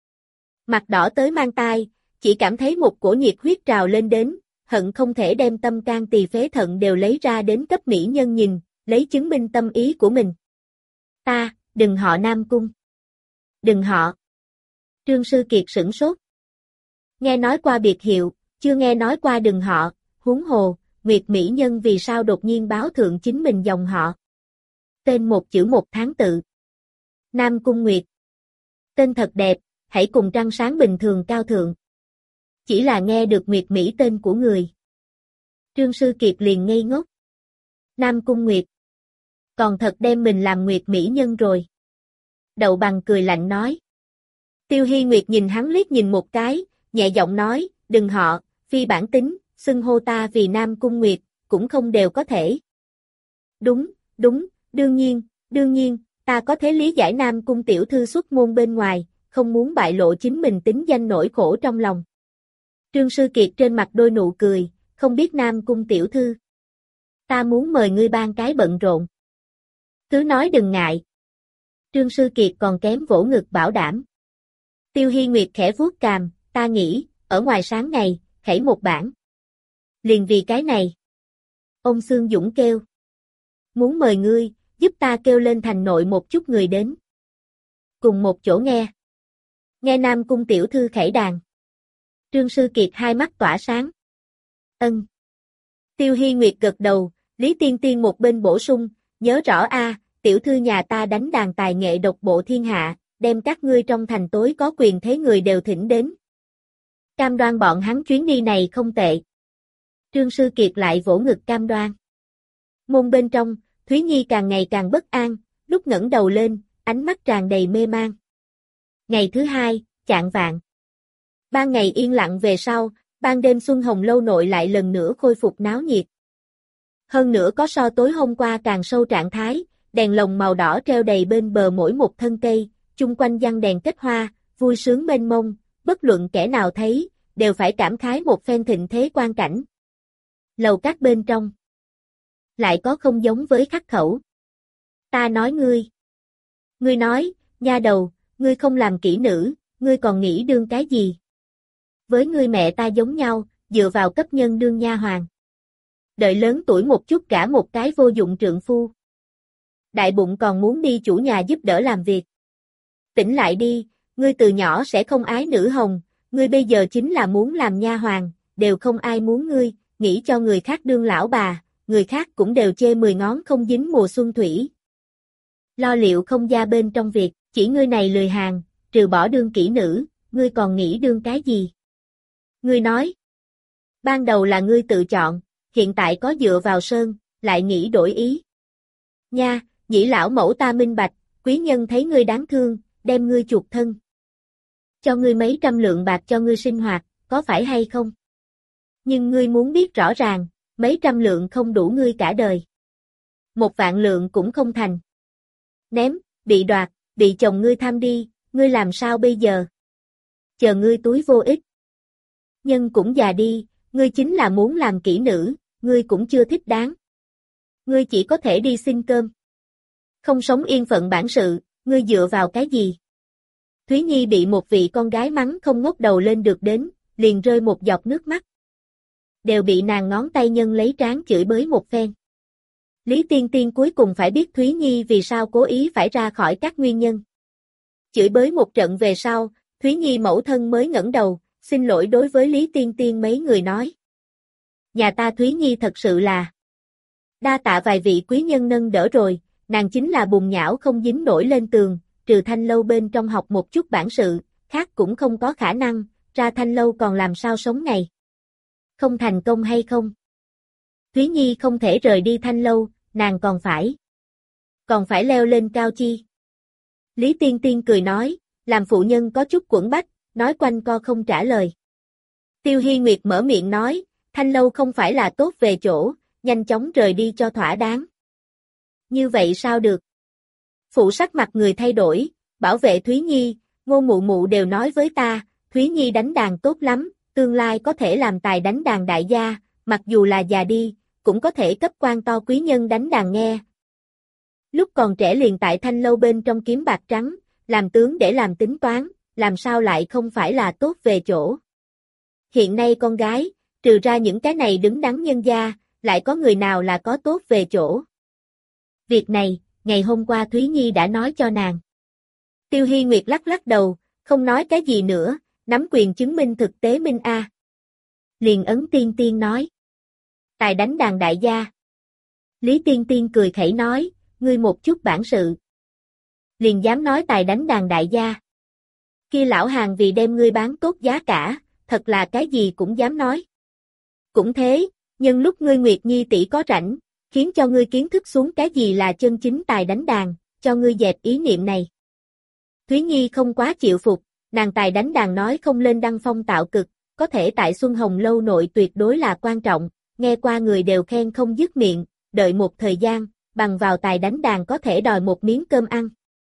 Mặt đỏ tới mang tai, chỉ cảm thấy một cổ nhiệt huyết trào lên đến, hận không thể đem tâm can tỳ phế thận đều lấy ra đến cấp mỹ nhân nhìn, lấy chứng minh tâm ý của mình. Ta, đừng họ Nam Cung. Đừng họ. Trương Sư Kiệt sửng sốt. Nghe nói qua biệt hiệu, chưa nghe nói qua đừng họ, huống hồ, Nguyệt mỹ nhân vì sao đột nhiên báo thượng chính mình dòng họ. Tên một chữ một tháng tự. Nam Cung Nguyệt. Tên thật đẹp, hãy cùng trăng sáng bình thường cao thượng. Chỉ là nghe được Nguyệt mỹ tên của người. Trương Sư Kiệt liền ngây ngốc. Nam Cung Nguyệt. Còn thật đem mình làm Nguyệt mỹ nhân rồi. Đậu Bằng cười lạnh nói. Tiêu Hy Nguyệt nhìn hắn liếc nhìn một cái, nhẹ giọng nói, đừng họ, phi bản tính, xưng hô ta vì Nam Cung Nguyệt, cũng không đều có thể. Đúng, đương nhiên, ta có thể lý giải Nam Cung tiểu thư xuất môn bên ngoài, không muốn bại lộ chính mình tính danh nỗi khổ trong lòng. Trương Sư Kiệt trên mặt đôi nụ cười, không biết Nam Cung tiểu thư. Ta muốn mời ngươi ban cái bận rộn. Cứ nói đừng ngại. Trương Sư Kiệt còn kém vỗ ngực bảo đảm. Tiêu Hy Nguyệt khẽ vuốt cằm, ta nghĩ, ở ngoài sáng ngày, khẩy một bản. Liền vì cái này. Ông Xương Dũng kêu. Muốn mời ngươi, giúp ta kêu lên thành nội một chút người đến. Cùng một chỗ nghe. Nghe Nam Cung tiểu thư khẩy đàn. Trương Sư Kiệt hai mắt tỏa sáng. Ân. Tiêu Hy Nguyệt gật đầu, Lý Tiên Tiên một bên bổ sung, nhớ rõ a, tiểu thư nhà ta đánh đàn tài nghệ độc bộ thiên hạ, đem các ngươi trong thành tối có quyền thế người đều thỉnh đến. Cam đoan bọn hắn chuyến đi này không tệ. Trương Sư Kiệt lại vỗ ngực cam đoan. Môn bên trong, Thúy Nhi càng ngày càng bất an, lúc ngẩng đầu lên, ánh mắt tràn đầy mê man. Ngày thứ 2, chạng vạng. Ban ngày yên lặng về sau, ban đêm Xuân Hồng lâu nội lại lần nữa khôi phục náo nhiệt. Hơn nữa có so tối hôm qua càng sâu trạng thái, đèn lồng màu đỏ treo đầy bên bờ mỗi một thân cây, chung quanh giăng đèn kết hoa, vui sướng mênh mông, bất luận kẻ nào thấy, đều phải cảm khái một phen thịnh thế quan cảnh. Lầu các bên trong lại có không giống với khắc khẩu. Ta nói ngươi. Ngươi nói, nha đầu, ngươi không làm kỹ nữ, ngươi còn nghĩ đương cái gì? Với ngươi mẹ ta giống nhau, dựa vào cấp nhân đương nha hoàn. Đợi lớn tuổi một chút gả một cái vô dụng trượng phu. Đại bụng còn muốn đi chủ nhà giúp đỡ làm việc. Tỉnh lại đi, ngươi từ nhỏ sẽ không ái nữ hồng, ngươi bây giờ chính là muốn làm nha hoàn, đều không ai muốn ngươi, nghĩ cho người khác đương lão bà, người khác cũng đều chê 10 ngón không dính mùa xuân thủy. Lo liệu không gia bên trong việc, chỉ ngươi này lười hàng, trừ bỏ đương kỹ nữ, ngươi còn nghĩ đương cái gì? Ngươi nói, ban đầu là ngươi tự chọn, hiện tại có dựa vào sơn, lại nghĩ đổi ý. Nha, nhĩ lão mẫu ta minh bạch, quý nhân thấy ngươi đáng thương, đem ngươi chuộc thân. Cho ngươi mấy trăm lượng bạc cho ngươi sinh hoạt, có phải hay không? Nhưng ngươi muốn biết rõ ràng, mấy trăm lượng không đủ ngươi cả đời. 1.000.000 lượng cũng không thành. Ném, bị đoạt, bị chồng ngươi tham đi, ngươi làm sao bây giờ? Chờ ngươi túi vô ích. Nhân cũng già đi, ngươi chính là muốn làm kỹ nữ, ngươi cũng chưa thích đáng. Ngươi chỉ có thể đi xin cơm. Không sống yên phận bản sự, ngươi dựa vào cái gì? Thúy Nhi bị một vị con gái mắng không ngóc đầu lên được đến, liền rơi một giọt nước mắt. Đều bị nàng ngón tay nhân lấy trán chửi bới một phen. Lý Tiên Tiên cuối cùng phải biết Thúy Nhi vì sao cố ý phải ra khỏi các nguyên nhân. Chửi bới một trận về sau, Thúy Nhi mẫu thân mới ngẩng đầu, xin lỗi đối với Lý Tiên Tiên mấy người nói. Nhà ta Thúy Nhi thật sự là đa tạ vài vị quý nhân nâng đỡ rồi, nàng chính là bùn nhão không dính nổi lên tường, trừ thanh lâu bên trong học một chút bản sự, khác cũng không có khả năng, ra thanh lâu còn làm sao sống ngày. Không thành công hay không? Thúy Nhi không thể rời đi thanh lâu, nàng còn phải leo lên cao chi. Lý Tiên Tiên cười nói, làm phụ nhân có chút quẫn bách, nói quanh co không trả lời. Tiêu Hy Nguyệt mở miệng nói, thanh lâu không phải là tốt về chỗ, nhanh chóng rời đi cho thỏa đáng. Như vậy sao được? Phụ sắc mặt người thay đổi, bảo vệ Thúy Nhi, Ngô mụ mụ đều nói với ta, Thúy Nhi đánh đàn tốt lắm, tương lai có thể làm tài đánh đàn đại gia, mặc dù là già đi, cũng có thể cấp quan to quý nhân đánh đàn nghe. Lúc còn trẻ liền tại thanh lâu bên trong kiếm bạc trắng, làm tướng để làm tính toán, làm sao lại không phải là tốt về chỗ. Hiện nay con gái, trừ ra những cái này đứng đắn nhân gia, lại có người nào là có tốt về chỗ. Việc này, ngày hôm qua Thúy Nhi đã nói cho nàng. Tiêu Hy Nguyệt lắc lắc đầu, không nói cái gì nữa, nắm quyền chứng minh thực tế minh a. Liền ấn Tiên Tiên nói. Tài đánh đàn đại gia. Lý Tiên Tiên cười khẩy nói, ngươi một chút bản sự. Liền dám nói tài đánh đàn đại gia. Kia lão hàng vì đem ngươi bán tốt giá cả, thật là cái gì cũng dám nói. Cũng thế, nhân lúc ngươi Nguyệt Nhi tỷ có rảnh, khiến cho ngươi kiến thức xuống cái gì là chân chính tài đánh đàn, cho ngươi dẹp ý niệm này. Thúy Nhi không quá chịu phục, nàng tài đánh đàn nói không lên đăng phong tạo cực, có thể tại Xuân Hồng Lâu nội tuyệt đối là quan trọng, nghe qua người đều khen không dứt miệng, đợi một thời gian, bằng vào tài đánh đàn có thể đòi một miếng cơm ăn.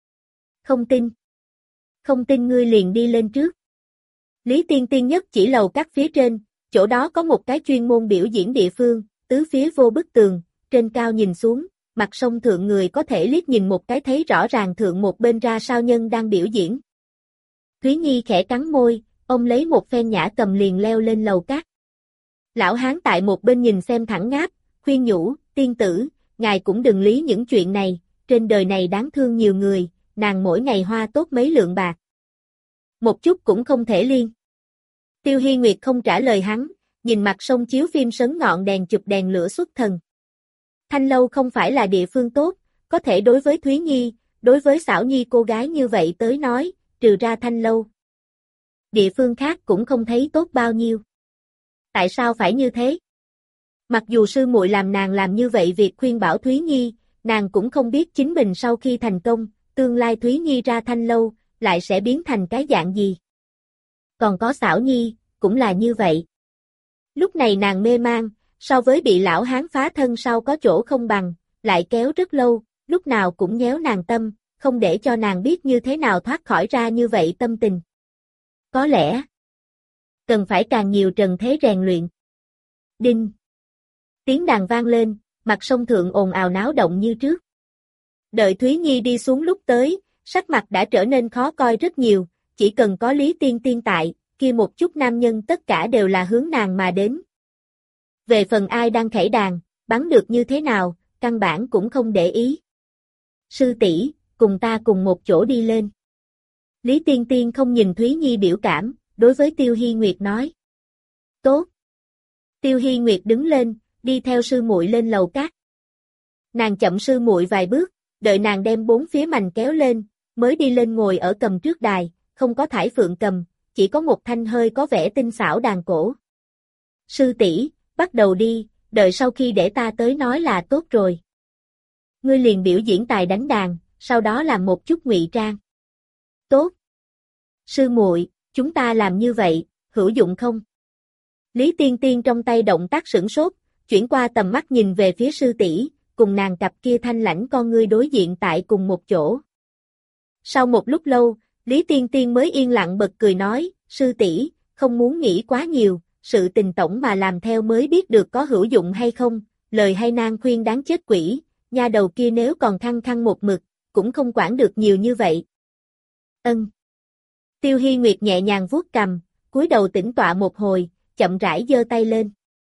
Không tin ngươi liền đi lên trước. Lý Tiên Tiên nhất chỉ lầu các phía trên, chỗ đó có một cái chuyên môn biểu diễn địa phương, tứ phía vô bức tường, trên cao nhìn xuống, mặt sông thượng người có thể liếc nhìn một cái thấy rõ ràng thượng một bên ra sao nhân đang biểu diễn. Thúy Nhi khẽ cắn môi, ông lấy một phen nhã cầm liền leo lên lầu các. Lão hán tại một bên nhìn xem thẳng ngáp, khuyên nhủ, tiên tử, ngài cũng đừng lý những chuyện này, trên đời này đáng thương nhiều người, nàng mỗi ngày hoa tốt mấy lượng bạc. Một chút cũng không thể liên. Tiêu Hy Nguyệt không trả lời hắn, nhìn mặt sông chiếu phim sấn ngọn đèn chụp đèn lửa xuất thần. Thanh lâu không phải là địa phương tốt, có thể đối với Thúy Nhi, đối với xảo nhi cô gái như vậy tới nói, trừ ra thanh lâu. Địa phương khác cũng không thấy tốt bao nhiêu. Tại sao phải như thế? Mặc dù sư muội làm nàng làm như vậy việc khuyên bảo Thúy Nhi, nàng cũng không biết chính mình sau khi thành công, tương lai Thúy Nhi ra thanh lâu, lại sẽ biến thành cái dạng gì. Còn có xảo nhi, cũng là như vậy. Lúc này nàng mê mang, so với bị lão hán phá thân sau có chỗ không bằng, lại kéo rất lâu, lúc nào cũng nhéo nàng tâm, không để cho nàng biết như thế nào thoát khỏi ra như vậy tâm tình. Có lẽ, cần phải càng nhiều trần thế rèn luyện. Đinh! Tiếng đàn vang lên, mặt sông thượng ồn ào náo động như trước. Đợi Thúy Nhi đi xuống lúc tới, sắc mặt đã trở nên khó coi rất nhiều, chỉ cần có Lý Tiên Tiên tại, kia một chút nam nhân tất cả đều là hướng nàng mà đến. Về phần ai đang khẩy đàn, bắn được như thế nào, căn bản cũng không để ý. Sư tỷ, cùng ta cùng một chỗ đi lên. Lý Tiên Tiên không nhìn Thúy Nhi biểu cảm, đối với Tiêu Hi Nguyệt nói. Tốt. Tiêu Hi Nguyệt đứng lên, đi theo sư muội lên lầu cát. Nàng chậm sư muội vài bước, đợi nàng đem bốn phía mành kéo lên, mới đi lên ngồi ở cầm trước đài, không có thải phượng cầm, chỉ có một thanh hơi có vẻ tinh xảo đàn cổ. Sư tỷ, bắt đầu đi, đợi sau khi để ta tới nói là tốt rồi. Ngươi liền biểu diễn tài đánh đàn, sau đó làm một chút ngụy trang. Tốt. Sư muội, chúng ta làm như vậy, hữu dụng không? Lý Tiên Tiên trong tay động tác sửng sốt, chuyển qua tầm mắt nhìn về phía sư tỷ, cùng nàng cặp kia thanh lãnh con ngươi đối diện tại cùng một chỗ. Sau một lúc lâu, Lý Tiên Tiên mới yên lặng bật cười nói, sư tỷ, không muốn nghĩ quá nhiều, sự tình tổng mà làm theo mới biết được có hữu dụng hay không, lời hay nan khuyên đáng chết quỷ, nha đầu kia nếu còn khăng khăng một mực, cũng không quản được nhiều như vậy. Ân. Tiêu Hi Nguyệt nhẹ nhàng vuốt cằm, cúi đầu tĩnh tọa một hồi, chậm rãi giơ tay lên.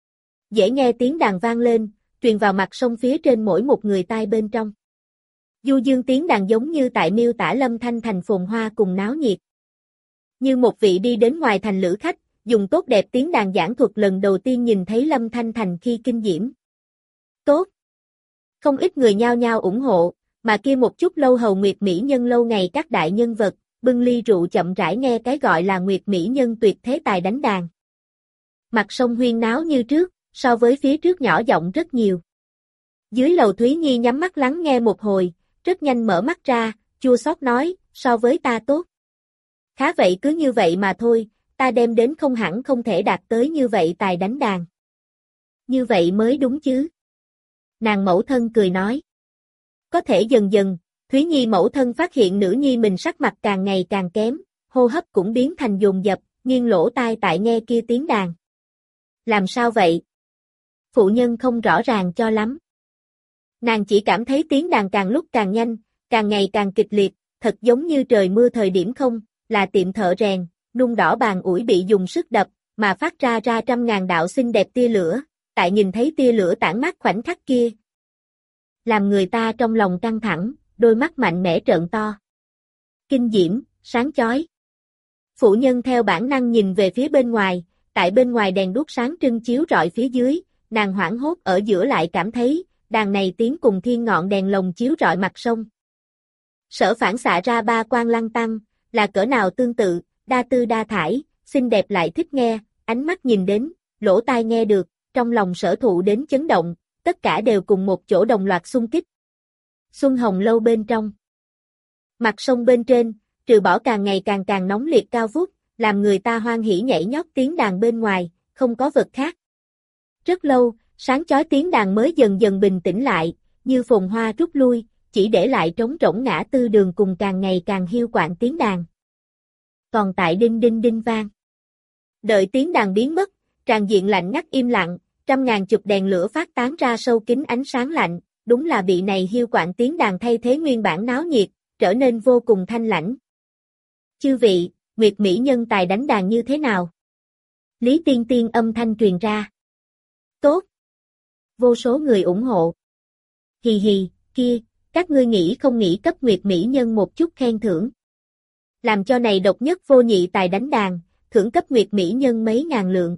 Dễ nghe tiếng đàn vang lên, truyền vào mặt sông phía trên mỗi một người tai bên trong. Du dương tiếng đàn giống như tại miêu tả Lâm Thanh Thành phồn hoa cùng náo nhiệt. Như một vị đi đến ngoài thành lữ khách, dùng tốt đẹp tiếng đàn giảng thuật lần đầu tiên nhìn thấy Lâm Thanh Thành khi kinh diễm. Tốt. Không ít người nhao nhao ủng hộ, mà kia một chút lâu hầu Nguyệt Mỹ Nhân lâu ngày các đại nhân vật, bưng ly rượu chậm rãi nghe cái gọi là Nguyệt Mỹ Nhân tuyệt thế tài đánh đàn. Mặt sông huyên náo như trước, so với phía trước nhỏ giọng rất nhiều. Dưới lầu Thúy Nhi nhắm mắt lắng nghe một hồi, rất nhanh mở mắt ra, chua xót nói, so với ta tốt. Khá vậy cứ như vậy mà thôi, ta đem đến không hẳn không thể đạt tới như vậy tài đánh đàn. Như vậy mới đúng chứ. Nàng mẫu thân cười nói. Có thể dần dần, Thúy Nhi mẫu thân phát hiện nữ nhi mình sắc mặt càng ngày càng kém, hô hấp cũng biến thành dồn dập, nghiêng lỗ tai tại nghe kia tiếng đàn. Làm sao vậy? Phụ nhân không rõ ràng cho lắm. Nàng chỉ cảm thấy tiếng đàn càng lúc càng nhanh, càng ngày càng kịch liệt, thật giống như trời mưa thời điểm không, là tiệm thợ rèn, nung đỏ bàn ủi bị dùng sức đập, mà phát ra trăm ngàn đạo xinh đẹp tia lửa, tại nhìn thấy tia lửa tản mát khoảnh khắc kia. Làm người ta trong lòng căng thẳng, đôi mắt mạnh mẽ trợn to. Kinh diễm, sáng chói. Phụ nhân theo bản năng nhìn về phía bên ngoài, tại bên ngoài đèn đuốc sáng trưng chiếu rọi phía dưới, nàng hoảng hốt ở giữa lại cảm thấy, đàn này tiếng cùng thiên ngọn đèn lồng chiếu rọi mặt sông. Sở phản xạ ra ba quang lăng tăng, là cỡ nào tương tự, đa tư đa thải, xinh đẹp lại thích nghe, ánh mắt nhìn đến, lỗ tai nghe được, trong lòng sở thụ đến chấn động, tất cả đều cùng một chỗ đồng loạt xung kích. Xuân Hồng lâu bên trong. Mặt sông bên trên, trừ bỏ càng ngày càng nóng liệt cao vút, làm người ta hoan hỉ nhảy nhót tiếng đàn bên ngoài, không có vật khác. Rất lâu, sáng chói tiếng đàn mới dần dần bình tĩnh lại, như phồn hoa rút lui, chỉ để lại trống rỗng ngã tư đường cùng càng ngày càng hiu quạnh tiếng đàn. Còn tại đinh đinh đinh vang. Đợi tiếng đàn biến mất, tràn diện lạnh ngắt im lặng, trăm ngàn chùm đèn lửa phát tán ra sâu kín ánh sáng lạnh, đúng là bị này hiu quạnh tiếng đàn thay thế nguyên bản náo nhiệt, trở nên vô cùng thanh lãnh. Chư vị, Nguyệt Mỹ Nhân tài đánh đàn như thế nào? Lý Tiên Tiên âm thanh truyền ra. Tốt. Vô số người ủng hộ. Hì hì, kia, các ngươi nghĩ không nghĩ cấp Nguyệt Mỹ Nhân một chút khen thưởng. Làm cho này độc nhất vô nhị tài đánh đàn, thưởng cấp Nguyệt Mỹ Nhân mấy ngàn lượng.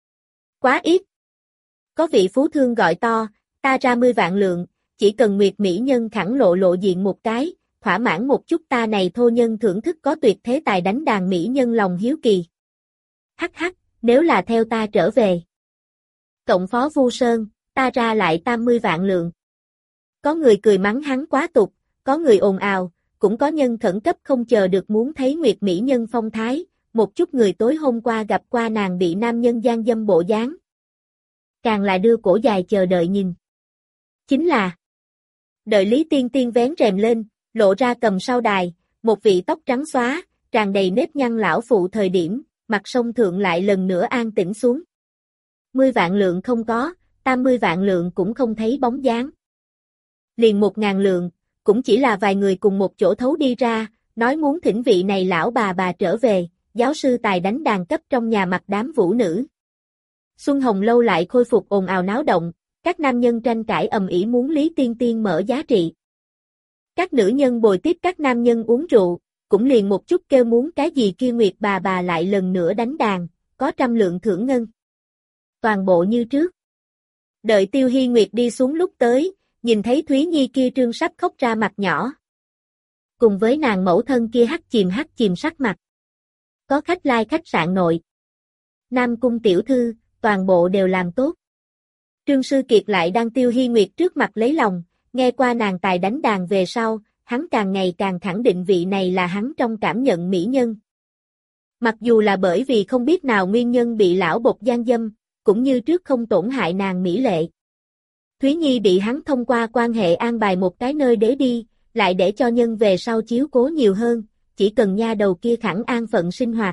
Quá ít. Có vị phú thương gọi to, ta ra 10 vạn lượng, chỉ cần Nguyệt Mỹ Nhân khẳng lộ diện một cái, thỏa mãn một chút ta này thô nhân thưởng thức có tuyệt thế tài đánh đàn Mỹ Nhân lòng hiếu kỳ. Hắc hắc, nếu là theo ta trở về. Cộng phó Vu Sơn, ta ra lại 80 vạn lượng. Có người cười mắng hắn quá tục, có người ồn ào, cũng có nhân khẩn cấp không chờ được muốn thấy Nguyệt Mỹ Nhân phong thái, một chút người tối hôm qua gặp qua nàng bị nam nhân gian dâm bộ dáng. Càng là đưa cổ dài chờ đợi nhìn. Chính là đợi Lý Tiên Tiên vén rèm lên, lộ ra cầm sau đài, một vị tóc trắng xóa, tràn đầy nếp nhăn lão phụ thời điểm, mặt sông thượng lại lần nữa an tĩnh xuống. 10 vạn lượng không có, 80 vạn lượng cũng không thấy bóng dáng. Liền 1000 lượng, cũng chỉ là vài người cùng một chỗ thấu đi ra, nói muốn thỉnh vị này lão bà trở về, giáo sư tài đánh đàn cấp trong nhà mặt đám vũ nữ. Xuân Hồng Lâu lại khôi phục ồn ào náo động, các nam nhân tranh cãi ầm ĩ muốn Lý Tiên Tiên mở giá trị. Các nữ nhân bồi tiếp các nam nhân uống rượu, cũng liền một chút kêu muốn cái gì kia Nguyệt bà lại lần nữa đánh đàn, có 100 lượng thưởng ngân. Toàn bộ như trước. Đợi Tiêu Hi Nguyệt đi xuống lúc tới, nhìn thấy Thúy Nhi kia trương sắp khóc ra mặt nhỏ. Cùng với nàng mẫu thân kia hắt chìm sắc mặt. Có khách lai khách sạn nội. Nam cung tiểu thư, toàn bộ đều làm tốt. Trương Sư Kiệt lại đang Tiêu Hi Nguyệt trước mặt lấy lòng, nghe qua nàng tài đánh đàn về sau, hắn càng ngày càng khẳng định vị này là hắn trong cảm nhận mỹ nhân. Mặc dù là bởi vì không biết nào nguyên nhân bị lão bộc gian dâm, cũng như trước không tổn hại nàng mỹ lệ. Thúy Nhi bị hắn thông qua quan hệ an bài một cái nơi để đi, lại để cho nhân về sau chiếu cố nhiều hơn, chỉ cần nha đầu kia khẳng an phận sinh hoạt.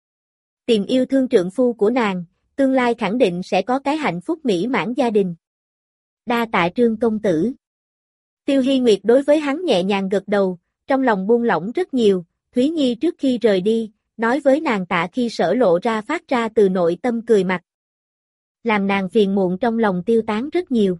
Tìm yêu thương trượng phu của nàng, tương lai khẳng định sẽ có cái hạnh phúc mỹ mãn gia đình. Đa tạ Trương công tử. Tiêu Hi Nguyệt đối với hắn nhẹ nhàng gật đầu, trong lòng buông lỏng rất nhiều, Thúy Nhi trước khi rời đi, nói với nàng tạ khi sở lộ ra phát ra từ nội tâm cười mặt. Làm nàng phiền muộn trong lòng tiêu tán rất nhiều.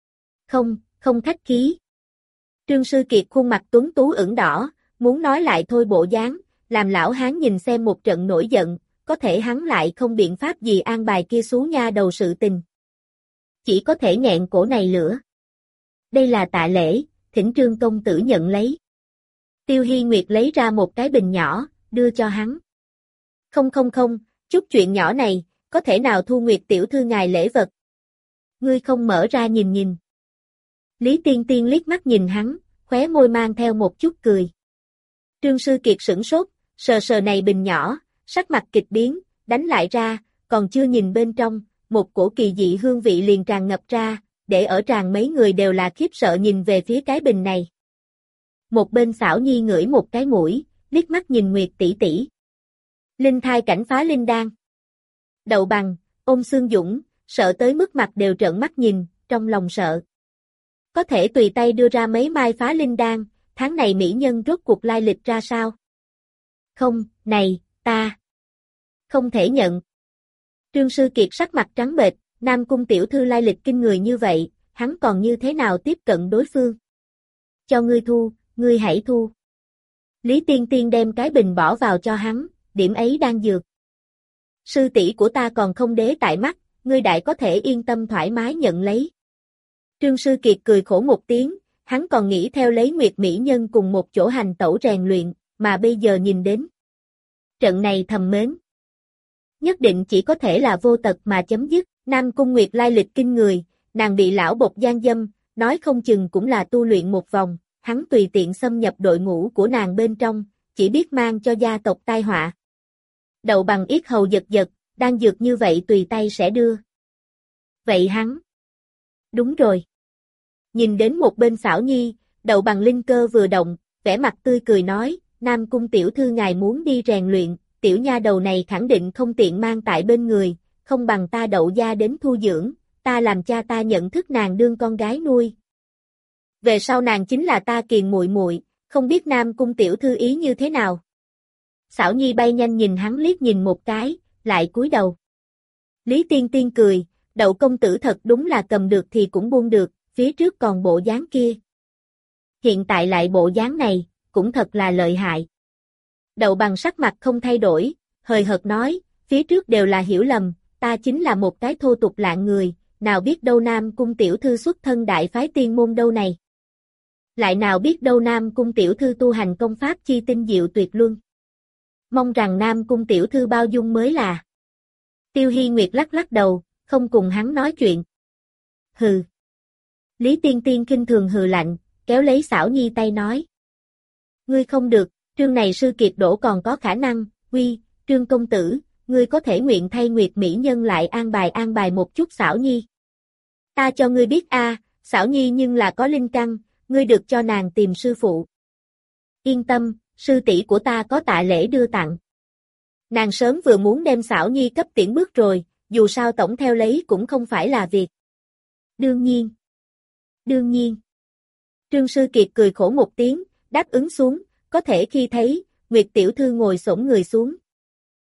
Không khách khí. Trương Sư Kiệt khuôn mặt tuấn tú ửng đỏ, muốn nói lại thôi bộ dáng, làm lão hán nhìn xem một trận nổi giận, có thể hắn lại không biện pháp gì an bài kia xú nha đầu sự tình. Chỉ có thể nghẹn cổ này lửa. Đây là tạ lễ, thỉnh Trương công tử nhận lấy. Tiêu Hi Nguyệt lấy ra một cái bình nhỏ, đưa cho hắn. Không, chút chuyện nhỏ này, có thể nào thu Nguyệt tiểu thư ngài lễ vật. Ngươi không mở ra nhìn. Lý Tiên Tiên liếc mắt nhìn hắn, khóe môi mang theo một chút cười. Trương Sư Kiệt sửng sốt, sờ này bình nhỏ, sắc mặt kịch biến, đánh lại ra, còn chưa nhìn bên trong, một cổ kỳ dị hương vị liền tràn ngập ra, để ở tràn mấy người đều là khiếp sợ nhìn về phía cái bình này. Một bên Xảo Nhi ngửi một cái mũi, liếc mắt nhìn Nguyệt tỷ tỷ. Linh thai cảnh phá linh đan. Đậu Bằng, Ôn Xương Dũng, sợ tới mức mặt đều trợn mắt nhìn, trong lòng sợ. Có thể tùy tay đưa ra mấy mai phá linh đan, tháng này mỹ nhân rốt cuộc lai lịch ra sao? Không, này, ta không thể nhận. Trương Sư Kiệt sắc mặt trắng bệch, Nam cung tiểu thư lai lịch kinh người như vậy, hắn còn như thế nào tiếp cận đối phương? Cho ngươi thu, ngươi hãy thu. Lý Tiên Tiên đem cái bình bỏ vào cho hắn, điểm ấy đang dược. Sư tỷ của ta còn không đế tại mắt, ngươi đại có thể yên tâm thoải mái nhận lấy. Trương Sư Kiệt cười khổ một tiếng, hắn còn nghĩ theo lấy Nguyệt mỹ nhân cùng một chỗ hành tẩu rèn luyện, mà bây giờ nhìn đến. Trận này thầm mến. Nhất định chỉ có thể là vô tật mà chấm dứt, Nam cung Nguyệt lai lịch kinh người, nàng bị lão bộc gian dâm, nói không chừng cũng là tu luyện một vòng, hắn tùy tiện xâm nhập đội ngũ của nàng bên trong, chỉ biết mang cho gia tộc tai họa. Đậu Bằng yết hầu giật, đang dược như vậy tùy tay sẽ đưa. Vậy hắn. Đúng rồi. Nhìn đến một bên Xảo Nhi, Đậu Bằng linh cơ vừa động, vẻ mặt tươi cười nói, Nam cung tiểu thư ngài muốn đi rèn luyện, tiểu nha đầu này khẳng định không tiện mang tại bên người, không bằng ta Đậu gia đến thu dưỡng, ta làm cha ta nhận thức nàng đương con gái nuôi. Về sau nàng chính là ta Kiền muội muội, không biết Nam cung tiểu thư ý như thế nào. Xảo Nhi bay nhanh nhìn hắn liếc nhìn một cái, lại cúi đầu. Lý Tiên Tiên cười, Đậu công tử thật đúng là cầm được thì cũng buông được, phía trước còn bộ dáng kia. Hiện tại lại bộ dáng này, cũng thật là lợi hại. Đậu Bằng sắc mặt không thay đổi, hời hợt nói, phía trước đều là hiểu lầm, ta chính là một cái thô tục lạng người, nào biết đâu Nam cung tiểu thư xuất thân đại phái tiên môn đâu này. Lại nào biết đâu Nam cung tiểu thư tu hành công pháp chi tinh diệu tuyệt luân. Mong rằng Nam cung tiểu thư bao dung mới là. Tiêu Hi Nguyệt lắc đầu, không cùng hắn nói chuyện. Hừ. Lý Tiên Tiên khinh thường hừ lạnh, kéo lấy Xảo Nhi tay nói. Ngươi không được, Trương này Sư Kiệt đổ còn có khả năng, Trương công tử, ngươi có thể nguyện thay Nguyệt mỹ nhân lại an bài một chút Xảo Nhi. Ta cho ngươi biết Xảo Nhi nhưng là có linh căn, ngươi được cho nàng tìm sư phụ. Yên tâm, sư tỷ của ta có tạ lễ đưa tặng. Nàng sớm vừa muốn đem Xảo Nhi cấp tiễn bước rồi, dù sao tổng theo lấy cũng không phải là việc. Đương nhiên. Trương Sư Kiệt cười khổ một tiếng, đáp ứng xuống, có thể khi thấy, Nguyệt tiểu thư ngồi xổm người xuống.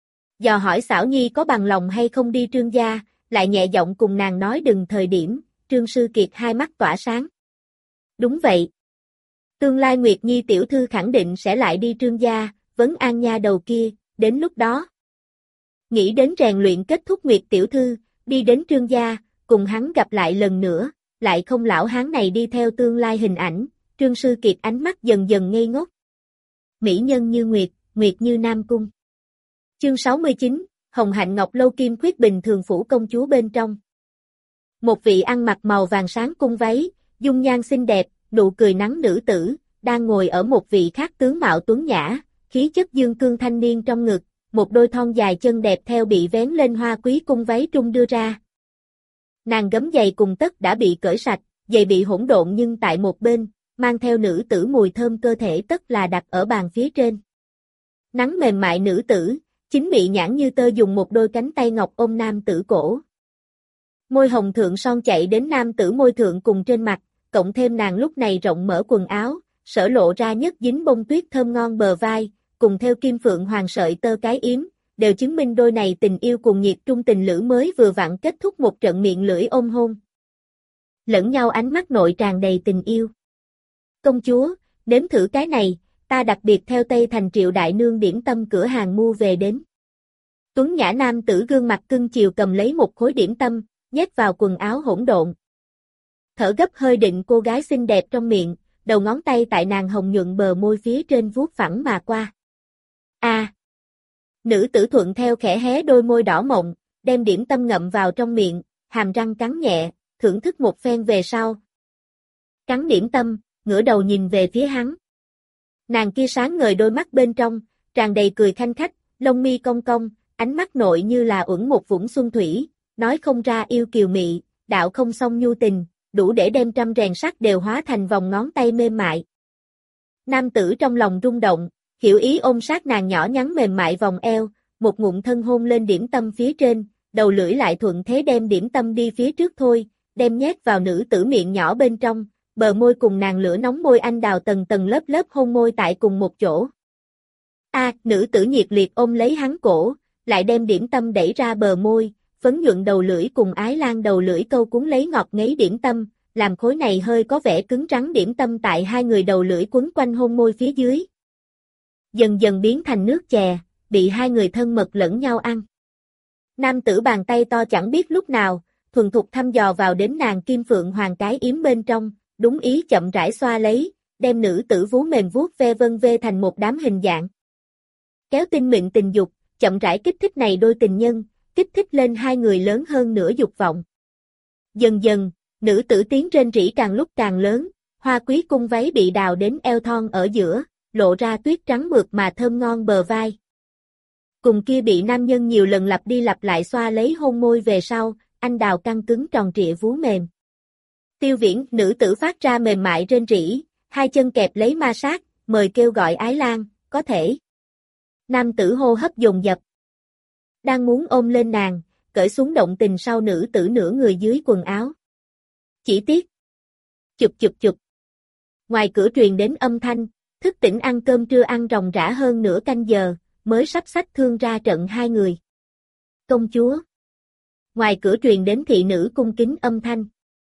Dò hỏi Xảo Nhi có bằng lòng hay không đi Trương gia, lại nhẹ giọng cùng nàng nói đừng thời điểm, Trương Sư Kiệt hai mắt tỏa sáng. Đúng vậy. Tương lai Nguyệt Nhi tiểu thư khẳng định sẽ lại đi Trương gia, vấn an nha đầu kia, đến lúc đó. Nghĩ đến rèn luyện kết thúc Nguyệt tiểu thư, đi đến Trương gia, cùng hắn gặp lại lần nữa, lại không lão hán này đi theo tương lai hình ảnh, Trương Sư Kiệt ánh mắt dần dần ngây ngốc. Mỹ nhân như Nguyệt, Nguyệt như Nam Cung. Chương 69, Hồng Hạnh Ngọc Lâu Kim Khuyết bình thường phủ công chúa bên trong. Một vị ăn mặc màu vàng sáng cung váy, dung nhan xinh đẹp, nụ cười nắng nữ tử, đang ngồi ở một vị khác tướng mạo tuấn nhã, khí chất dương cương thanh niên trong ngực, một đôi thon dài chân đẹp theo bị vén lên hoa quý cung váy trung đưa ra. Nàng gấm giày cùng tất đã bị cởi sạch, giày bị hỗn độn nhưng tại một bên, mang theo nữ tử mùi thơm cơ thể tất là đặt ở bàn phía trên. Nắng mềm mại nữ tử, chính mị nhãn như tơ dùng một đôi cánh tay ngọc ôm nam tử cổ. Môi hồng thượng son chạy đến nam tử môi thượng cùng trên mặt, cộng thêm nàng lúc này rộng mở quần áo, sở lộ ra nhất dính bông tuyết thơm ngon bờ vai, cùng theo kim phượng hoàng sợi tơ cái yếm, đều chứng minh đôi này tình yêu cùng nhiệt trung tình lữ mới vừa vặn kết thúc một trận miệng lưỡi ôm hôn. Lẫn nhau ánh mắt nội tràn đầy tình yêu. Công chúa, nếm thử cái này, ta đặc biệt theo Tây Thành Triệu Đại Nương điểm tâm cửa hàng mua về đến. Tuấn nhã nam tử gương mặt cưng chiều cầm lấy một khối điểm tâm, nhét vào quần áo hỗn độn. Thở gấp hơi định cô gái xinh đẹp trong miệng, đầu ngón tay tại nàng hồng nhuận bờ môi phía trên vuốt phẳng mà qua. Nữ tử thuận theo khẽ hé đôi môi đỏ mọng, đem điểm tâm ngậm vào trong miệng, hàm răng cắn nhẹ, thưởng thức một phen về sau. Cắn điểm tâm, ngửa đầu nhìn về phía hắn. Nàng kia sáng ngời đôi mắt bên trong, tràn đầy cười khanh khách, lông mi cong cong, ánh mắt nội như là uẩn một vũng xuân thủy, nói không ra yêu kiều mị, đạo không song nhu tình, đủ để đem trăm rèn sắt đều hóa thành vòng ngón tay mềm mại. Nam tử trong lòng rung động, hiểu ý ôm sát nàng nhỏ nhắn mềm mại vòng eo, một ngụm thân hôn lên điểm tâm phía trên, đầu lưỡi lại thuận thế đem điểm tâm đi phía trước thôi, đem nhét vào nữ tử miệng nhỏ bên trong, bờ môi cùng nàng lửa nóng môi anh đào tầng tầng lớp lớp hôn môi tại cùng một chỗ. Nữ tử nhiệt liệt ôm lấy hắn cổ, lại đem điểm tâm đẩy ra bờ môi, phấn nhuận đầu lưỡi cùng ái lan đầu lưỡi câu cuốn lấy ngọt ngấy điểm tâm, làm khối này hơi có vẻ cứng rắn điểm tâm tại hai người đầu lưỡi quấn quanh hôn môi phía dưới. Dần dần biến thành nước chè, bị hai người thân mật lẫn nhau ăn. Nam tử bàn tay to chẳng biết lúc nào, thuần thục thăm dò vào đến nàng kim phượng hoàng cái yếm bên trong, đúng ý chậm rãi xoa lấy, đem nữ tử vú mềm vuốt ve vân vê thành một đám hình dạng. Kéo tinh mịn tình dục, chậm rãi kích thích này đôi tình nhân, kích thích lên hai người lớn hơn nữa dục vọng. Dần dần, nữ tử tiếng rên rỉ càng lúc càng lớn, hoa quý cung váy bị đào đến eo thon ở giữa, lộ ra tuyết trắng mượt mà thơm ngon bờ vai. Cùng kia bị nam nhân nhiều lần lặp đi lặp lại xoa lấy hôn môi về sau, anh đào căng cứng tròn trịa vú mềm. Tiêu Viễn, nữ tử phát ra mềm mại rên rỉ, hai chân kẹp lấy ma sát, mời kêu gọi Ái Lan, có thể. Nam tử hô hấp dồn dập. Đang muốn ôm lên nàng, cởi xuống động tình sau nữ tử nửa người dưới quần áo. Chỉ tiếc. Chụp chụp chụp. Ngoài cửa truyền đến âm thanh, thức tỉnh ăn cơm trưa ăn ròng rã hơn nửa canh giờ, mới sắp xách thương ra trận hai người. Công chúa. Ngoài cửa truyền đến thị nữ cung kính âm thanh.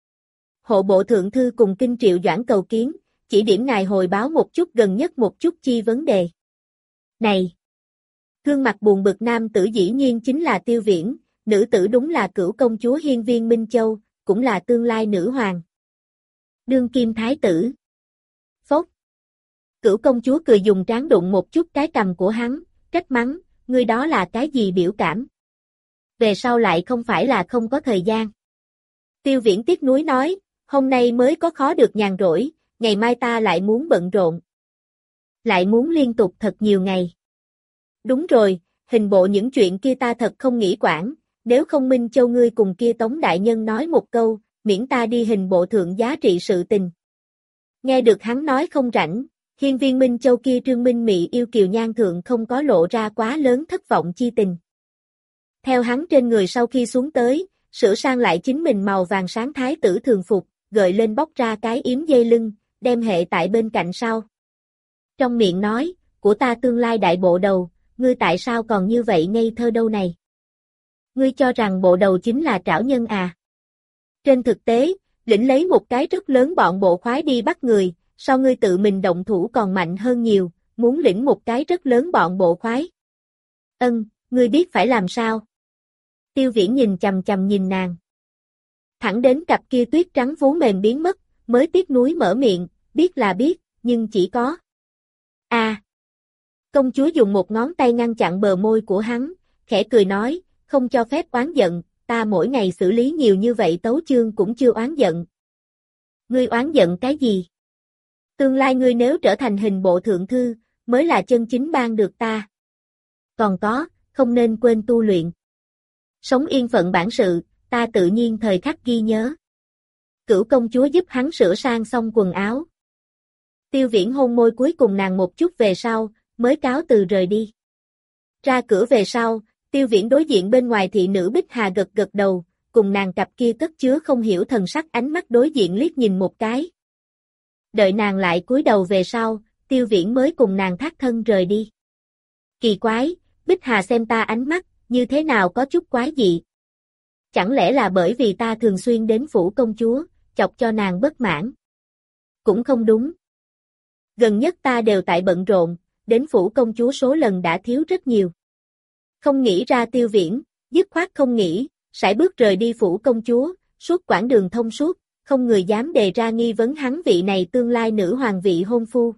Hộ bộ thượng thư cùng kinh triệu doãn cầu kiến, chỉ điểm ngài hồi báo một chút gần nhất một chút chi vấn đề. Này! Gương mặt buồn bực nam tử dĩ nhiên chính là Tiêu Viễn, nữ tử đúng là cửu công chúa Hiên Viên Minh Châu, cũng là tương lai nữ hoàng. Đương kim thái tử. Phốc! Cửu công chúa cười dùng trán đụng một chút cái cằm của hắn, trách mắng, ngươi đó là cái gì biểu cảm? Về sau lại không phải là không có thời gian. Tiêu Viễn tiếc nuối nói, hôm nay mới có khó được nhàn rỗi, ngày mai ta lại muốn bận rộn. Lại muốn liên tục thật nhiều ngày. Đúng rồi, hình bộ những chuyện kia ta thật không nghĩ quản, nếu không Minh Châu ngươi cùng kia Tống đại nhân nói một câu, miễn ta đi hình bộ thượng giá trị sự tình. Nghe được hắn nói không rảnh, Hiên Viên Minh Châu kia Trương Minh Mị yêu kiều nhan thượng không có lộ ra quá lớn thất vọng chi tình. Theo hắn trên người sau khi xuống tới, sửa sang lại chính mình màu vàng sáng thái tử thường phục, gợi lên bóc ra cái yếm dây lưng, đem hệ tại bên cạnh sau. Trong miệng nói, của ta tương lai đại bộ đầu, ngươi tại sao còn như vậy ngây thơ đâu này? Ngươi cho rằng bộ đầu chính là trảo nhân à? Trên thực tế, lĩnh lấy một cái rất lớn bọn bộ khoái đi bắt người, so ngươi tự mình động thủ còn mạnh hơn nhiều, muốn lĩnh một cái rất lớn bọn bộ khoái. Ngươi biết phải làm sao? Tiêu Viễn nhìn chằm chằm nhìn nàng. Thẳng đến cặp kia tuyết trắng vú mềm biến mất, mới tiếc nuối mở miệng, biết là biết, nhưng chỉ có. Công chúa dùng một ngón tay ngăn chặn bờ môi của hắn, khẽ cười nói, không cho phép oán giận, ta mỗi ngày xử lý nhiều như vậy tấu chương cũng chưa oán giận. Ngươi oán giận cái gì? Tương lai ngươi nếu trở thành hình bộ thượng thư, mới là chân chính ban được ta. Còn có, không nên quên tu luyện. Sống yên phận bản sự, ta tự nhiên thời khắc ghi nhớ. Cửu công chúa giúp hắn sửa sang xong quần áo. Tiêu Viễn hôn môi cuối cùng nàng một chút về sau, mới cáo từ rời đi. Ra cửa về sau, Tiêu Viễn đối diện bên ngoài thị nữ Bích Hà gật gật đầu, cùng nàng cặp kia cất chứa không hiểu thần sắc ánh mắt đối diện liếc nhìn một cái. Đợi nàng lại cúi đầu về sau, Tiêu Viễn mới cùng nàng thác thân rời đi. Kỳ quái, Bích Hà xem ta ánh mắt, như thế nào có chút quái dị. Chẳng lẽ là bởi vì ta thường xuyên đến phủ công chúa, chọc cho nàng bất mãn? Cũng không đúng. Gần nhất ta đều tại bận rộn, đến phủ công chúa số lần đã thiếu rất nhiều. Không nghĩ ra Tiêu Viễn, dứt khoát không nghĩ, sải bước rời đi phủ công chúa, suốt quãng đường thông suốt, không người dám đề ra nghi vấn hắn vị này tương lai nữ hoàng vị hôn phu.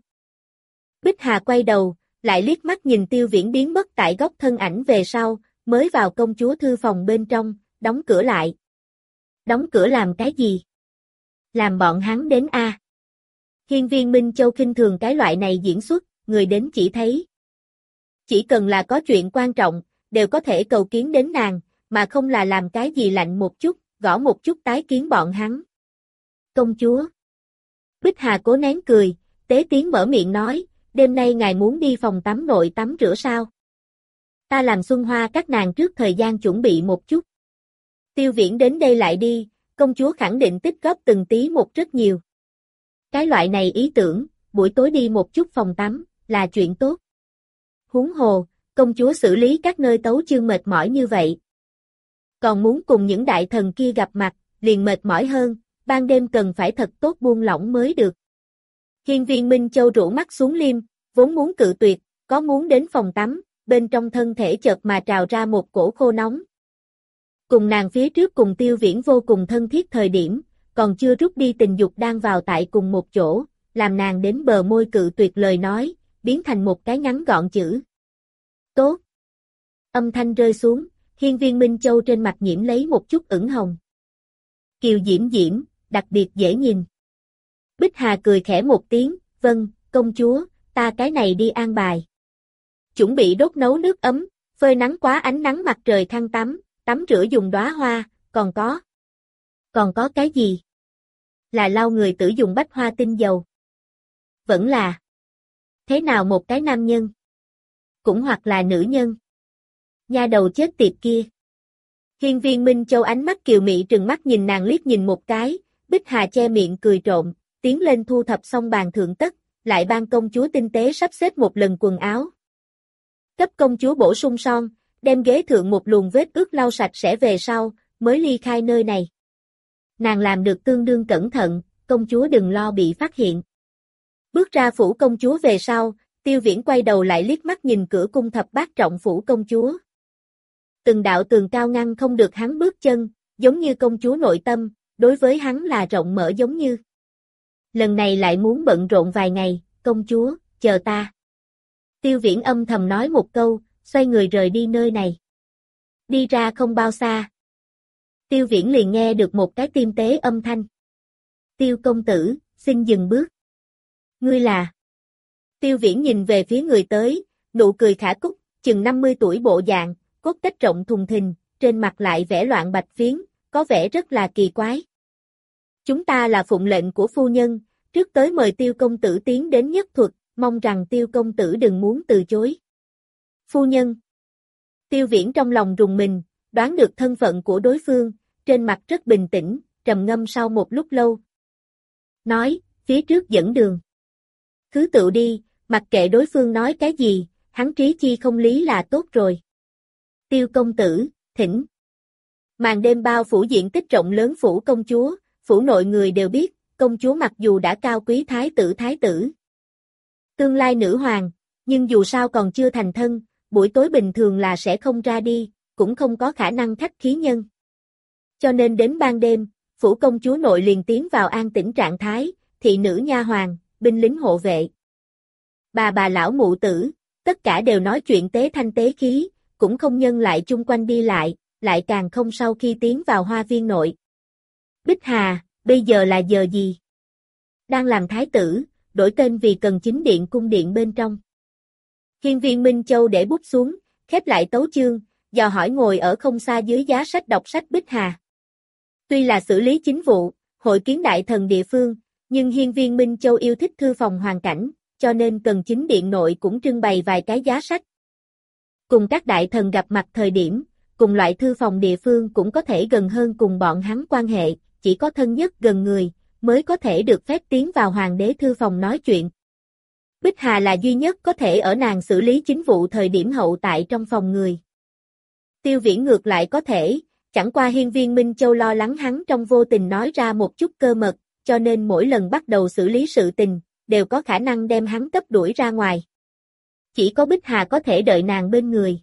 Bích Hà quay đầu, lại liếc mắt nhìn Tiêu Viễn biến mất tại góc thân ảnh về sau, mới vào công chúa thư phòng bên trong, đóng cửa lại. Đóng cửa làm cái gì? Làm bọn hắn đến a. Hiên Viên Minh Châu khinh thường cái loại này diễn xuất, người đến chỉ thấy. Chỉ cần là có chuyện quan trọng, đều có thể cầu kiến đến nàng, mà không là làm cái gì lạnh một chút, gõ một chút tái kiến bọn hắn. Công chúa. Bích Hà cố nén cười, tế tiếng mở miệng nói, đêm nay ngài muốn đi phòng tắm nội tắm rửa sao? Ta làm Xuân Hoa các nàng trước thời gian chuẩn bị một chút. Tiêu Viễn đến đây lại đi, công chúa khẳng định tích góp từng tí một rất nhiều. Cái loại này ý tưởng, buổi tối đi một chút phòng tắm, là chuyện tốt. Huống hồ, công chúa xử lý các nơi tấu chương mệt mỏi như vậy. Còn muốn cùng những đại thần kia gặp mặt, liền mệt mỏi hơn, ban đêm cần phải thật tốt buông lỏng mới được. Hiên Viên Minh Châu rũ mắt xuống liêm, vốn muốn cự tuyệt, có muốn đến phòng tắm, bên trong thân thể chợt mà trào ra một cổ khô nóng. Cùng nàng phía trước cùng Tiêu Viễn vô cùng thân thiết thời điểm, còn chưa rút đi tình dục đang vào tại cùng một chỗ, làm nàng đến bờ môi cự tuyệt lời nói, biến thành một cái ngắn gọn chữ. Tốt. Âm thanh rơi xuống, Hiên Viên Minh Châu trên mặt nhiễm lấy một chút ửng hồng. Kiều diễm diễm, đặc biệt dễ nhìn. Bích Hà cười khẽ một tiếng, vâng, công chúa, ta cái này đi an bài. Chuẩn bị đốt nấu nước ấm, phơi nắng quá ánh nắng mặt trời khăn tắm, tắm rửa dùng đóa hoa, còn có cái gì? Là lau người tử dùng bách hoa tinh dầu. Vẫn là. Thế nào một cái nam nhân? Cũng hoặc là nữ nhân. Nha đầu chết tiệt kia. Hiên Viên Minh Châu ánh mắt kiều mị trừng mắt nhìn nàng liếc nhìn một cái, Bích Hà che miệng cười trộm, tiến lên thu thập xong bàn thượng tất, lại ban công chúa tinh tế sắp xếp một lần quần áo. Cấp công chúa bổ sung son, đem ghế thượng một luồng vết ướt lau sạch sẽ về sau, mới ly khai nơi này. Nàng làm được tương đương cẩn thận, công chúa đừng lo bị phát hiện. Bước ra phủ công chúa về sau, Tiêu Viễn quay đầu lại liếc mắt nhìn cửa cung thập bát trọng phủ công chúa. Từng đạo tường cao ngăn không được hắn bước chân, giống như công chúa nội tâm, đối với hắn là rộng mở giống như. Lần này lại muốn bận rộn vài ngày, công chúa, chờ ta. Tiêu Viễn âm thầm nói một câu, xoay người rời đi nơi này. Đi ra không bao xa. Tiêu Viễn liền nghe được một cái tim tế âm thanh. Tiêu công tử, xin dừng bước. Ngươi là? Tiêu Viễn nhìn về phía người tới, nụ cười khả cúc, chừng 50 tuổi bộ dạng, cốt cách rộng thùng thình, trên mặt lại vẽ loạn bạch phiến, có vẻ rất là kỳ quái. Chúng ta là phụng lệnh của phu nhân, trước tới mời Tiêu công tử tiến đến nhất thuật, mong rằng Tiêu công tử đừng muốn từ chối. Phu nhân. Tiêu Viễn trong lòng rùng mình, đoán được thân phận của đối phương, trên mặt rất bình tĩnh, trầm ngâm sau một lúc lâu. Nói, phía trước dẫn đường. Cứ tự đi, mặc kệ đối phương nói cái gì, hắn trí chi không lý là tốt rồi. Tiêu công tử, thỉnh. Màn đêm bao phủ diện tích rộng lớn phủ công chúa, phủ nội người đều biết, công chúa mặc dù đã cao quý thái tử. Tương lai nữ hoàng, nhưng dù sao còn chưa thành thân, buổi tối bình thường là sẽ không ra đi, cũng không có khả năng khách khí nhân. Cho nên đến ban đêm, phủ công chúa nội liền tiến vào an tĩnh trạng thái, thị nữ nha hoàn, binh lính hộ vệ. Bà lão mụ tử, tất cả đều nói chuyện tế thanh tế khí, cũng không nhân lại chung quanh đi lại càng không sau khi tiến vào hoa viên nội. Bích Hà, bây giờ là giờ gì? Đang làm thái tử, đổi tên vì Cần Chính Điện cung điện bên trong. Hiên viên Minh Châu để bút xuống, khép lại tấu chương, dò hỏi ngồi ở không xa dưới giá sách đọc sách Bích Hà. Tuy là xử lý chính vụ, hội kiến đại thần địa phương, nhưng hiên viên Minh Châu yêu thích thư phòng hoàn cảnh, cho nên Cần Chính Điện nội cũng trưng bày vài cái giá sách. Cùng các đại thần gặp mặt thời điểm, cùng loại thư phòng địa phương cũng có thể gần hơn cùng bọn hắn quan hệ, chỉ có thân nhất gần người, mới có thể được phép tiến vào hoàng đế thư phòng nói chuyện. Bích Hà là duy nhất có thể ở nàng xử lý chính vụ thời điểm hậu tại trong phòng người. Tiêu Viễn ngược lại có thể, chẳng qua hiên viên Minh Châu lo lắng hắn trong vô tình nói ra một chút cơ mật, cho nên mỗi lần bắt đầu xử lý sự tình, đều có khả năng đem hắn cấp đuổi ra ngoài. Chỉ có Bích Hà có thể đợi nàng bên người.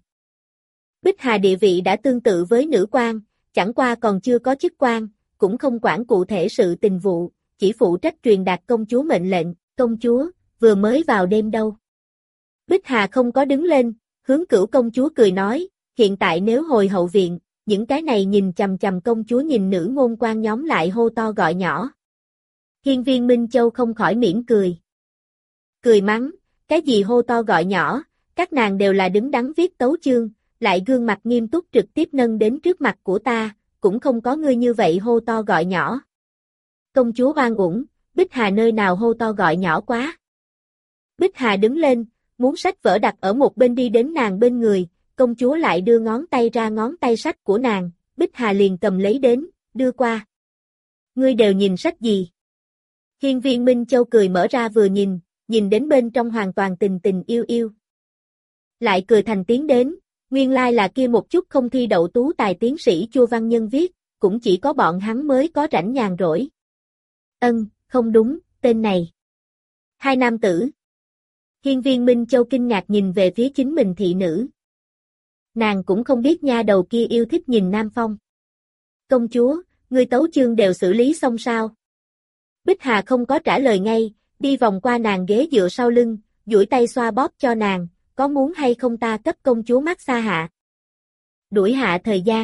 Bích Hà địa vị đã tương tự với nữ quan, chẳng qua còn chưa có chức quan, cũng không quản cụ thể sự tình vụ, chỉ phụ trách truyền đạt công chúa mệnh lệnh, công chúa, vừa mới vào đêm đâu. Bích Hà không có đứng lên, hướng Cửu công chúa cười nói, hiện tại nếu hồi hậu viện, những cái này nhìn chằm chằm công chúa nhìn nữ ngôn quan nhóm lại hô to gọi nhỏ. Hiên viên Minh Châu không khỏi mỉm cười. Cười mắng, cái gì hô to gọi nhỏ, các nàng đều là đứng đắn viết tấu chương, lại gương mặt nghiêm túc trực tiếp nâng đến trước mặt của ta, cũng không có ngươi như vậy hô to gọi nhỏ. Công chúa oan uổng, Bích Hà nơi nào hô to gọi nhỏ quá. Bích Hà đứng lên, muốn sách vở đặt ở một bên đi đến nàng bên người, công chúa lại đưa ngón tay ra ngón tay sách của nàng, Bích Hà liền cầm lấy đến, đưa qua. Ngươi đều nhìn sách gì? Hiên viên Minh Châu cười mở ra vừa nhìn đến bên trong hoàn toàn tình tình yêu yêu. Lại cười thành tiếng đến, nguyên lai là kia một chút không thi đậu tú tài tiến sĩ Chu Văn Nhân viết, cũng chỉ có bọn hắn mới có rảnh nhàn rỗi. Không đúng, tên này. Hai nam tử. Hiên viên Minh Châu kinh ngạc nhìn về phía chính mình thị nữ. Nàng cũng không biết nha đầu kia yêu thích nhìn Nam Phong. Công chúa, ngươi tấu chương đều xử lý xong sao? Bích Hà không có trả lời ngay, đi vòng qua nàng ghế dựa sau lưng, duỗi tay xoa bóp cho nàng, có muốn hay không ta cấp công chúa mát xa hạ? Đuổi hạ thời gian.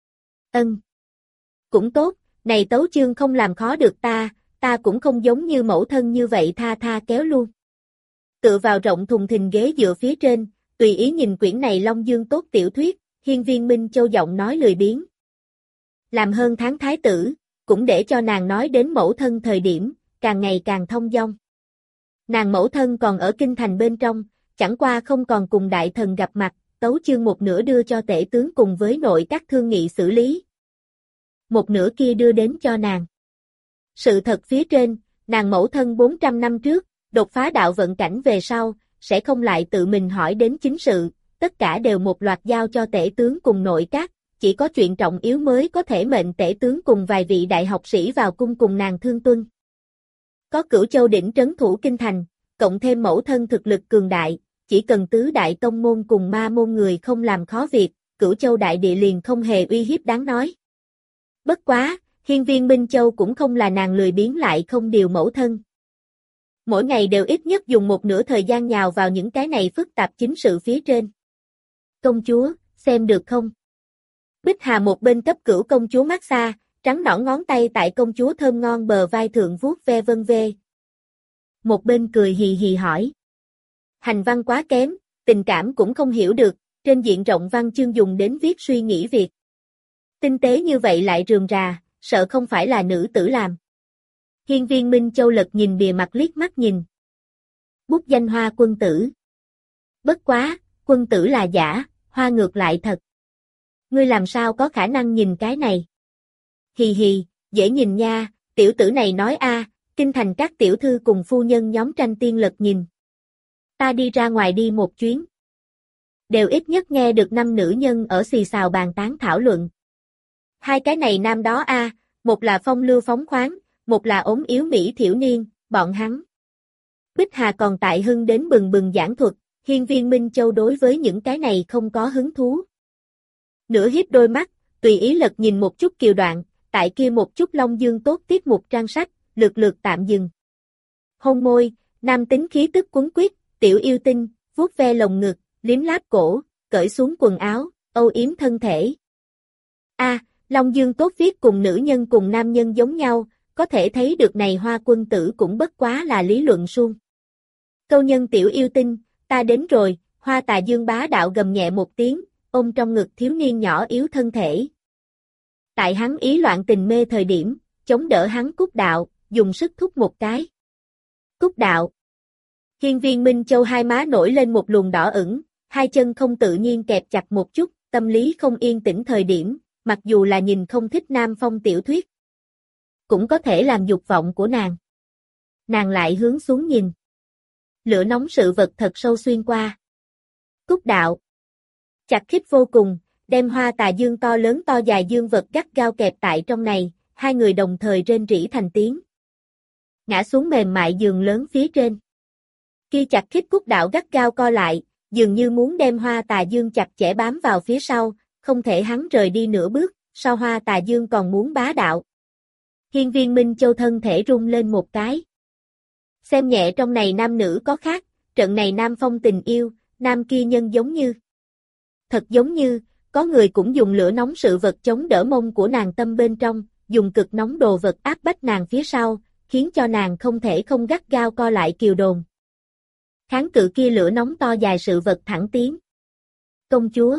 Cũng tốt, này tấu chương không làm khó được ta cũng không giống như mẫu thân như vậy tha kéo luôn. Tựa vào rộng thùng thình ghế dựa phía trên, tùy ý nhìn quyển này Long Dương tốt tiểu thuyết, hiên viên Minh Châu giọng nói lười biếng. Làm hơn tháng thái tử, cũng để cho nàng nói đến mẫu thân thời điểm, càng ngày càng thông dong. Nàng mẫu thân còn ở kinh thành bên trong, chẳng qua không còn cùng đại thần gặp mặt, tấu chương một nửa đưa cho tể tướng cùng với nội các thương nghị xử lý. Một nửa kia đưa đến cho nàng. Sự thật phía trên, nàng mẫu thân 400 năm trước, đột phá đạo vận cảnh về sau, sẽ không lại tự mình hỏi đến chính sự, tất cả đều một loạt giao cho tể tướng cùng nội các, chỉ có chuyện trọng yếu mới có thể mệnh tể tướng cùng vài vị đại học sĩ vào cung cùng nàng thương tuân. Có Cửu Châu đỉnh trấn thủ kinh thành, cộng thêm mẫu thân thực lực cường đại, chỉ cần tứ đại tông môn cùng ma môn người không làm khó việc, Cửu Châu đại địa liền không hề uy hiếp đáng nói. Bất quá, hiên viên Minh Châu cũng không là nàng lười biếng lại không điều mẫu thân. Mỗi ngày đều ít nhất dùng một nửa thời gian nhào vào những cái này phức tạp chính sự phía trên. Công chúa, xem được không? Bích Hà một bên cấp Cửu công chúa massage, trắng nõn ngón tay tại công chúa thơm ngon bờ vai thượng vuốt ve vân vê. Một bên cười hì hì hỏi. Hành văn quá kém, tình cảm cũng không hiểu được, trên diện rộng văn chương dùng đến viết suy nghĩ việc. Tinh tế như vậy lại rườm rà, sợ không phải là nữ tử làm. Hiên viên Minh Châu lật nhìn bìa mặt liếc mắt nhìn. Bút danh Hoa quân tử. Bất quá, quân tử là giả, hoa ngược lại thật. Ngươi làm sao có khả năng nhìn cái này? Hì hì, dễ nhìn nha, tiểu tử này nói kinh thành các tiểu thư cùng phu nhân nhóm tranh tiên lật nhìn. Ta đi ra ngoài đi một chuyến. đều ít nhất nghe được 5 nữ nhân ở xì xào bàn tán thảo luận. Hai cái này nam đó a, một là phong lưu phóng khoáng, một là ốm yếu mỹ thiểu niên, bọn hắn. Bích Hà còn tại hưng đến bừng bừng giảng thuật, Hiên Viên Minh Châu đối với những cái này không có hứng thú. Nửa hiếp đôi mắt, tùy ý lật nhìn một chút Kiều Đoạn, tại kia một chút Long Dương tốt tiết mục trang sách, lượt lượt tạm dừng. Hôn môi, nam tính khí tức cuốn quýt, tiểu yêu tinh, vuốt ve lồng ngực, liếm láp cổ, cởi xuống quần áo, âu yếm thân thể. Long Dương tốt viết cùng nữ nhân cùng nam nhân giống nhau, có thể thấy được này Hoa quân tử cũng bất quá là lý luận suông. Câu nhân tiểu yêu tinh, ta đến rồi, Hoa Tà Dương bá đạo gầm nhẹ một tiếng, ôm trong ngực thiếu niên nhỏ yếu thân thể. Tại hắn ý loạn tình mê thời điểm, chống đỡ hắn Cúc Đạo, dùng sức thúc một cái. Cúc Đạo. Hiên Viên Minh Châu hai má nổi lên một luồng đỏ ửng, hai chân không tự nhiên kẹp chặt một chút, tâm lý không yên tĩnh thời điểm, mặc dù là nhìn không thích Nam Phong tiểu thuyết, cũng có thể làm dục vọng của nàng. Nàng lại hướng xuống nhìn. Lửa nóng sự vật thật sâu xuyên qua. Cúc Đạo. Chặt khít vô cùng, đem Hoa Tà Dương to lớn to dài dương vật gắt gao kẹp tại trong này, hai người đồng thời rên rỉ thành tiếng. Ngã xuống mềm mại giường lớn phía trên. Kia chặt khít Cúc Đạo gắt gao co lại, dường như muốn đem Hoa Tà Dương chặt chẽ bám vào phía sau, không thể hắn rời đi nửa bước, sau Hoa Tà Dương còn muốn bá đạo. Hiên Viên Minh Châu thân thể rung lên một cái. Xem nhẹ trong này nam nữ có khác, trận này Nam Phong tình yêu, nam kia nhân giống như. Thật giống như, có người cũng dùng lửa nóng sự vật chống đỡ mông của nàng tâm bên trong, dùng cực nóng đồ vật áp bách nàng phía sau, khiến cho nàng không thể không gắt gao co lại kiều đồn. Kháng cự kia lửa nóng to dài sự vật thẳng tiến. Công chúa.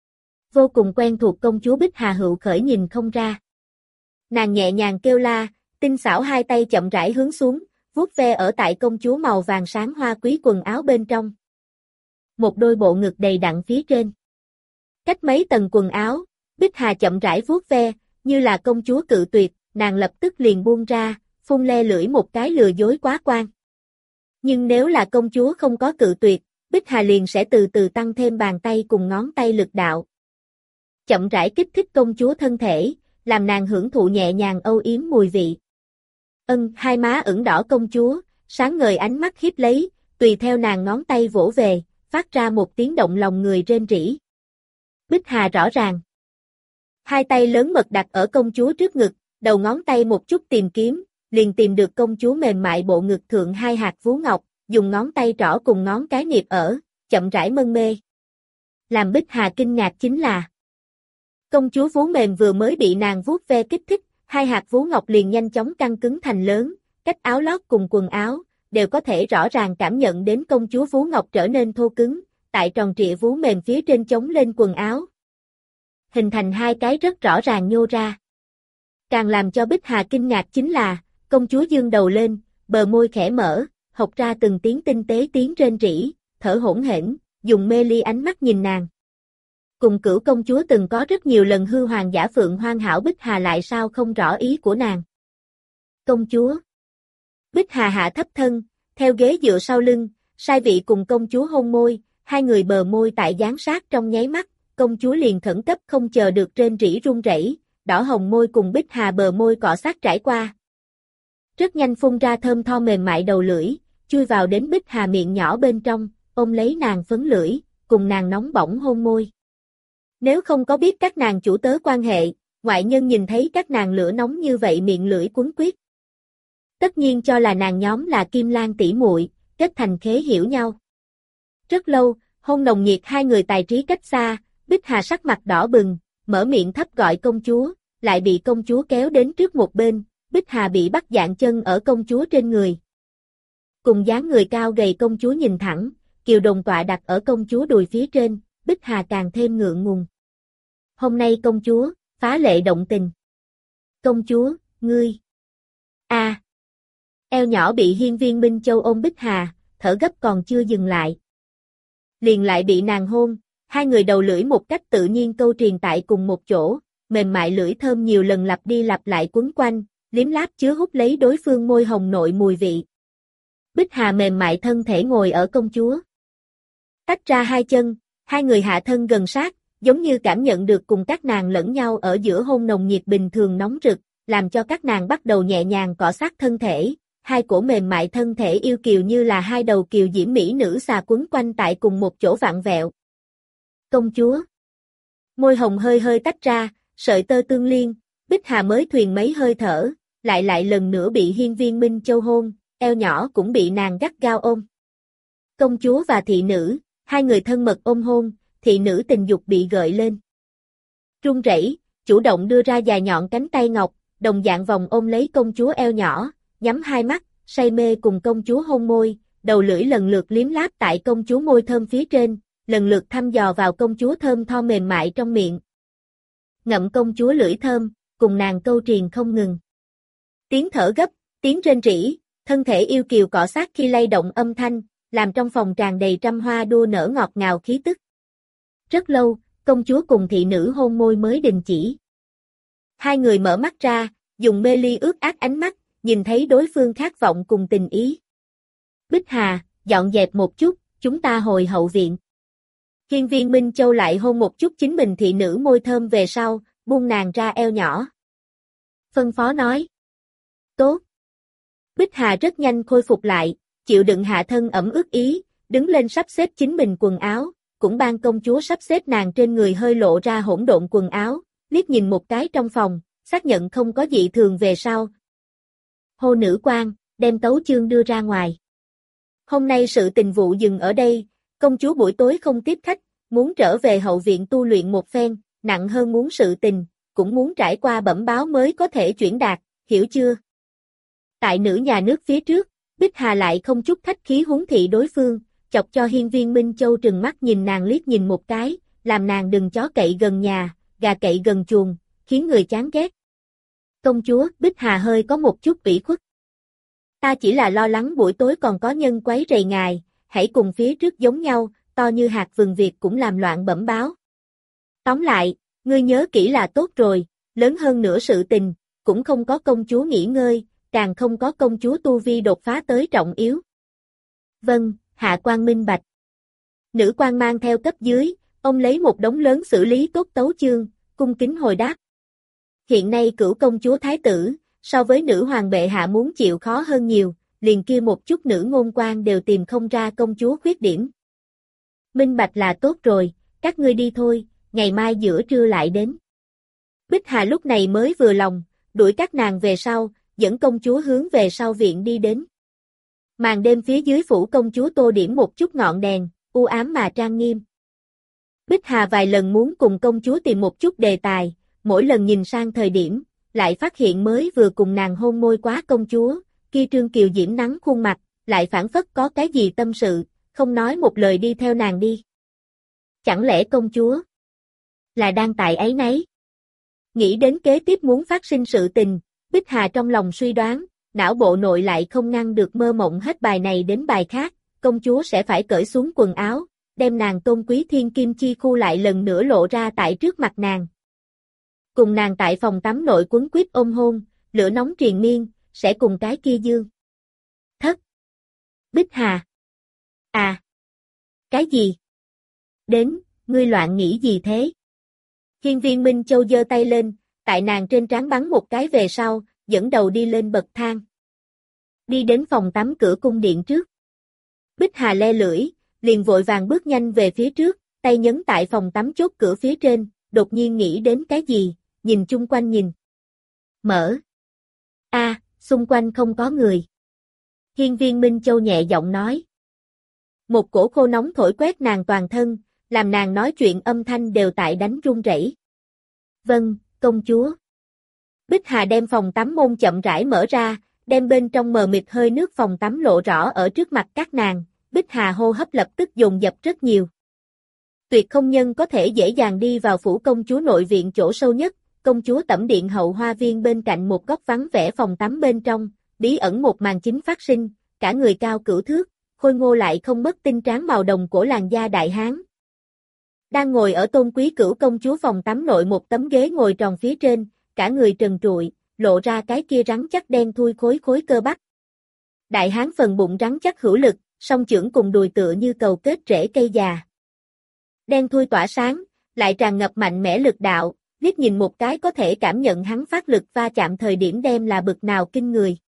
Vô cùng quen thuộc công chúa Bích Hà Hựu khởi nhìn không ra. Nàng nhẹ nhàng kêu la, tinh xảo hai tay chậm rãi hướng xuống, vuốt ve ở tại công chúa màu vàng sáng hoa quý quần áo bên trong. Một đôi bộ ngực đầy đặn phía trên. Cách mấy tầng quần áo, Bích Hà chậm rãi vuốt ve, như là công chúa cự tuyệt, nàng lập tức liền buông ra, phun le lưỡi một cái lừa dối quá quan. Nhưng nếu là công chúa không có cự tuyệt, Bích Hà liền sẽ từ từ tăng thêm bàn tay cùng ngón tay lực đạo. Chậm rãi kích thích công chúa thân thể, làm nàng hưởng thụ nhẹ nhàng âu yếm mùi vị. Hai má ửng đỏ công chúa, sáng ngời ánh mắt hiếp lấy, tùy theo nàng ngón tay vỗ về, phát ra một tiếng động lòng người rên rỉ. Bích Hà rõ ràng. Hai tay lớn mật đặt ở công chúa trước ngực, đầu ngón tay một chút tìm kiếm, liền tìm được công chúa mềm mại bộ ngực thượng hai hạt vú ngọc, dùng ngón tay trỏ cùng ngón cái niệp ở, chậm rãi mân mê. Làm Bích Hà kinh ngạc chính là công chúa vú mềm vừa mới bị nàng vuốt ve kích thích, hai hạt vú ngọc liền nhanh chóng căng cứng thành lớn, cách áo lót cùng quần áo, đều có thể rõ ràng cảm nhận đến công chúa vú ngọc trở nên thô cứng, tại tròn trịa vú mềm phía trên chống lên quần áo. Hình thành hai cái rất rõ ràng nhô ra. Càng làm cho Bích Hà kinh ngạc chính là, công chúa dương đầu lên, bờ môi khẽ mở, hộc ra từng tiếng tinh tế tiếng rên rỉ, thở hổn hển, dùng mê ly ánh mắt nhìn nàng. Cùng Cửu công chúa từng có rất nhiều lần hư hoàng giả phượng hoan hảo, Bích Hà lại sao không rõ ý của nàng. Công chúa. Bích Hà hạ thấp thân, theo ghế dựa sau lưng, sai vị cùng công chúa hôn môi, hai người bờ môi tại dán sát trong nháy mắt, công chúa liền khẩn cấp không chờ được rên rỉ run rẩy, đỏ hồng môi cùng Bích Hà bờ môi cọ sát trải qua. Rất nhanh phun ra thơm tho mềm mại đầu lưỡi, chui vào đến Bích Hà miệng nhỏ bên trong, ôm lấy nàng phấn lưỡi, cùng nàng nóng bỏng hôn môi. Nếu không có biết các nàng chủ tớ quan hệ, ngoại nhân nhìn thấy các nàng lửa nóng như vậy miệng lưỡi cuốn quýt, tất nhiên cho là nàng nhóm là Kim Lan tỷ muội, kết thành khế hiểu nhau. Rất lâu, hôn nồng nhiệt hai người tài trí cách xa, Bích Hà sắc mặt đỏ bừng, mở miệng thấp gọi công chúa, lại bị công chúa kéo đến trước một bên, Bích Hà bị bắt dạng chân ở công chúa trên người. Cùng dáng người cao gầy công chúa nhìn thẳng, kiều đồng tọa đặt ở công chúa đùi phía trên, Bích Hà càng thêm ngượng ngùng. Hôm nay công chúa, phá lệ động tình. Công chúa, ngươi. Eo nhỏ bị Hiên Viên Minh Châu ôm Bích Hà, thở gấp còn chưa dừng lại. Liền lại bị nàng hôn, hai người đầu lưỡi một cách tự nhiên câu triền tại cùng một chỗ, mềm mại lưỡi thơm nhiều lần lặp đi lặp lại quấn quanh, liếm láp chứa hút lấy đối phương môi hồng nội mùi vị. Bích Hà mềm mại thân thể ngồi ở công chúa. Tách ra Hai người hạ thân gần sát, giống như cảm nhận được cùng các nàng lẫn nhau ở giữa hôn nồng nhiệt bình thường nóng rực, làm cho các nàng bắt đầu nhẹ nhàng cọ sát thân thể, hai cổ mềm mại thân thể yêu kiều như là hai đầu kiều diễm mỹ nữ xà quấn quanh tại cùng một chỗ vặn vẹo. Công chúa. Môi hồng hơi hơi tách ra, sợi tơ tương liên, Bích Hà mới thuyền mấy hơi thở, lại lần nữa bị Hiên Viên Minh Châu hôn, eo nhỏ cũng bị nàng gắt gao ôm. Công chúa và thị nữ, hai người thân mật ôm hôn, thị nữ tình dục bị gợi lên. Run rẩy, chủ động đưa ra dài nhọn cánh tay ngọc, đồng dạng vòng ôm lấy công chúa eo nhỏ, nhắm hai mắt, say mê cùng công chúa hôn môi, đầu lưỡi lần lượt liếm láp tại công chúa môi thơm phía trên, lần lượt thăm dò vào công chúa thơm tho mềm mại trong miệng. Ngậm công chúa lưỡi thơm, cùng nàng câu triền không ngừng. Tiếng thở gấp, tiếng rên rỉ, thân thể yêu kiều cọ sát khi lay động âm thanh, làm trong phòng tràn đầy trăm hoa đua nở ngọt ngào khí tức. Rất lâu, công chúa cùng thị nữ hôn môi mới đình chỉ. Hai người mở mắt ra, dùng mê ly ướt át ánh mắt, nhìn thấy đối phương khát vọng cùng tình ý. Bích Hà, dọn dẹp một chút, chúng ta hồi hậu viện. Hiên Viên Minh Châu lại hôn một chút chính mình thị nữ môi thơm về sau, buông nàng ra eo nhỏ. Phân phó nói. Tốt. Bích Hà rất nhanh khôi phục lại, chịu đựng hạ thân ẩm ướt ý, đứng lên sắp xếp chính mình quần áo, cũng ban công chúa sắp xếp nàng trên người hơi lộ ra hỗn độn quần áo, liếc nhìn một cái trong phòng, xác nhận không có dị thường về sau. Hô nữ quan, đem tấu chương đưa ra ngoài. Hôm nay sự tình vụ dừng ở đây, công chúa buổi tối không tiếp khách, muốn trở về hậu viện tu luyện một phen, nặng hơn muốn sự tình, cũng muốn trải qua bẩm báo mới có thể chuyển đạt, hiểu chưa? Tại nữ nhà nước phía trước, Bích Hà lại không chút khách khí huống thị đối phương, chọc cho Hiên Viên Minh Châu trừng mắt nhìn nàng liếc nhìn một cái, làm nàng đừng chó cậy gần nhà, gà cậy gần chuồng, khiến người chán ghét. Công chúa, Bích Hà hơi có một chút ủy khuất. Ta chỉ là lo lắng buổi tối còn có nhân quấy rầy ngài, hãy cùng phía trước giống nhau, to như hạt vừng việc cũng làm loạn bẩm báo. Tóm lại, ngươi nhớ kỹ là tốt rồi, lớn hơn nữa sự tình, cũng không có công chúa nghỉ ngơi, càng không có công chúa tu vi đột phá tới trọng yếu. Vâng, hạ quan minh bạch. Nữ quan mang theo cấp dưới, ông lấy một đống lớn xử lý tốt tấu chương, cung kính hồi đáp. Hiện nay cửu công chúa thái tử, so với nữ hoàng bệ hạ muốn chịu khó hơn nhiều, liền kia một chút nữ ngôn quan đều tìm không ra công chúa khuyết điểm. Minh bạch là tốt rồi, các ngươi đi thôi, ngày mai giữa trưa lại đến. Bích Hà lúc này mới vừa lòng, đuổi các nàng về sau, dẫn công chúa hướng về sau viện đi đến. Màn đêm phía dưới phủ công chúa tô điểm một chút ngọn đèn, u ám mà trang nghiêm. Bích Hà vài lần muốn cùng công chúa tìm một chút đề tài, mỗi lần nhìn sang thời điểm, lại phát hiện mới vừa cùng nàng hôn môi quá công chúa, kia trương kiều diễm nắng khuôn mặt, lại phản phất có cái gì tâm sự, không nói một lời đi theo nàng đi. Chẳng lẽ công chúa là đang tại áy náy? Nghĩ đến kế tiếp muốn phát sinh sự tình, Bích Hà trong lòng suy đoán, não bộ nội lại không ngăn được mơ mộng hết bài này đến bài khác, công chúa sẽ phải cởi xuống quần áo, đem nàng tôn quý thiên kim chi khu lại lần nữa lộ ra tại trước mặt nàng. Cùng nàng tại phòng tắm nội quấn quýt ôm hôn, lửa nóng triền miên, sẽ cùng cái kia dương. Thất. Bích Hà. À. Cái gì? Đến, ngươi loạn nghĩ gì thế? Hiên Viên Minh Châu giơ tay lên, tại nàng trên trán bắn một cái về sau, dẫn đầu đi lên bậc thang. Đi đến phòng tắm cửa cung điện trước. Bích Hà le lưỡi, liền vội vàng bước nhanh về phía trước, tay nhấn tại phòng tắm chốt cửa phía trên, đột nhiên nghĩ đến cái gì, nhìn chung quanh nhìn. Mở. Xung quanh không có người. Hiên Viên Minh Châu nhẹ giọng nói. Một cổ khô nóng thổi quét nàng toàn thân, làm nàng nói chuyện âm thanh đều tại đánh run rẩy. Vâng, công chúa. Bích Hà đem phòng tắm môn chậm rãi mở ra, đem bên trong mờ mịt hơi nước phòng tắm lộ rõ ở trước mặt các nàng, Bích Hà hô hấp lập tức dồn dập rất nhiều. Tuyệt không nhân có thể dễ dàng đi vào phủ công chúa nội viện chỗ sâu nhất, công chúa tẩm điện hậu hoa viên bên cạnh một góc vắng vẻ phòng tắm bên trong, bí ẩn một màn chính phát sinh, cả người cao cửu thước, khôi ngô lại không mất tinh tráng màu đồng của làn da đại hán. Đang ngồi ở tôn quý cửu công chúa phòng tắm nội một tấm ghế ngồi tròn phía trên, cả người trần trụi, lộ ra cái kia rắn chắc đen thui khối cơ bắp. Đại hán phần bụng rắn chắc hữu lực, song chưởng cùng đùi tựa như cầu kết rễ cây già. Đen thui tỏa sáng, lại tràn ngập mạnh mẽ lực đạo, liếc nhìn một cái có thể cảm nhận hắn phát lực va chạm thời điểm đem là bực nào kinh người.